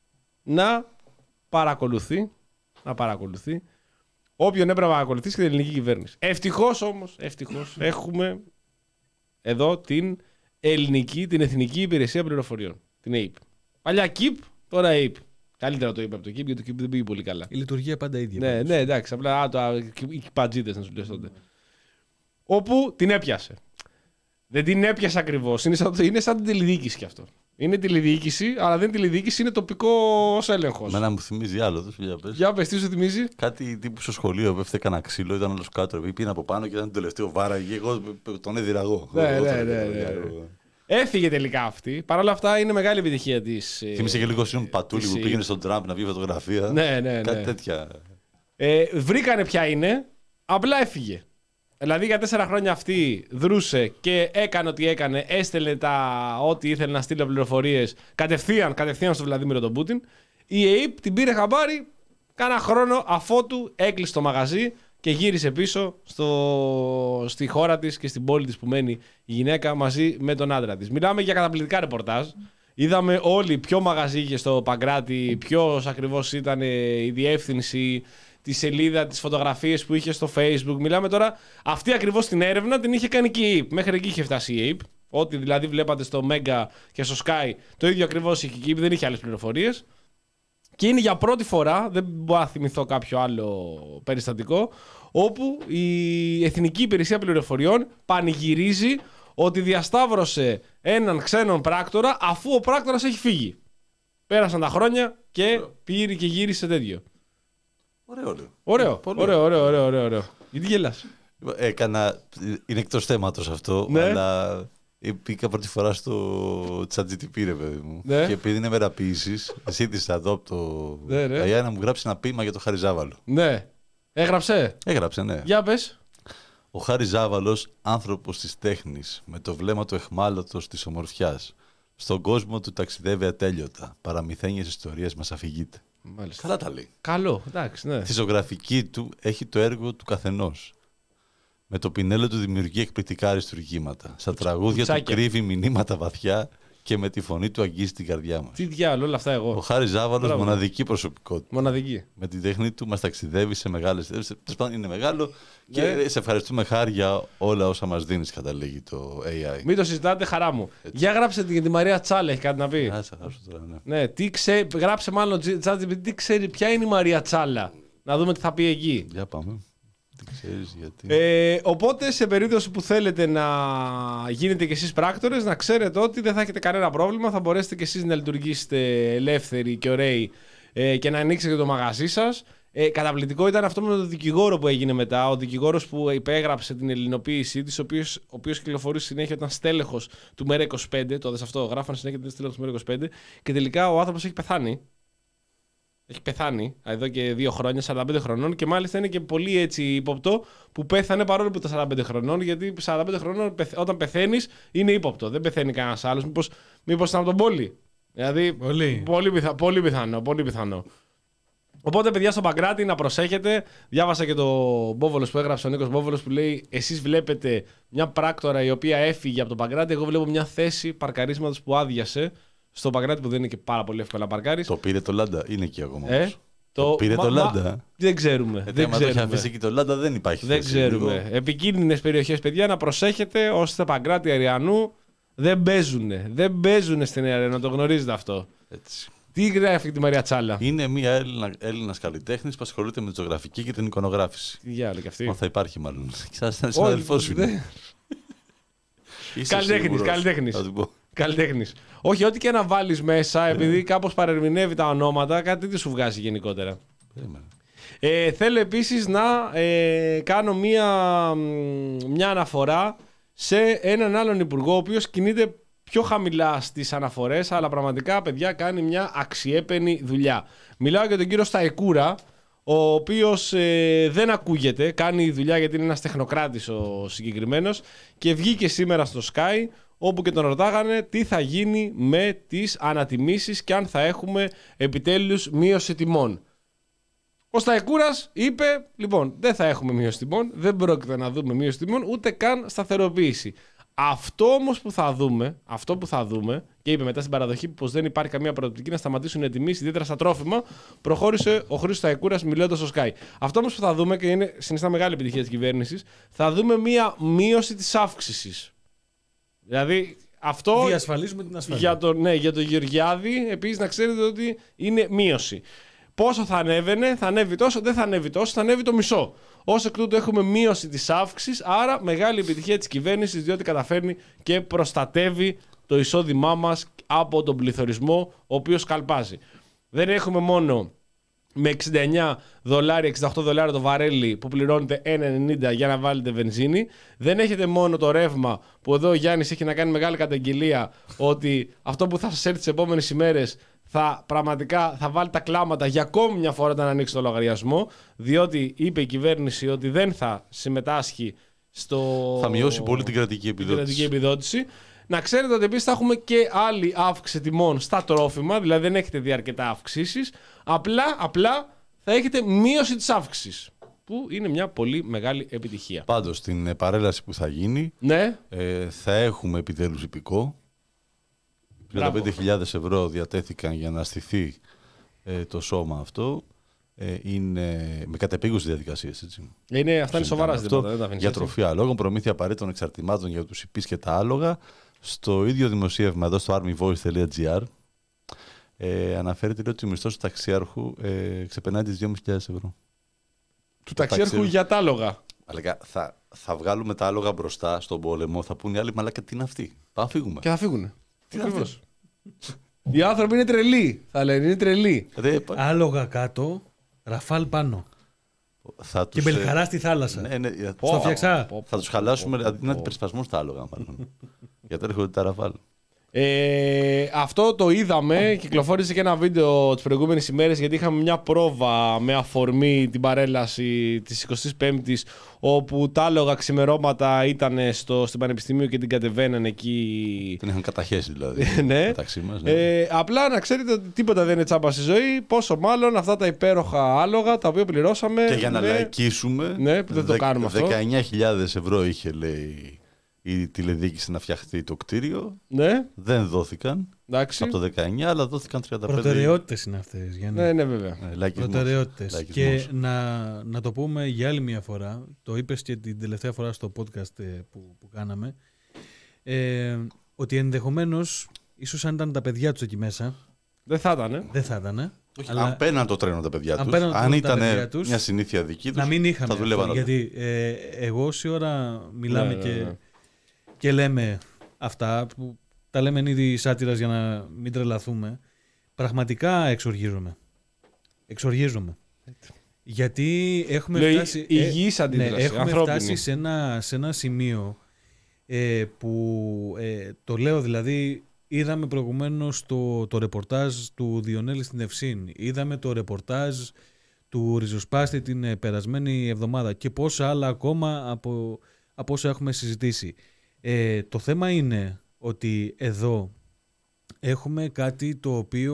να παρακολουθεί, να παρακολουθεί όποιον έπρεπε να παρακολουθήσει και την ελληνική κυβέρνηση. Ευτυχώς όμως, ευτυχώς έχουμε εδώ την ελληνική, την Εθνική Υπηρεσία Πληροφοριών, την ΕΙΠ. Παλιά ΚΙΠ, τώρα ΕΙΠ. Καλύτερα το είπα από το ΚΙΠ, γιατί το ΚΙΠ δεν πήγε πολύ καλά. Η λειτουργία πάντα ίδια. Ναι, ναι, εντάξει, απλά το, οι κυπατζίδες να σου λες τότε. Όπου την έπιασε. Δεν την έπιασε ακριβώς. Είναι σαν, είναι σαν την τηλεδιοίκηση κι αυτό. Είναι τηλεδιοίκηση, αλλά δεν είναι τηλεδιοίκηση, είναι τοπικός έλεγχος. Μένα μου θυμίζει άλλο. Δώσ' για πες. Για πες, τι σου θυμίζει. Κάτι τύπου στο σχολείο που έφταιγε κανένα ξύλο, ήταν όλος κάτω. Πήγαινε από πάνω και ήταν το τελευταίο βάραγε. Εγώ τον έδιρα εγώ. Ναι, ναι, ναι, ναι, ναι. Έφυγε τελικά αυτή. Παρ' όλα αυτά είναι μεγάλη επιτυχία της. Θύμισε και λίγο Σιον Πατούλη που πήγαινε στον Τραμπ να βγει φωτογραφία. Ναι, ναι, ναι. Κάτι τέτοια. Ε, βρήκανε ποια είναι, απλά έφυγε. Δηλαδή για τέσσερα χρόνια αυτή δρούσε και έκανε ό,τι έκανε, έστελνε τα ό,τι ήθελε να στείλει πληροφορίες κατευθείαν, κατευθείαν στον Βλαδίμηρο τον Πούτιν. Η ΕΙΠ την πήρε χαμπάρι κάνα χρόνο αφότου έκλεισε το μαγαζί και γύρισε πίσω στο, στη χώρα της και στην πόλη της που μένει η γυναίκα μαζί με τον άντρα της. Μιλάμε για καταπληκτικά ρεπορτάζ. Είδαμε όλοι ποιο μαγαζί είχε στο Παγκράτη, ποιος ακριβώς ήταν η διεύθυνση, τη σελίδα, τις φωτογραφίες που είχε στο Facebook. Μιλάμε τώρα, αυτή ακριβώς την έρευνα την είχε κάνει και η ΕΙΠ. Μέχρι εκεί είχε φτάσει η ΕΙΠ. Ό,τι δηλαδή βλέπατε στο Mega και στο Sky, το ίδιο ακριβώς είχε και η ΕΙΠ, δεν είχε άλλες πληροφορίες. Και είναι για πρώτη φορά, δεν μπορώ να θυμηθώ κάποιο άλλο περιστατικό, όπου η Εθνική Υπηρεσία Πληροφοριών πανηγυρίζει ότι διασταύρωσε έναν ξένον πράκτορα αφού ο πράκτορας έχει φύγει. Πέρασαν τα χρόνια και πήρε και γύρισε τέτοιο. Ωραίο, ωραίο. Ωραίο, ωραίο, ωραίο, ωραίο, ωραίο, ωραίο. Γιατί γελάς? Έκανα, είναι εκτός θέματος αυτό, ναι. Αλλά πήγα πρώτη φορά στο ChatGPT, ρε παιδί μου. Ναι. Και επειδή είναι μεραποιήσεις, ζήτησα εδώ από το ναι, ναι. Αγιά να μου γράψει ένα ποίημα για το Χάρη Ζάβαλο. Ναι. Έγραψε. Έγραψε, ναι. Για πες. Ο Χάρης Ζάβαλος, άνθρωπος της τέχνης, με το βλέμμα του εχμάλωτος της ομορφιάς. Στον κόσμο του ταξιδεύει ατέλειωτα. Παραμυθένιες ιστορίες μας αφηγείται. Μάλιστα. Καλά τα λέει. Καλό, εντάξει, ναι. Στη ζωγραφική του έχει το έργο του καθενός. Με το πινέλο του δημιουργεί εκπληκτικά αριστουργήματα. Στα τραγούδια του κρύβει μηνύματα βαθιά και με τη φωνή του αγγίζει την καρδιά μας. Τι διάλογο, όλα αυτά εγώ. Ο Χάρης Ζάβαλος, μοναδική προσωπικότητα. Μοναδική. Με την τέχνη του μας ταξιδεύει σε μεγάλες θέσεις. Τέλος πάντων είναι μεγάλο και ναι. Σε ευχαριστούμε Χάρη για όλα όσα μας δίνεις, καταλήγει το έι άι. Μην το συζητάτε, χαρά μου. Έτσι. Για γράψε την, τη Μαρία Τσάλα, έχει κάτι να πει. Άσε, άσε, τώρα, ναι. Ναι, τι ξέ... γράψε μάλλον ChatGPT, τι ξέρει, ποια είναι η Μαρία Τσάλα. Να δούμε τι θα πει εκεί. Για πάμε. Ξέρεις γιατί. Ε, οπότε σε περίπτωση που θέλετε να γίνετε κι εσείς πράκτορες, να ξέρετε ότι δεν θα έχετε κανένα πρόβλημα, θα μπορέσετε κι εσείς να λειτουργήσετε ελεύθεροι και ωραίοι ε, και να ανοίξετε το μαγαζί σας. Ε, καταπληκτικό ήταν αυτό με τον δικηγόρο που έγινε μετά, ο δικηγόρος που υπέγραψε την ελληνοποίησή της, ο οποίος, ο οποίος κυκλοφορούσε συνέχεια, ήταν στέλεχος του Μέρα είκοσι πέντε, το δες αυτό, γράφανε συνέχεια ότι ήταν στέλεχος του Μέρα είκοσι πέντε και τελικά ο άνθρωπος έχει πεθάνει. Έχει πεθάνει εδώ και δύο χρόνια, σαράντα πέντε χρονών, και μάλιστα είναι και πολύ έτσι ύποπτο που πέθανε παρόλο που ήταν σαράντα πέντε χρονών, γιατί σαράντα πέντε χρονών όταν πεθαίνεις είναι ύποπτο. Δεν πεθαίνει κανένας άλλος. Μήπως, μήπως ήταν από τον Πόλη. Δηλαδή, πολύ, πολύ, πιθα, πολύ, πιθανό, πολύ πιθανό. Οπότε, παιδιά, στο Παγκράτη να προσέχετε. Διάβασα και το Μπόβολος που έγραψε ο Νίκος Μπόβολος που λέει: εσείς βλέπετε μια πράκτορα η οποία έφυγε από το Παγκράτη. Εγώ βλέπω μια θέση παρκαρίσματος που άδειασε. Στο Παγκράτη που δεν είναι και πάρα πολύ εύκολα να παρκάρεις. Το πήρε το Λάντα, είναι εκεί ακόμα. Ε, το... το πήρε μα, το Λάντα. Μα... Δεν ξέρουμε. Ε, δεν άμα ξέρουμε. το έχει αφήσει εκεί το Λάντα δεν υπάρχει δεν θέση. Ξέρουμε. Λίγο. Επικίνδυνες περιοχές, παιδιά, να προσέχετε. Ώστε Παγκράτη Αριανού δεν παίζουνε. Δεν παίζουνε στην Αριανού, το γνωρίζετε αυτό. Έτσι. Τι γράφει τη Μαρία Τσάλα? Είναι μια Έλληνα, Έλληνας καλλιτέχνης που ασχολείται με τη ζωγραφική και την εικονογράφηση. Τι διάλογο κι αυτή. Μα θα υπάρχει μάλλον. Σαν συναδελφός σου. Καλλιτέχνης, καλλιτέχνης. Καλλιτέχνης. Όχι, ό,τι και να βάλεις μέσα, επειδή κάπως παρερμηνεύει τα ονόματα, κάτι τι σου βγάζει γενικότερα. Ε, θέλω επίσης να ε, κάνω μία, μια αναφορά σε έναν άλλον υπουργό, ο οποίος κινείται πιο χαμηλά στις αναφορές, αλλά πραγματικά, παιδιά, κάνει μια αξιέπαινη δουλειά. Μιλάω για τον κύριο Σταϊκούρα, ο οποίος ε, δεν ακούγεται, κάνει δουλειά γιατί είναι ένας τεχνοκράτης ο συγκεκριμένος και βγήκε σήμερα στο Sky, όπου και τον ρωτάγανε τι θα γίνει με τις ανατιμήσεις και αν θα έχουμε επιτέλους μείωση τιμών. Ο Σταϊκούρας είπε, λοιπόν, δεν θα έχουμε μείωση τιμών, δεν πρόκειται να δούμε μείωση τιμών, ούτε καν σταθεροποίηση. Αυτό όμως που θα δούμε, αυτό που θα δούμε, και είπε μετά στην παραδοχή πως δεν υπάρχει καμία προοπτική να σταματήσουν οι τιμές, ιδιαίτερα στα τρόφιμα, προχώρησε ο Χρήστος Σταϊκούρας μιλώντας στο Sky. Αυτό όμως που θα δούμε, και είναι συνιστά μεγάλη επιτυχία της κυβέρνησης, θα δούμε μία μείωση της αύξησης. Δηλαδή, αυτό. Διασφαλίζουμε την ασφάλεια. Για τον, ναι, για τον Γεωργιάδη, επίσης να ξέρετε ότι είναι μείωση. Πόσο θα ανέβαινε, θα ανέβει τόσο, δεν θα ανέβει τόσο, θα ανέβει το μισό. Ως εκ τούτου έχουμε μείωση της αύξησης, άρα μεγάλη επιτυχία της κυβέρνησης, διότι καταφέρνει και προστατεύει το εισόδημά μας από τον πληθωρισμό, ο οποίος καλπάζει. Δεν έχουμε μόνο με εξήντα εννιά δολάρια, εξήντα οκτώ δολάρια το βαρέλι που πληρώνετε ένα ενενήντα για να βάλετε βενζίνη. Δεν έχετε μόνο το ρεύμα που εδώ ο Γιάννης έχει να κάνει μεγάλη καταγγελία ότι αυτό που θα σας έρθει τις επόμενες ημέρες θα πραγματικά θα βάλει τα κλάματα για ακόμη μια φορά όταν ανοίξει το λογαριασμό, διότι είπε η κυβέρνηση ότι δεν θα συμμετάσχει στο... Θα μειώσει πολύ την κρατική επιδότηση. Την κρατική επιδότηση. Να ξέρετε ότι επίσης θα έχουμε και άλλη αύξηση τιμών στα τρόφιμα, δηλαδή δεν έχετε δει αρκετά αυξήσεις, απλά, απλά θα έχετε μείωση της αύξησης, που είναι μια πολύ μεγάλη επιτυχία. Πάντως, στην παρέλαση που θα γίνει, ναι. ε, θα έχουμε επιτέλους υπηκό. τριάντα πέντε χιλιάδες ευρώ διατέθηκαν για να στηθεί ε, το σώμα αυτό. Ε, είναι με κατεπήγουσες διαδικασίες. Έτσι. Είναι, αυτά είναι σοβαρά ζητήματα. Για τροφή αλόγων, προμήθεια απαραίτητων εξαρτημάτων για τους υπείς και τα άλογα. Στο ίδιο δημοσίευμα εδώ στο armyvoice.gr ε, αναφέρεται ότι ο μισθός του ταξιάρχου ε, ξεπερνάει τις δύο χιλιάδες ευρώ. Του ταξιάρχου για τα άλογα. Αλλά θα, θα βγάλουμε τα άλογα μπροστά στον πόλεμο, θα πούνε οι άλλοι, μαλάκα τι είναι αυτή. Πάμε να φύγουμε. Και θα φύγουνε. Τι είναι αυτός. Οι άνθρωποι είναι τρελοί, θα λένε, είναι τρελοί. Άλογα κάτω, ραφάλ πάνω. Θα και τους... μπελχαρά στη θάλασσα. Ναι, ναι, στο φτιαξά. Θα τους χαλάσουμε, δηλαδή είναι αντιπερισπασμό στα άλογα μάλλον. Γιατί έρχονται τα ραφάλ. Ε, αυτό το είδαμε, κυκλοφόρησε και ένα βίντεο τις προηγούμενες ημέρες, γιατί είχαμε μια πρόβα με αφορμή την παρέλαση της εικοστής πέμπτης, όπου τα άλογα ξημερώματα ήταν στο, στην Πανεπιστημίου και την κατεβαίναν εκεί. Την είχαν καταχέσει δηλαδή. ναι. Μεταξύ μας, ναι. Ε, απλά να ξέρετε ότι τίποτα δεν είναι τσάμπα στη ζωή, πόσο μάλλον αυτά τα υπέροχα άλογα τα οποία πληρώσαμε. Και για να με... λαϊκίσουμε, ναι, δεν το κάνουμε αυτό. δεκαεννιά χιλιάδες ευρώ είχε, λέει, η τηλεδιοίκηση να φτιαχτεί το κτίριο. Ναι. Δεν δόθηκαν. Εντάξει. Από το δεκαεννιά, αλλά δόθηκαν τριάντα πέντε. Προτεραιότητες είναι αυτές. Για να... Ναι, ναι, βέβαια. Ναι, προτεραιότητες. Και να, να το πούμε για άλλη μια φορά, το είπες και την τελευταία φορά στο podcast που, που κάναμε, ε, ότι ενδεχομένως, ίσως αν ήταν τα παιδιά τους εκεί μέσα, δεν θα ήταν. Δεν θα ήταν. Όχι, αλλά... Αν παίρναν το τρένο τα παιδιά τους, αν, αν ήταν μια συνήθεια δική τους, να μην είχαμε θα δουλεύαν. Γιατί ε, εγώ όση ώρα μιλάμε ναι, και, ναι, ναι. και λέμε αυτά, που τα λέμε ήδη σάτυρας για να μην τρελαθούμε, πραγματικά εξοργίζομαι. Εξοργίζομαι. Γιατί έχουμε Λέει, φτάσει, υγιής ε, αντίδραση, ναι, έχουμε ανθρώπινη. φτάσει σε ένα, σε ένα σημείο ε, που ε, το λέω δηλαδή. Είδαμε προηγουμένως το, το ρεπορτάζ του Διονέλη στην Ευσύν. Είδαμε το ρεπορτάζ του Ριζοσπάστη την ε, περασμένη εβδομάδα και πόσα άλλα ακόμα από, από όσα έχουμε συζητήσει. Ε, το θέμα είναι ότι εδώ έχουμε κάτι το οποίο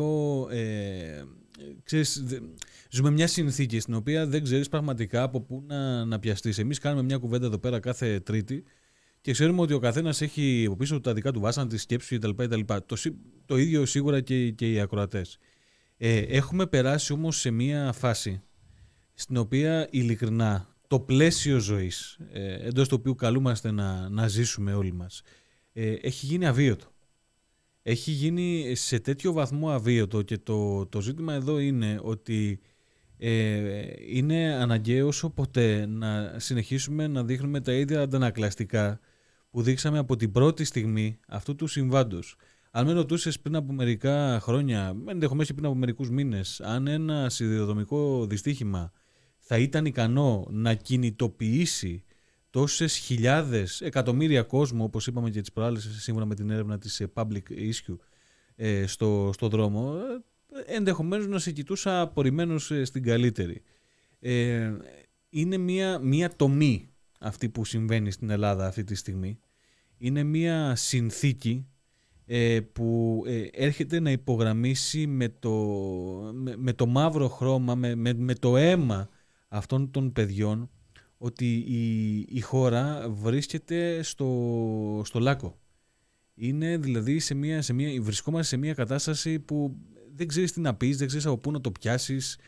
ε, ξέρεις, ζούμε μια συνθήκη στην οποία δεν ξέρεις πραγματικά από πού να, να πιαστείς. Εμείς κάνουμε μια κουβέντα εδώ πέρα κάθε Τρίτη και ξέρουμε ότι ο καθένας έχει από πίσω τα δικά του βάσανα, τη σκέψη κτλ. Το, το ίδιο σίγουρα και, και οι ακροατές. Ε, έχουμε περάσει όμως σε μια φάση στην οποία ειλικρινά το πλαίσιο ζωής, ε, εντός του οποίου καλούμαστε να, να ζήσουμε όλοι μας, ε, έχει γίνει αβίωτο. Έχει γίνει σε τέτοιο βαθμό αβίωτο και το, το ζήτημα εδώ είναι ότι ε, είναι αναγκαίο όσο ποτέ να συνεχίσουμε να δείχνουμε τα ίδια αντανακλαστικά που δείξαμε από την πρώτη στιγμή αυτού του συμβάντος. Αν με ρωτούσες πριν από μερικά χρόνια, ενδεχομένως και πριν από μερικούς μήνες, αν ένα σιδηροδρομικό δυστύχημα θα ήταν ικανό να κινητοποιήσει τόσες χιλιάδες, εκατομμύρια κόσμο, όπως είπαμε και τις προάλλες σύμφωνα με την έρευνα της Public Issue ε, στο, στο δρόμο, ε, ενδεχομένως να σε κοιτούσα απορριμμένος ε, στην καλύτερη. Ε, είναι μια, μια τομή αυτή που συμβαίνει στην Ελλάδα αυτή τη στιγμή. Είναι μια συνθήκη ε, που ε, έρχεται να υπογραμμίσει με το, με, με το μαύρο χρώμα, με, με, με το αίμα αυτών των παιδιών, ότι η, η χώρα βρίσκεται στο, στο λάκκο. Είναι δηλαδή σε μια, σε μια, βρισκόμαστε σε μια κατάσταση που δεν ξέρεις τι να πεις, δεν ξέρεις από πού να το πιάσεις.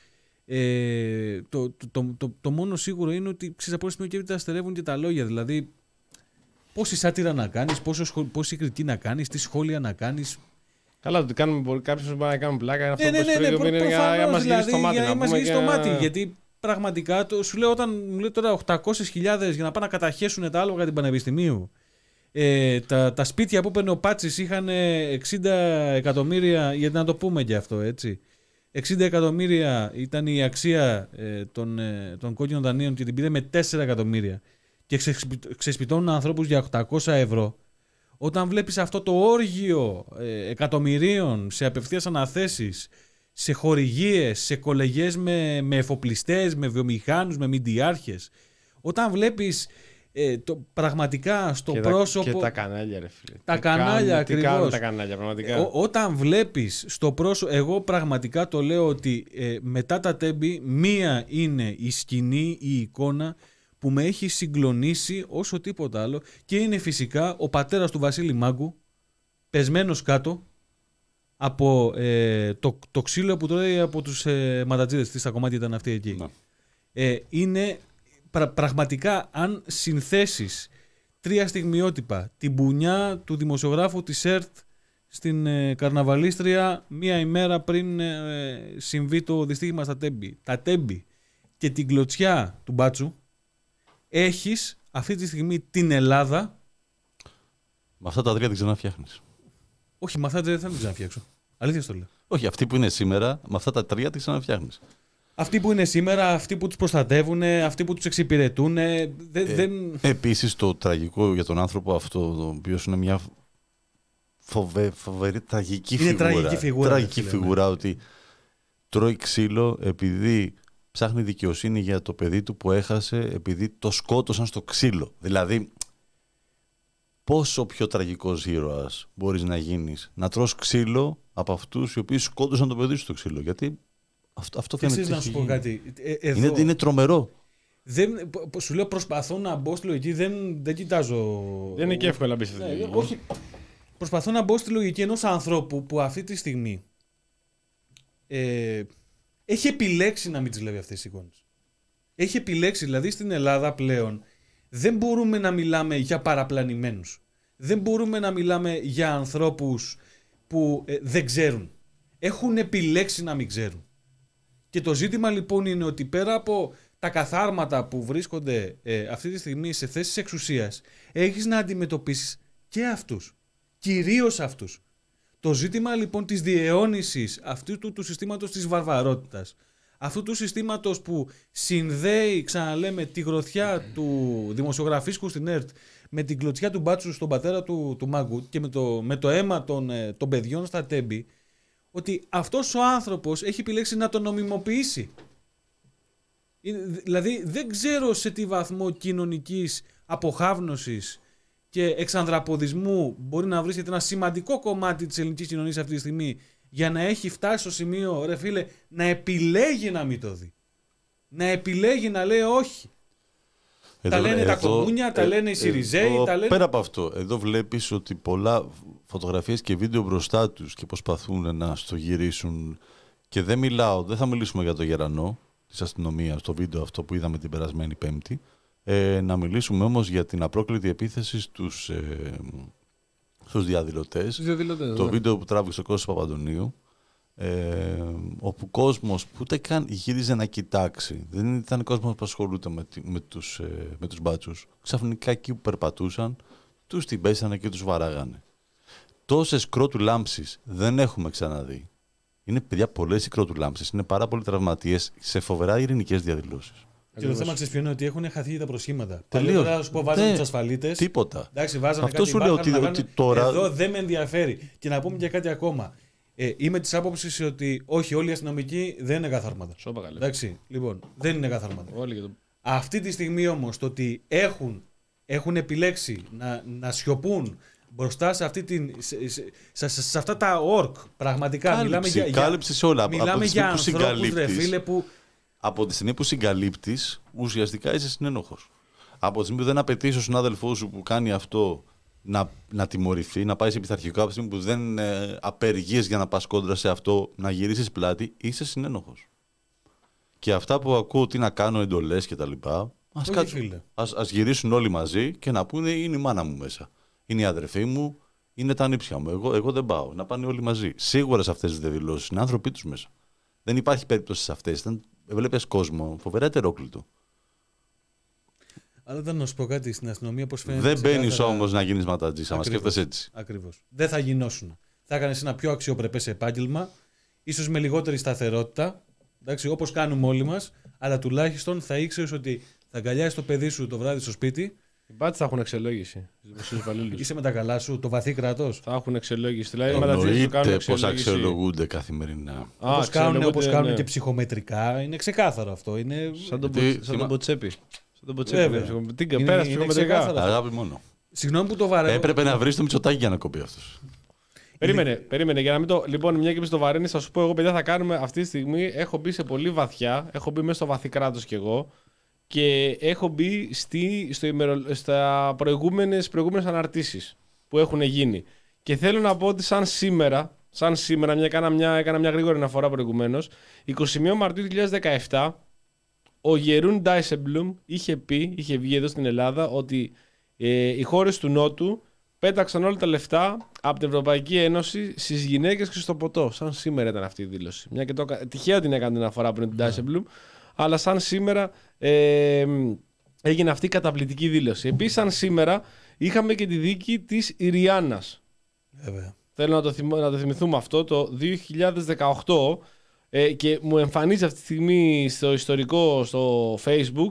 Ε, το, το, το, το, το μόνο σίγουρο είναι ότι ξέρεις από ένα σημείο και τα στερεύουν και τα λόγια. Δηλαδή, πόση σάτυρα να κάνεις, πόσο, πόση κριτική να κάνεις, τι σχόλια να κάνεις. Καλά, ότι κάνουμε, κάποιος μπορεί να κάνουμε πλάκα. Είναι αυτό ναι, που ναι, ναι, ναι, είναι για να μας γυρίσει το μάτι. Για να μας γυρίσει το μάτι. Και... Γιατί πραγματικά, το, σου λέω, όταν μου λέει τώρα οκτακόσιες χιλιάδες για να πάνε να καταχέσουν τα άλογα την Πανεπιστημίου. Ε, τα, τα σπίτια που έπαιρνε ο Πάτσης είχαν εξήντα εκατομμύρια, γιατί να το πούμε και αυτό, έτσι. εξήντα εκατομμύρια ήταν η αξία ε, των, ε, των κόκκινων δανείων και την πήρε με τέσσερα εκατομμύρια. Και ξεσπιτώνουν ανθρώπους για οκτακόσια ευρώ. Όταν βλέπεις αυτό το όργιο ε, εκατομμυρίων σε απευθείας αναθέσεις, σε χορηγίες, σε κολεγιές με, με εφοπλιστές, με βιομηχάνους, με μηντιάρχες, όταν βλέπεις ε, το, πραγματικά στο και πρόσωπο... Τα, και τα κανάλια, ρε φίλε. Τα τι κανάλια κάνουν, ακριβώς. Τι κάνουν τα κανάλια, πραγματικά. Ό, όταν βλέπεις στο πρόσωπο... Εγώ πραγματικά το λέω ότι ε, μετά τα τέμπη μία είναι η σκηνή, η εικόνα που με έχει συγκλονίσει όσο τίποτα άλλο, και είναι φυσικά ο πατέρας του Βασίλη Μάγκου, πεσμένος κάτω από ε, το, το ξύλο που τρώει από τους ε, ματατζίδες. Τι στα κομμάτια ήταν αυτή εκεί. Ναι. Ε, είναι πρα, πραγματικά, αν συνθέσεις τρία στιγμιότυπα, την μπουνιά του δημοσιογράφου της ΕΡΤ στην ε, Καρναβαλίστρια μία ημέρα πριν ε, συμβεί το δυστύχημα στα τέμπη, τα τέμπη και την κλωτσιά του Μπάτσου, έχεις αυτή τη στιγμή την Ελλάδα. Με αυτά τα τρία δεν ξαναφτιάχνεις. Όχι, με αυτά δεν θα την ξαναφτιάξω. Αλήθεια στο λέω. Όχι, αυτοί που είναι σήμερα, με αυτά τα τρία την ξαναφτιάχνεις. Αυτοί που είναι σήμερα, αυτοί που τους προστατεύουν, αυτοί που τους εξυπηρετούν. Δε, ε, δεν... Επίσης, το τραγικό για τον άνθρωπο αυτό, ο οποίος είναι μια φοβε, φοβερή τραγική είναι φιγούρα. Τραγική φιγούρα, τραγική φιγούρα ναι. Ότι τρώει ξύλο επειδή ψάχνει δικαιοσύνη για το παιδί του που έχασε, επειδή το σκότωσαν στο ξύλο. Δηλαδή, πόσο πιο τραγικός ήρωας μπορείς να γίνεις, να τρως ξύλο από αυτούς οι οποίοι σκότωσαν το παιδί σου στο ξύλο. Γιατί αυτό, αυτό φαίνεται. Εσείς να σου πω κάτι. Ε, εδώ... είναι, είναι τρομερό. Δεν, σου λέω, προσπαθώ να μπω στη λογική, δεν, δεν κοιτάζω... Δεν είναι και εύκολο να μπει στη λογική. Όχι. Προσπαθώ να μπω στη λογική ενός ανθρώπου που αυτή τη στιγμή ε, έχει επιλέξει να μην τις βλέπει αυτές τις εικόνες. Έχει επιλέξει, δηλαδή στην Ελλάδα πλέον δεν μπορούμε να μιλάμε για παραπλανημένους. Δεν μπορούμε να μιλάμε για ανθρώπους που ε, δεν ξέρουν. Έχουν επιλέξει να μην ξέρουν. Και το ζήτημα λοιπόν είναι ότι πέρα από τα καθάρματα που βρίσκονται ε, αυτή τη στιγμή σε θέσεις εξουσίας, έχεις να αντιμετωπίσεις και αυτούς. Κυρίως αυτούς. Το ζήτημα λοιπόν της διαιώνισης αυτού του, του συστήματος της βαρβαρότητας, αυτού του συστήματος που συνδέει, ξαναλέμε, τη γροθιά του δημοσιογραφίσκου στην ΕΡΤ με την κλωτσιά του Μπάτσου στον πατέρα του, του Μάγκου και με το, με το αίμα των, των παιδιών στα τέμπη, ότι αυτός ο άνθρωπος έχει επιλέξει να το νομιμοποιήσει. Δηλαδή δεν ξέρω σε τι βαθμό κοινωνικής αποχάβνωσης και εξανδραποδισμού μπορεί να βρίσκεται ένα σημαντικό κομμάτι της ελληνικής κοινωνίας αυτή τη στιγμή για να έχει φτάσει στο σημείο, ρε φίλε, να επιλέγει να μην το δει. Να επιλέγει να λέει όχι. Εδώ, τα λένε εδώ, τα κομμούνια, ε, τα λένε οι Σιριζέοι. Εδώ, τα λένε... Πέρα από αυτό, εδώ βλέπεις ότι πολλά φωτογραφίες και βίντεο μπροστά τους και προσπαθούν να στο γυρίσουν, και δεν μιλάω, δεν θα μιλήσουμε για το γερανό της αστυνομίας, το βίντεο αυτό που είδαμε την περασμένη Πέμπτη, ε, να μιλήσουμε όμως για την απρόκλητη επίθεση στους, ε, στους διαδηλωτές. διαδηλωτές το ναι. βίντεο που τράβηξε ο Κώστας Παπαντονίου, ε, όπου κόσμος που ούτε καν γύριζε να κοιτάξει, δεν ήταν κόσμος που ασχολούνται με, με, τους, ε, με τους μπάτσους, ξαφνικά εκεί που περπατούσαν τους την πέσανε και τους βαράγανε. Τόσες κρότου λάμψεις δεν έχουμε ξαναδεί. Είναι, παιδιά, πολλές οι κρότου λάμψεις, είναι πάρα πολλοί τραυματίες σε φοβερά ειρηνικές διαδηλώσεις. Και το θέμα ξέρεις ποιο είναι ότι έχουν χαθεί τα προσχήματα. Τελείως. Παλιότερα, να σου πω, βάζανε τους ασφαλίτες. Τίποτα. Εντάξει, βάζανε Αυτό κάτι σου λέω μπάχαρο, ότι, να ότι κάνουν, τώρα. Εδώ δεν με ενδιαφέρει. Και να πούμε και κάτι ακόμα. Ε, είμαι τη άποψη ότι όχι, όλοι οι αστυνομικοί δεν είναι καθάρματα. Σώπα καλέ. Εντάξει, λοιπόν, δεν είναι καθάρματα. Όλοι το... Αυτή τη στιγμή όμως το ότι έχουν, έχουν επιλέξει να, να σιωπούν μπροστά σε, αυτή την, σε, σε, σε, σε αυτά τα ορκ, πραγματικά Κάλυψη, μιλάμε για, κάλυψη σε όλα. Μιλάμε από για ανθρώπους, ρε φίλε, που... Από τη στιγμή που συγκαλύπτεις, ουσιαστικά είσαι συνένοχος. Από τη στιγμή που δεν απαιτείς ο συνάδελφός σου που κάνει αυτό να, να τιμωρηθεί, να πάει σε πειθαρχικό, από τη στιγμή που δεν ε, απεργείς για να πας κόντρα σε αυτό, να γυρίσεις πλάτη, είσαι συνένοχος. Και αυτά που ακούω τι να κάνω, εντολές κτλ. Ας, ας, ας γυρίσουν όλοι μαζί και να πούνε είναι η μάνα μου μέσα. Είναι η αδερφή μου, είναι τα νύψια μου. Εγώ, εγώ δεν πάω. Να πάνε όλοι μαζί. Σίγουρα σε αυτές τις διαδηλώσεις είναι άνθρωποι τους μέσα. Δεν υπάρχει περίπτωση σε αυτές. Βλέπεις κόσμο φοβερά ετερόκλητο. Αλλά δεν να σου πω κάτι στην αστυνομία πώς φαίνεται. Δεν μπαίνεις ξεκάθαρα... όμως να γίνεις ματατζής, άμα σκέφτεσαι έτσι. Ακριβώς. Δεν θα γινώσουν. Θα έκανες ένα πιο αξιοπρεπές επάγγελμα, ίσως με λιγότερη σταθερότητα, εντάξει, όπως κάνουμε όλοι μας, αλλά τουλάχιστον θα ήξερες ότι θα αγκαλιάσεις το παιδί σου το βράδυ στο σπίτι. Οι μπάτες θα έχουν εξελόγηση. Είσαι με τα καλά σου, το βαθύ κράτος. Θα έχουν εξελόγηση. Δηλαδή, εννοείται πώς αξιολογούνται καθημερινά. Όπως κάνουν, όπως κάνουν ναι. και ψυχομετρικά. Είναι ξεκάθαρο αυτό. Είναι... Σαν τον το Μποτσέπη. Σαν τον Μποτσέπη. Τι είναι, πέρασε ψυχομετρικά. Αγάπη μόνο. Συγγνώμη που το βαραίνω. Έπρεπε να βρεις το Μητσοτάκη για να κοπεί αυτός. Περίμενε, περίμενε. Για να μην το... Λοιπόν, μια και στο βαρύνει, θα σου πω εγώ, παιδιά, θα κάνουμε αυτή τη στιγμή. Έχω μπει σε πολύ βαθιά. Έχω μπει μέσα στο βαθύ κράτος κι εγώ. Και έχω μπει στη, στο ημερο, στα προηγούμενες, προηγούμενες αναρτήσεις που έχουν γίνει. Και θέλω να πω ότι σαν σήμερα, σαν σήμερα μια, έκανα, μια, έκανα μια γρήγορη αναφορά προηγουμένως, εικοστή πρώτη Μαρτίου δύο χιλιάδες δεκαεπτά, ο Γερούν Ντάισεμπλουμ είχε πει, είχε βγει εδώ στην Ελλάδα, ότι ε, οι χώρες του Νότου πέταξαν όλα τα λεφτά από την Ευρωπαϊκή Ένωση στις γυναίκες και στο ποτό. Σαν σήμερα ήταν αυτή η δήλωση. Μια και το, τυχαία την έκανε την αναφορά πριν την Ντάισεμπλουμ. Αλλά σαν σήμερα ε, έγινε αυτή η καταπληκτική δήλωση. Επίσης, σαν σήμερα είχαμε και τη δίκη της Ιριάννας. Βέβαια. Θέλω να το, θυμ, να το θυμηθούμε αυτό το δύο χιλιάδες δεκαοκτώ ε, και μου εμφανίζει αυτή τη στιγμή στο ιστορικό στο Facebook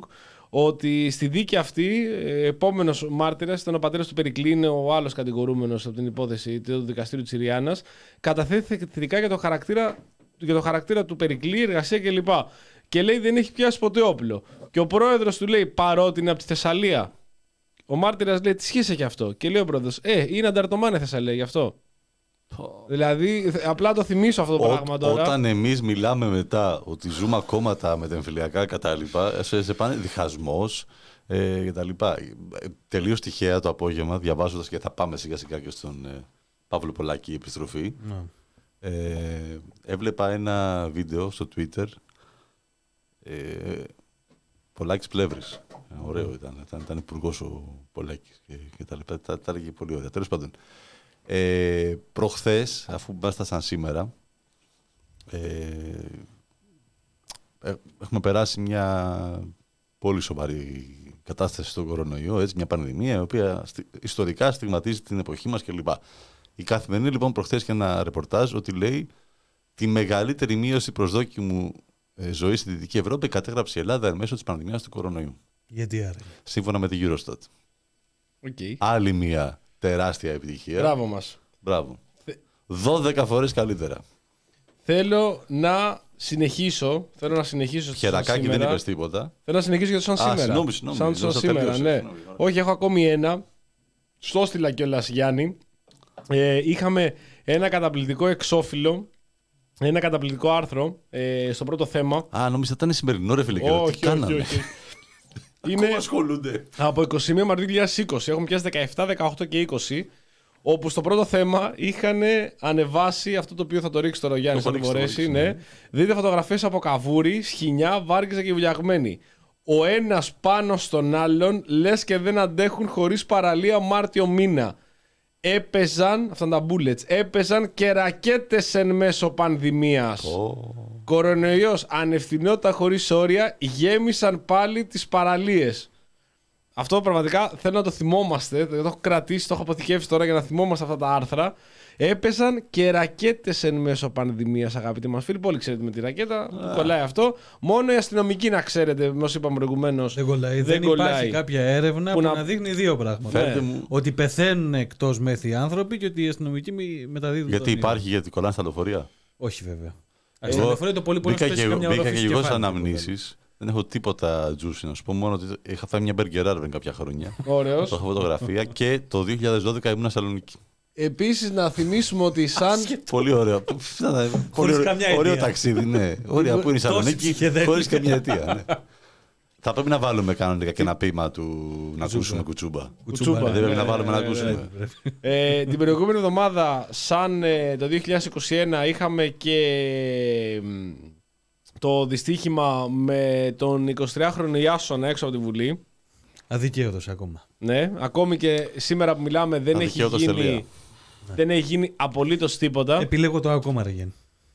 ότι στη δίκη αυτή ε, επόμενος μάρτυρας ήταν ο πατέρας του Περικλή, είναι ο άλλος κατηγορούμενος από την υπόθεση του δικαστήριου της Ιριάννας, καταθέτει θετικά για το χαρακτήρα, για το χαρακτήρα του Περικλή, εργασία κλπ. Και λέει δεν έχει πιάσει ποτέ όπλο. Και ο πρόεδρος του λέει παρότι είναι από τη Θεσσαλία. Ο μάρτυρας λέει τι σχέση έχει αυτό. Και λέει ο πρόεδρος, Ε, είναι ανταρτομάνε Θεσσαλία γι' αυτό. Oh. Δηλαδή, απλά το θυμίσω αυτό το Ό, πράγμα τώρα. Όταν εμείς μιλάμε μετά ότι ζούμε ακόμα τα μετεμφυλιακά κατάλοιπα, σε, σε πάνε διχασμός ε, και τα λοιπά. Τελείως τυχαία το απόγευμα, διαβάζοντας και θα πάμε σιγά σιγά και στον ε, Παύλο Πολάκη επιστροφή. No. Ε, έβλεπα ένα βίντεο στο Twitter. Ε, Πολάκης Πλεύρης. Ωραίο ήταν. Ήταν, ήταν υπουργός ο Πολάκης και, και τα λοιπά. Τα, τα έλεγε πολύ ωραία. Τέλος πάντων. Ε, προχθές, αφού μπάστασαν σήμερα, ε, ε, έχουμε περάσει μια πολύ σοβαρή κατάσταση στον κορονοϊό, έτσι, μια πανδημία η οποία στι, ιστορικά στιγματίζει την εποχή μας κλπ. Η Καθημερινή λοιπόν προχθές είχε ένα ρεπορτάζ ότι λέει τη μεγαλύτερη μείωση προσδόκιμου ε, ζωή στη Δυτική Ευρώπη κατέγραψε η Ελλάδα εν μέσω της πανδημίας του κορονοϊού. Γιατί άρα. Σύμφωνα με τη Eurostat. Okay. Άλλη μια τεράστια επιτυχία. Μπράβο μας. Μπράβο. δώδεκα φορές καλύτερα. Θέλω να συνεχίσω. Θέλω να συνεχίσω. Χερακάκι δεν είπες τίποτα. Θέλω να συνεχίσω για το σαν Α, σήμερα. Συγγνώμη, συγγνώμη. Σαν, σαν σήμερα, ναι. Συγνώμη. Όχι, έχω ακόμη ένα. Στο στείλα κιόλας Γιάννη. Ε, είχαμε ένα καταπληκτικό εξώφυλλο. Ένα καταπληκτικό άρθρο ε, στο πρώτο θέμα. Α, νόμιζα ήταν σημερινό ρε φίλε. Όχι, τι κάνανε. όχι, όχι. Είναι από εικοστή πρώτη Μαρτίου δύο χιλιάδες είκοσι. Έχουμε πιάσει δεκαεπτά, δεκαοκτώ και είκοσι. Όπου στο πρώτο θέμα είχαν ανεβάσει αυτό το οποίο θα το ρίξει τώρα ο Γιάννης, αν το μπορέσει. Ναι. Δείτε φωτογραφίες από καβούρι, σχοινιά, βάρκιζα και βουλιαγμένοι. Ο ένας πάνω στον άλλον, λες και δεν αντέχουν χωρίς παραλία Μάρτιο μήνα. Έπαιζαν, αυτά τα bullets, έπαιζαν και ρακέτες εν μέσω πανδημίας. Oh. Κορονοϊός, ανευθυνότητα χωρίς όρια, γέμισαν πάλι τις παραλίες. Αυτό πραγματικά θέλω να το θυμόμαστε. Το έχω κρατήσει, το έχω αποθηκεύσει τώρα για να θυμόμαστε αυτά τα άρθρα. Έπεσαν και ρακέτες εν μέσω πανδημίας, αγαπητοί μας φίλοι. Πολύ ξέρετε με τη ρακέτα. Yeah. Κολλάει αυτό. Μόνο οι αστυνομικοί, να ξέρετε, όπως είπαμε προηγουμένως. Δεν κολλάει. Δεν, δεν υπάρχει κάποια έρευνα που, που να... να δείχνει δύο πράγματα. Ναι. Ότι πεθαίνουν εκτός μέθη άνθρωποι και ότι οι αστυνομικοί μεταδίδουν. Γιατί υπάρχει, γιατί κολλάνε στα λεωφορεία. Όχι βέβαια. Ε, στα λεωφορεία το πολύ πολύ μπήκα και, μπήκα και εγώ στις αναμνήσεις. Δεν έχω τίποτα τζούσι να σου πω. Μόνο ότι είχα φάει μια μπεργκεράρ πριν κάποια χρόνια. Ωραίος. Το έχω φωτογραφία και το δύο χιλιάδες δώδεκα ήμουν στη Θεσσαλονίκη. Επίσης να θυμίσουμε ότι σαν... Πολύ ωραίο. Πολύ ωραίο ταξίδι, ναι. Ωραία που είναι η Θεσσαλονίκη χωρίς καμία αιτία. Θα πρέπει να βάλουμε κανονικά και ένα ποίημα του να ακούσουμε κουτσούμπα. Κουτσούμπα. Δεν πρέπει να βάλουμε να ακούσουμε. Την προηγούμενη εβδομάδα, σαν το δύο χιλιάδες είκοσι ένα, είχαμε και το δυστύχημα με τον εικοσιτριάχρονο Ιάσονα έξω από τη Βουλή. Αδικαίωτος ακόμα. Ναι, ακόμη και σήμερα που μιλάμε δεν έχει γίνει, δεν έχει γίνει απολύτως τίποτα. Επιλέγω το ακόμα ρε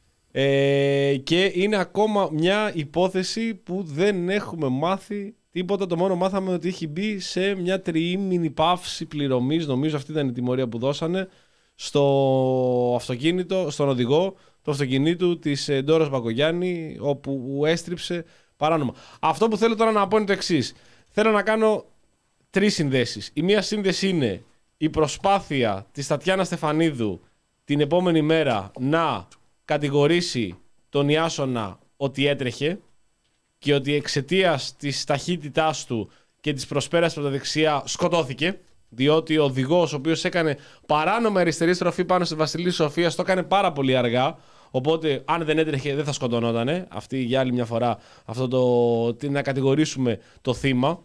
ε, και είναι ακόμα μια υπόθεση που δεν έχουμε μάθει τίποτα. Το μόνο μάθαμε ότι έχει μπει σε μια τριήμινη παύση πληρωμής. Νομίζω αυτή ήταν η τιμωρία που δώσανε στο αυτοκίνητο, στον οδηγό του αυτοκινήτου της Ντόρας Μπακογιάννη, όπου έστριψε παράνομα. Αυτό που θέλω τώρα να πω είναι το εξής. Θέλω να κάνω τρεις συνδέσεις. Η μία σύνδεση είναι η προσπάθεια της Τατιάνα Στεφανίδου την επόμενη μέρα να κατηγορήσει τον Ιάσονα ότι έτρεχε και ότι εξαιτίας της ταχύτητάς του και της προσπέρασης από τα δεξιά σκοτώθηκε, διότι ο οδηγός ο οποίος έκανε παράνομη αριστερή στροφή πάνω στη Βασιλή Σοφίας το έκανε πάρα πολύ αργά. Οπότε, αν δεν έτρεχε, δεν θα σκοτωνότανε. Αυτή για άλλη μια φορά αυτό το, να κατηγορήσουμε το θύμα.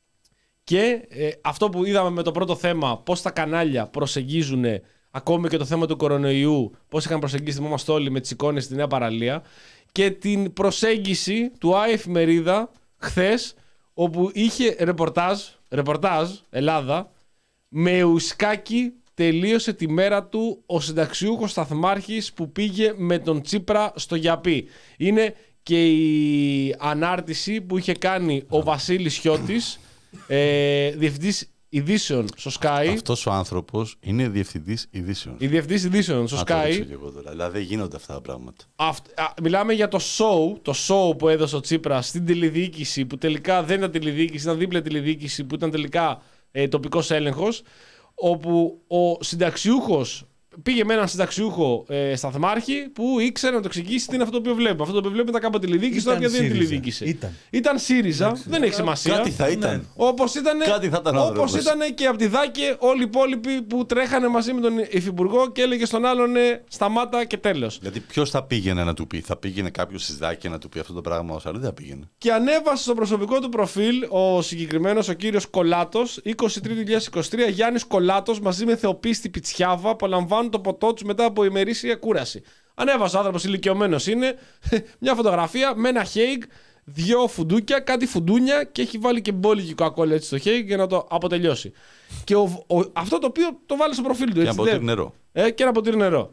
Και ε, αυτό που είδαμε με το πρώτο θέμα, πώς τα κανάλια προσεγγίζουν ακόμη και το θέμα του κορονοϊού, πώς είχαν προσεγγίσει θυμόμαστε όλοι με τις εικόνες στη Νέα Παραλία. Και την προσέγγιση του Άι Εφημερίδα χθες, όπου είχε ρεπορτάζ, ρεπορτάζ Ελλάδα, με ουσκάκι. Τελείωσε τη μέρα του ο συνταξιούχος σταθμάρχης που πήγε με τον Τσίπρα στο Γιαπί. Είναι και η ανάρτηση που είχε κάνει ο Βασίλης Χιώτης, ε, διευθυντής ειδήσεων στο Sky. Αυτός ο άνθρωπος είναι διευθυντής ειδήσεων. Η διευθυντής ειδήσεων στο Sky. Δηλαδή γίνονται αυτά τα πράγματα. Αυτ, α, μιλάμε για το show, το show που έδωσε ο Τσίπρας στην τηλεδιοίκηση, που τελικά δεν ήταν τηλεδιοίκηση, ήταν δίπλα τηλεδιοίκηση, που ήταν τελικά ε, τοπικός έλεγχος. Όπου ο συνταξιούχος πήγε με έναν συνταξιούχο ε, σταθμάρχη που ήξερε να το εξηγήσει τι είναι αυτό το οποίο βλέπουμε. Αυτό το οποίο βλέπουμε ήταν κάποτε τηλεδιοίκηση, τώρα πια δεν είναι τηλεδιοίκηση. Ήταν, ήταν ΣΥΡΙΖΑ, Εντάξει. δεν έχει σημασία. Κάτι θα ήταν. Όπως ήταν, όπως ήταν και από τη Δάκε όλοι οι υπόλοιποι που τρέχανε μαζί με τον Υφυπουργό και έλεγε στον άλλον ε, σταμάτα και τέλος. Δηλαδή ποιος θα πήγαινε να του πει, θα πήγαινε κάποιος στη Δάκε να του πει αυτό το πράγμα, όσο άλλο δεν θα πήγαινε. Και ανέβασε στο προσωπικό του προφίλ ο συγκεκριμένος ο κύριος Κολάτος, είκοσι τρίτου είκοσι είκοσι τρία, Γιάννης Κολάτος μαζί με Θεοπίστη Πιτσιάβα απολαμβάνουν το ποτό τους μετά από ημερήσια κούραση. Ανέβασε ο άνθρωπος, ηλικιωμένος είναι, μια φωτογραφία με ένα χέιγ, δυο φουντούκια, κάτι φουντούνια και έχει βάλει και μπόλικη κοκακόλα έτσι στο χέιγ για να το αποτελειώσει. Και ο, ο, αυτό το οποίο το βάλει στο προφίλ του. Και ένα ποτήρι νερό. Ε, και ένα ποτήρι νερό.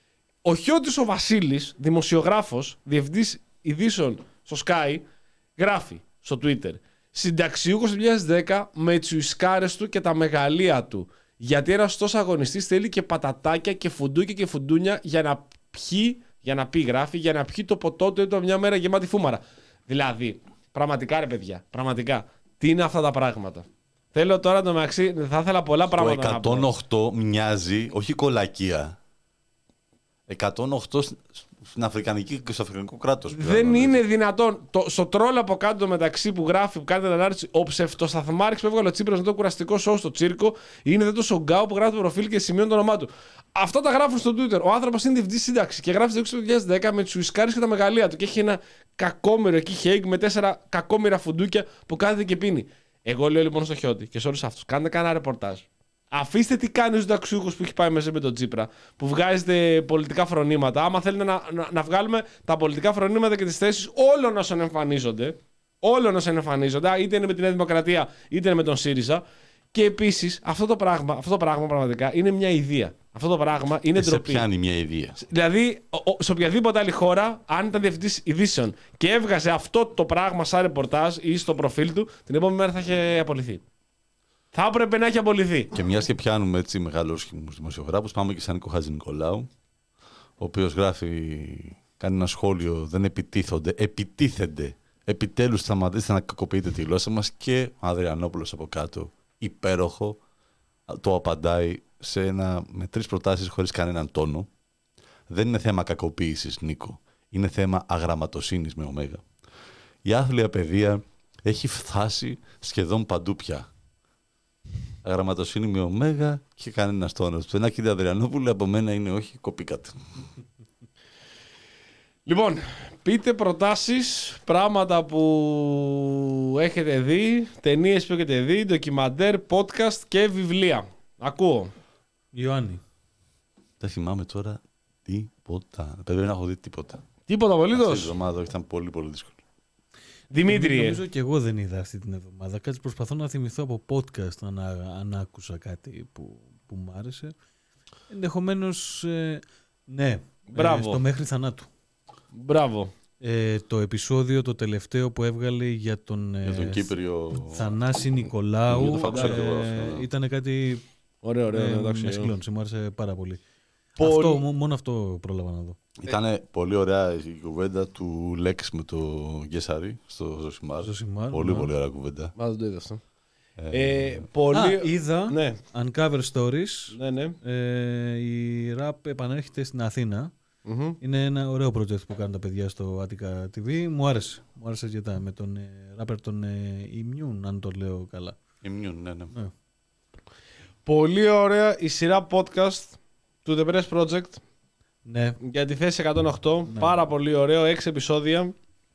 Ο Χιώτης ο Βασίλης, δημοσιογράφος, διευθυντής ειδήσεων στο Sky, γράφει στο Twitter: συνταξιούχος του δύο χιλιάδες δέκα με τις ουισκάρες του και τα μεγαλεία του. Γιατί ένας τόσο αγωνιστής θέλει και πατατάκια και φουντούκια και φουντούνια για να πιει, για να πει, γράφει, για να πιει το ποτό του έτω μια μέρα γεμάτη φούμαρα. Δηλαδή, πραγματικά ρε παιδιά, πραγματικά, τι είναι αυτά τα πράγματα. Θέλω τώρα το μεταξύ, θα ήθελα πολλά πράγματα να πω. Το εκατόν οκτώ μοιάζει, όχι κολακία. εκατόν οκτώ στην Αφρικανική και στο Αφρικανικό κράτος. Δεν είναι δυνατόν. Το, στο τρόλ από κάτω μεταξύ που γράφει, που κάνει την ανάρτηση, ο ψευτοσταθμάρχης που έβγαλε ο Τσίπρας με το κουραστικό σοου στο τσίρκο, είναι δεν το Σογκάου που γράφει το προφίλ και σημειώνει το όνομά του. Αυτά τα γράφουν στο Twitter. Ο άνθρωπος είναι διευθυντής σύνταξη και γράφει το δύο χιλιάδες δέκα με τους ουισκάρες και τα μεγαλεία του. Και έχει ένα κακόμερο εκεί χέικ με τέσσερα κακόμερα φουντούκια που κάθεται και πίνει. Εγώ λέω λοιπόν στο Χιώτη και σε όλους αυτούς: κάντε κανένα ρεπορτάζ. Αφήστε τι κάνει ο συνταξιούχος που έχει πάει μέσα με τον Τσίπρα, που βγάζετε πολιτικά φρονήματα. Άμα θέλετε να, να, να βγάλουμε τα πολιτικά φρονήματα και τις θέσεις όλων όσων εμφανίζονται, όλων όσων εμφανίζονται, είτε είναι με τη Νέα Δημοκρατία, είτε είναι με τον ΣΥΡΙΖΑ. Και επίσης αυτό το πράγμα, αυτό το πράγμα πραγματικά είναι μια ιδέα. Αυτό το πράγμα είναι ντροπή. Σε πιάνει μια ιδέα. Δηλαδή, ο, ο, σε οποιαδήποτε άλλη χώρα, αν ήταν διευθυντής ειδήσεων και έβγαζε αυτό το πράγμα σαν ρεπορτάζ ή στο προφίλ του, την επόμενη μέρα θα είχε απολυθεί. Θα έπρεπε να έχει απολυθεί. Και μιας και πιάνουμε έτσι μεγάλους δημοσιογράφους, πάμε και σαν Νίκο Χατζηνικολάου, ο οποίος γράφει, κάνει ένα σχόλιο, δεν επιτίθονται, επιτίθενται. Επιτέλους σταματήστε να κακοποιείτε τη γλώσσα μας, και ο Αδριανόπουλος από κάτω, υπέροχο, το απαντάει σε ένα, με τρεις προτάσεις χωρίς κανέναν τόνο. Δεν είναι θέμα κακοποίησης, Νίκο. Είναι θέμα αγραμματοσύνης με ωμέγα. Η άθλια παιδεία έχει φτάσει σχεδόν παντού πια. Αγραμματοσύνη με ωμέγα και κανένας τόνος. Το ένα, κύριε Αδριανόπουλε, από μένα είναι όχι, κοπήκατε. Λοιπόν, πείτε προτάσεις, πράγματα που έχετε δει, ταινίες που έχετε δει, ντοκιμαντέρ, podcast και βιβλία. Ακούω. Ιωάννη. Δεν θυμάμαι τώρα τίποτα. Πρέπει να έχω δει τίποτα. Τίποτα απολύτως. Αυτή τη εβδομάδα ήταν πολύ πολύ δύσκολο. Δημήτρη. Νομίζω και εγώ δεν είδα αυτή την εβδομάδα. Κάτι προσπαθώ να θυμηθώ από podcast αν, αν άκουσα κάτι που, που μου άρεσε. Ενδεχομένως, ε, ναι, Μπράβο. Ε, στο μέχρι θανάτου. Μπράβο. Ε, το επεισόδιο το τελευταίο που έβγαλε για τον, για τον Κύπριο Θανάση Νικολάου ε, ε, ήταν κάτι ωραίο, ωραίο, ε, εντάξει, με σκλώνησε, μου άρεσε πάρα πολύ. Πολύ... Αυτό, μόνο αυτό πρόλαβα να δω. Ήταν πολύ ωραία η κουβέντα του Λέξ με το Γκέσαρη στο Ζωσιμάρ. Ζωσιμάρ πολύ ναι. πολύ ωραία κουβέντα. Μα δεν το είδα αυτό. Ε, ε, πολύ... Α, είδα ναι. Uncover Stories. Ναι, ναι. Ε, η ραπ επανέρχεται στην Αθήνα. Mm-hmm. Είναι ένα ωραίο project που κάνουν τα παιδιά στο Attica τι βι. Μου άρεσε. Μου άρεσε αρκετά με τον ε, ράπερ τον ε, Immune, αν το λέω καλά. Immune, ναι, ναι. ναι. Πολύ ωραία η σειρά podcast του The Press Project. Ναι. Για τη θέση εκατόν οκτώ. Ναι. Πάρα πολύ ωραίο. Έξι επεισόδια.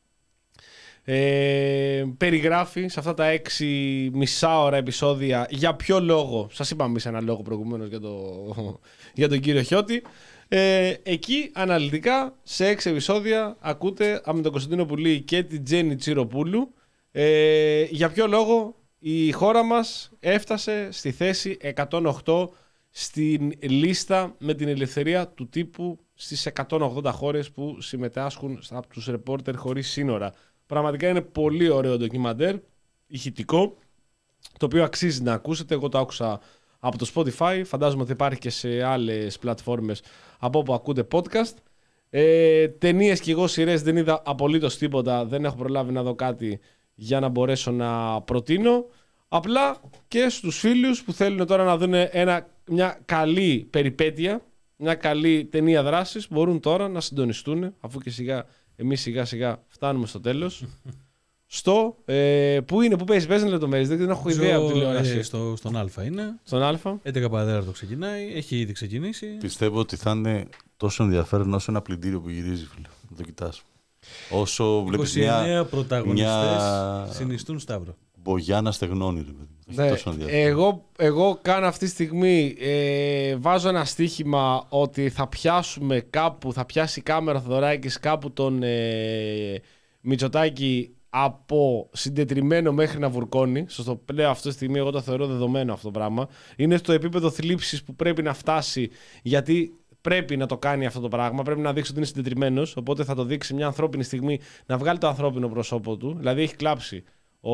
Ε, περιγράφει σε αυτά τα έξι μισάωρα επεισόδια για ποιο λόγο. Σας είπαμε σε ένα λόγο προηγουμένως για, το, για τον κύριο Χιώτη. Ε, εκεί αναλυτικά σε έξι επεισόδια ακούτε από τον Κωνσταντίνο Πουλή και την Τζέννη Τσιροπούλου ε, για ποιο λόγο η χώρα μας έφτασε στη θέση εκατόν οκτώ στην λίστα με την ελευθερία του τύπου στις εκατόν ογδόντα χώρες που συμμετάσχουν από τους ρεπόρτερ χωρίς σύνορα. Πραγματικά είναι πολύ ωραίο ντοκιμαντέρ, ηχητικό, το οποίο αξίζει να ακούσετε. Εγώ το άκουσα από το Spotify, φαντάζομαι ότι υπάρχει και σε άλλες πλατφόρμες από όπου ακούτε podcast. Ε, ταινίες και εγώ σειρές δεν είδα απολύτως τίποτα, δεν έχω προλάβει να δω κάτι για να μπορέσω να προτείνω. Απλά και στους φίλους που θέλουν τώρα να δουν ένα, μια καλή περιπέτεια, μια καλή ταινία δράσης, μπορούν τώρα να συντονιστούν, αφού και σιγά εμείς σιγά σιγά φτάνουμε στο τέλος. Στο, ε, πού είναι, πού παίζει, παίζει λεπτομέρειες, δεν έχω ιδέα από τηλεόραση. Ε, στο, στον Α είναι. Στον Α. έντεκα παρατέταρτο το ξεκινάει, έχει ήδη ξεκινήσει. Πιστεύω ότι θα είναι τόσο ενδιαφέρον όσο ένα πλυντήριο που γυρίζει, φίλε. Να το κοιτάς. Όσο βλέπεις μια... είκοσι εννέα πρωταγωνιστές μια... συνιστούν Σταύρο. Μπογιάνα στεγνώνει, ρε παιδί. Ναι, εγώ, εγώ κάνω αυτή τη στιγμή, ε, βάζω ένα στοίχημα ότι θα πιάσουμε κάπου, θα πιάσει η κάμερα Θοδωράκης κάπου τον ε, Μητσοτάκη από συντετριμένο μέχρι να βουρκώνει. Σωστό, πλέον αυτή τη στιγμή εγώ το θεωρώ δεδομένο αυτό το πράγμα. Είναι στο επίπεδο θλίψης που πρέπει να φτάσει, γιατί πρέπει να το κάνει αυτό το πράγμα. Πρέπει να δείξει ότι είναι συντετριμένος. Οπότε θα το δείξει μια ανθρώπινη στιγμή να βγάλει το ανθρώπινο πρόσωπο του. Δηλαδή έχει κλάψει ο,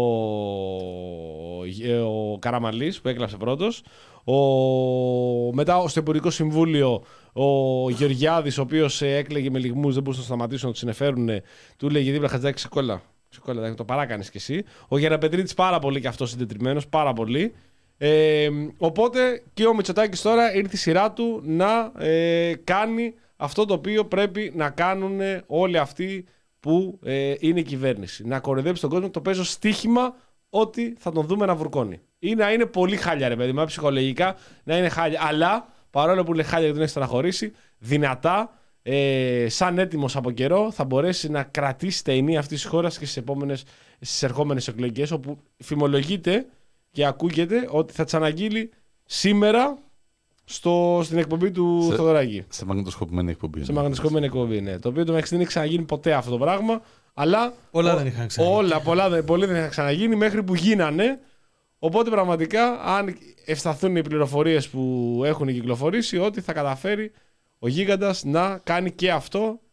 ο Καραμανλής που έκλαψε πρώτος. Ο, μετά στο Υπουργικό Συμβούλιο ο Γεωργιάδης, ο οποίος έκλαιγε με λυγμούς, δεν μπορούσαν να σταματήσουν να τους συνεφέρουν. Του λέγε δίπλα Χατζάκη, ξεκόλλα. Ξεκόλλα, το παράκανες κι εσύ. Ο Γεραπετρίτης πάρα πολύ και αυτός συντετριμένος, πάρα πολύ. Ε, οπότε και ο Μητσοτάκης τώρα ήρθε η σειρά του να ε, κάνει αυτό το οποίο πρέπει να κάνουν όλοι αυτοί που ε, είναι η κυβέρνηση. Να κοροϊδέψει τον κόσμο, το παίζω στοίχημα ότι θα τον δούμε να βουρκώνει. Ή να είναι πολύ χάλια, ρε παιδί μου, ψυχολογικά να είναι χάλια. Αλλά παρόλο που είναι χάλια και τον έχει στεναχωρήσει, δυνατά, ε, σαν έτοιμος από καιρό, θα μπορέσει να κρατήσει τα ενία αυτής της χώρας και στις, επόμενες, στις ερχόμενες εκλογές, όπου φημολογείται και ακούγεται ότι θα ξαναγγείλει σήμερα στο, στην εκπομπή του σε, Θοδωράκη. Σε μαγνητοσκοπημένη εκπομπή. Σε μαγνητοσκοπημένη εκπομπή, ναι. Το οποίο το μεταξύ δεν έχει ξαναγίνει ποτέ αυτό το πράγμα. Αλλά πολλά ο, δεν είχαν ξαναγίνει. Όλα, πολλά, πολλοί δεν είχαν ξαναγίνει μέχρι που γίνανε. Οπότε πραγματικά, αν ευσταθούν οι πληροφορίες που έχουν κυκλοφορήσει, ότι θα καταφέρει ο Γίγαντας να κάνει και αυτό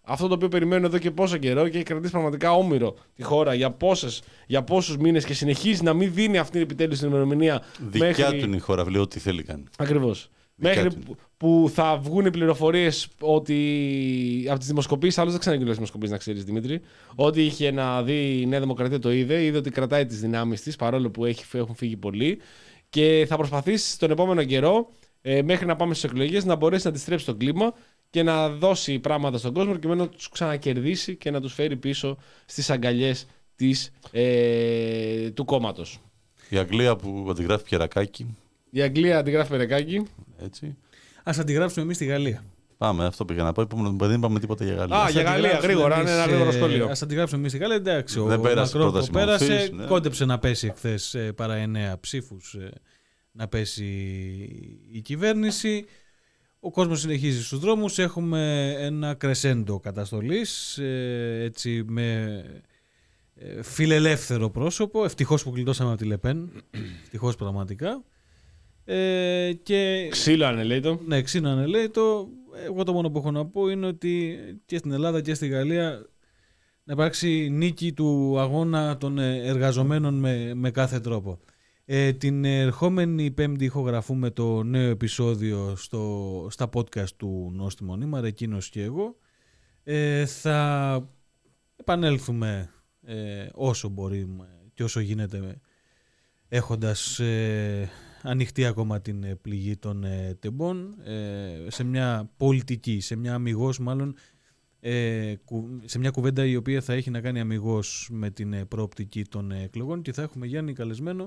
αυτό το οποίο περιμένουν εδώ και πόσο καιρό και έχει κρατήσει πραγματικά όμηρο τη χώρα για, πόσες, για πόσους μήνες και συνεχίζει να μην δίνει αυτή επιτέλους την ημερομηνία. Δικιά μέχρι... του είναι η χώρα, λέει ό,τι θέλει κάνει. Ακριβώς. Μέχρι που, που θα βγουν οι πληροφορίες ότι από τις δημοσκοπήσεις, άλλως δεν ξαναγγείλω δημοσκοπήσεις να ξέρεις Δημήτρη, ότι είχε να δει η Νέα Δημοκρατία το είδε, είδε ότι κρατάει τις δυνάμεις της παρόλο που έχει, έχουν φύγει πολλοί και θα προσπαθήσει τον επόμενο καιρό ε, μέχρι να πάμε στις εκλογές να μπορέσει να αντιστρέψει το κλίμα και να δώσει πράγματα στον κόσμο και να τους ξανακερδίσει και να τους φέρει πίσω στις αγκαλιές της, ε, του κόμματος. Η Αγγλία που αντιγράφει Πιερακάκη. Η Αγγλία αντιγράφει Πιερακάκη. Έτσι. Ας αντιγράψουμε εμείς τη Γαλλία. Πάμε, αυτό πήγα να πω. Δεν είπαμε τίποτα για Γαλλία. Α, για Γαλλία, γρήγορα, είναι ένα γρήγορο σχόλιο. Ας αντιγράψουμε εμείς τη Γαλλία. Εντάξει, δεν ο πέρασε Μακρόν το πέρασε. μορφής, ναι. Κόντεψε να πέσει εχθές παρά εννέα ψήφους να πέσει η κυβέρνηση. Ο κόσμος συνεχίζει στους δρόμους. Έχουμε ένα κρεσέντο καταστολής, έτσι με φιλελεύθερο πρόσωπο. Ευτυχώς που γλιτώσαμε από τη Λεπέν. Ευτυχώς πραγματικά. Ε, και... Ξύλο ανελέητο. Ναι, ξύλο ανελέητο. Εγώ το μόνο που έχω να πω είναι ότι και στην Ελλάδα και στη Γαλλία να υπάρξει νίκη του αγώνα των εργαζομένων με, με κάθε τρόπο. Ε, την ερχόμενη Πέμπτη ηχογραφούμε το νέο επεισόδιο στο, στα podcast του Νόστιμο Νήμαρ, εκείνος και εγώ. Ε, θα επανέλθουμε ε, όσο μπορούμε και όσο γίνεται, έχοντας ε, ανοιχτή ακόμα την πληγή των ε, τεμπών ε, σε μια πολιτική, σε μια αμιγώς μάλλον, ε, κου, σε μια κουβέντα η οποία θα έχει να κάνει αμιγώς με την ε, προοπτική των ε, εκλογών και θα έχουμε Γιάννη καλεσμένο.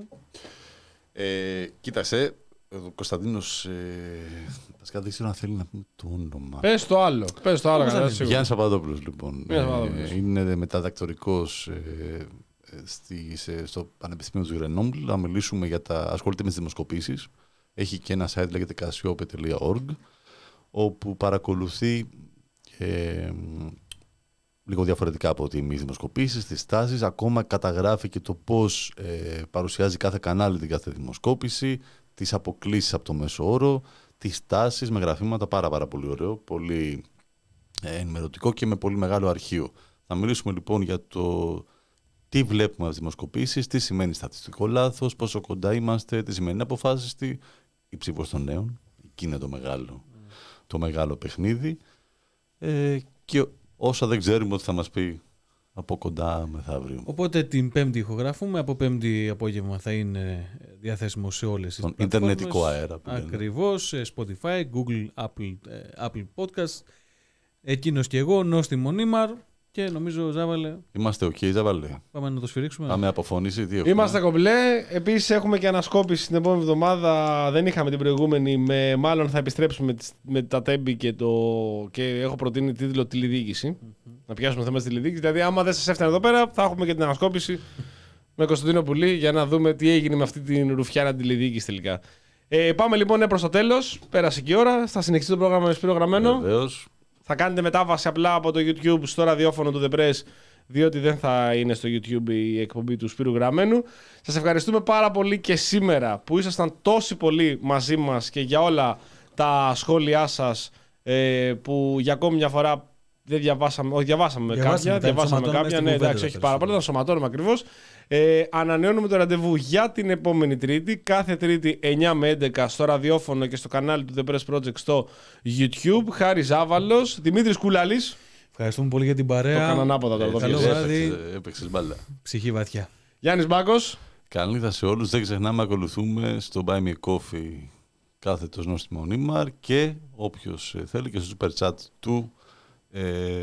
Ε, κοίταξε, ο Κωνσταντίνος ε, Πασκά δεν ξέρω αν θέλει να πούμε το όνομα. Πες το άλλο. Πες το άλλο. Γιάννης Παπαδόπουλος λοιπόν. Ε, είναι μεταδακτορικός ε, στη, σε, στο Πανεπιστήμιο του Grenoble. Να μιλήσουμε για τα, ασχολείται με τις δημοσκοπήσεις. Έχει και ένα site λέγεται cassiope τελεία org όπου παρακολουθεί ε, λίγο διαφορετικά από ότι εμείς δημοσκοπήσεις, τις τάσεις, ακόμα καταγράφει και το πώς ε, παρουσιάζει κάθε κανάλι την κάθε δημοσκόπηση, τις αποκλίσεις από το μέσο όρο, τις τάσεις με γραφήματα, πάρα πάρα πολύ ωραίο, πολύ ε, ενημερωτικό και με πολύ μεγάλο αρχείο. Θα μιλήσουμε λοιπόν για το τι βλέπουμε από τις δημοσκοπήσεις, τι σημαίνει στατιστικό λάθος, πόσο κοντά είμαστε, τι σημαίνει αποφάσιστη, η ψήφος των νέων, εκεί είναι το μεγάλο, mm. το μεγάλο παιχνίδι ε, και όσα δεν ξέρουμε ότι θα μας πει από κοντά μεθαύριο. Οπότε την Πέμπτη ηχογραφούμε, από Πέμπτη απόγευμα θα είναι διαθέσιμο σε όλες τις πλατφόρμες. Ιντερνετικό αέρα. Ακριβώς, Spotify, Google, Apple, Apple Podcast. Εκείνος και εγώ, Νόστιμο Νήμαρ και νομίζω Ζάβαλε. Είμαστε οκ, okay, Ζάβαλε. Πάμε να το σφυρίξουμε. Πάμε αποφωνήσει. Τι Είμαστε κομπλέ. Επίσης έχουμε και ανασκόπηση την επόμενη εβδομάδα. Δεν είχαμε την προηγούμενη. Με, μάλλον θα επιστρέψουμε με τα τέμπη και, το, και έχω προτείνει τίτλο τηλεδιοίκηση. Mm-hmm. Να πιάσουμε θέμα στη τηλεδιοίκηση. Δηλαδή, άμα δεν σας έφτανε εδώ πέρα, θα έχουμε και την ανασκόπηση με Κωνσταντίνο Πουλή για να δούμε τι έγινε με αυτή την ρουφιάνα τηλεδιοίκηση τελικά. Ε, πάμε λοιπόν προς το τέλος. Πέρασε και η ώρα. Θα συνεχίσει το πρόγραμμα με Σπύρο Γραμμένο. Βεβαίως. Θα κάνετε μετάβαση απλά από το YouTube στο ραδιόφωνο του The Press, διότι δεν θα είναι στο YouTube η εκπομπή του Σπύρου Γραμμένου. Σας ευχαριστούμε πάρα πολύ και σήμερα που ήσασταν τόσοι πολλοί μαζί μας και για όλα τα σχόλιά σας ε, που για ακόμη μια φορά δεν διαβάσαμε. Όχι, διαβάσαμε κάποια. Διαβάσαμε κάποια. Ναι, εντάξει, όχι πάρα πολύ. Τα σωματώνουμε ακριβώς. Ε, ανανεώνουμε το ραντεβού για την επόμενη Τρίτη. Κάθε Τρίτη εννιά με έντεκα στο ραδιόφωνο και στο κανάλι του The Press Project στο YouTube. Χάρη Ζάβαλος, Δημήτρης Κούλαλης. Ευχαριστούμε πολύ για την παρέα. Το κάνω ανάποδα τώρα. Ε, καλό βράδυ. Έπαιξες μπάλα. Ψυχή βαθιά. Γιάννης Μπάκος. Καλή νύχτα σε όλους. Δεν ξεχνάμε, ακολουθούμε στο Buy Me a Coffee κάθετος Νόστιμο Νήμαρ και όποιος θέλει και στο Super Chat του ε,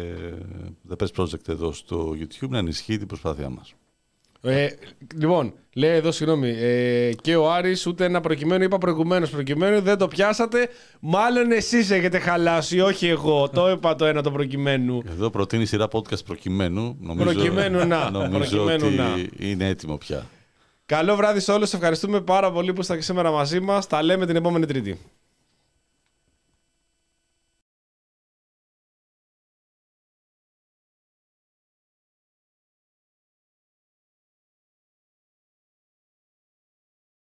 The Press Project εδώ στο YouTube να ενισχύει την προσπάθειά μας. Ε, λοιπόν, λέει εδώ, συγγνώμη, ε, και ο Άρης ούτε ένα προκειμένο, είπα προηγουμένως προκειμένου, δεν το πιάσατε. Μάλλον εσείς έχετε χαλάσει, όχι εγώ. Το είπα το ένα το προκειμένου. Εδώ προτείνει σειρά podcast προκειμένου. Νομίζω, προκειμένου να. Νομίζω προκειμένου ότι να. είναι έτοιμο πια. Καλό βράδυ σε όλους. Ευχαριστούμε πάρα πολύ που είστε και σήμερα μαζί μας. Τα λέμε την επόμενη Τρίτη.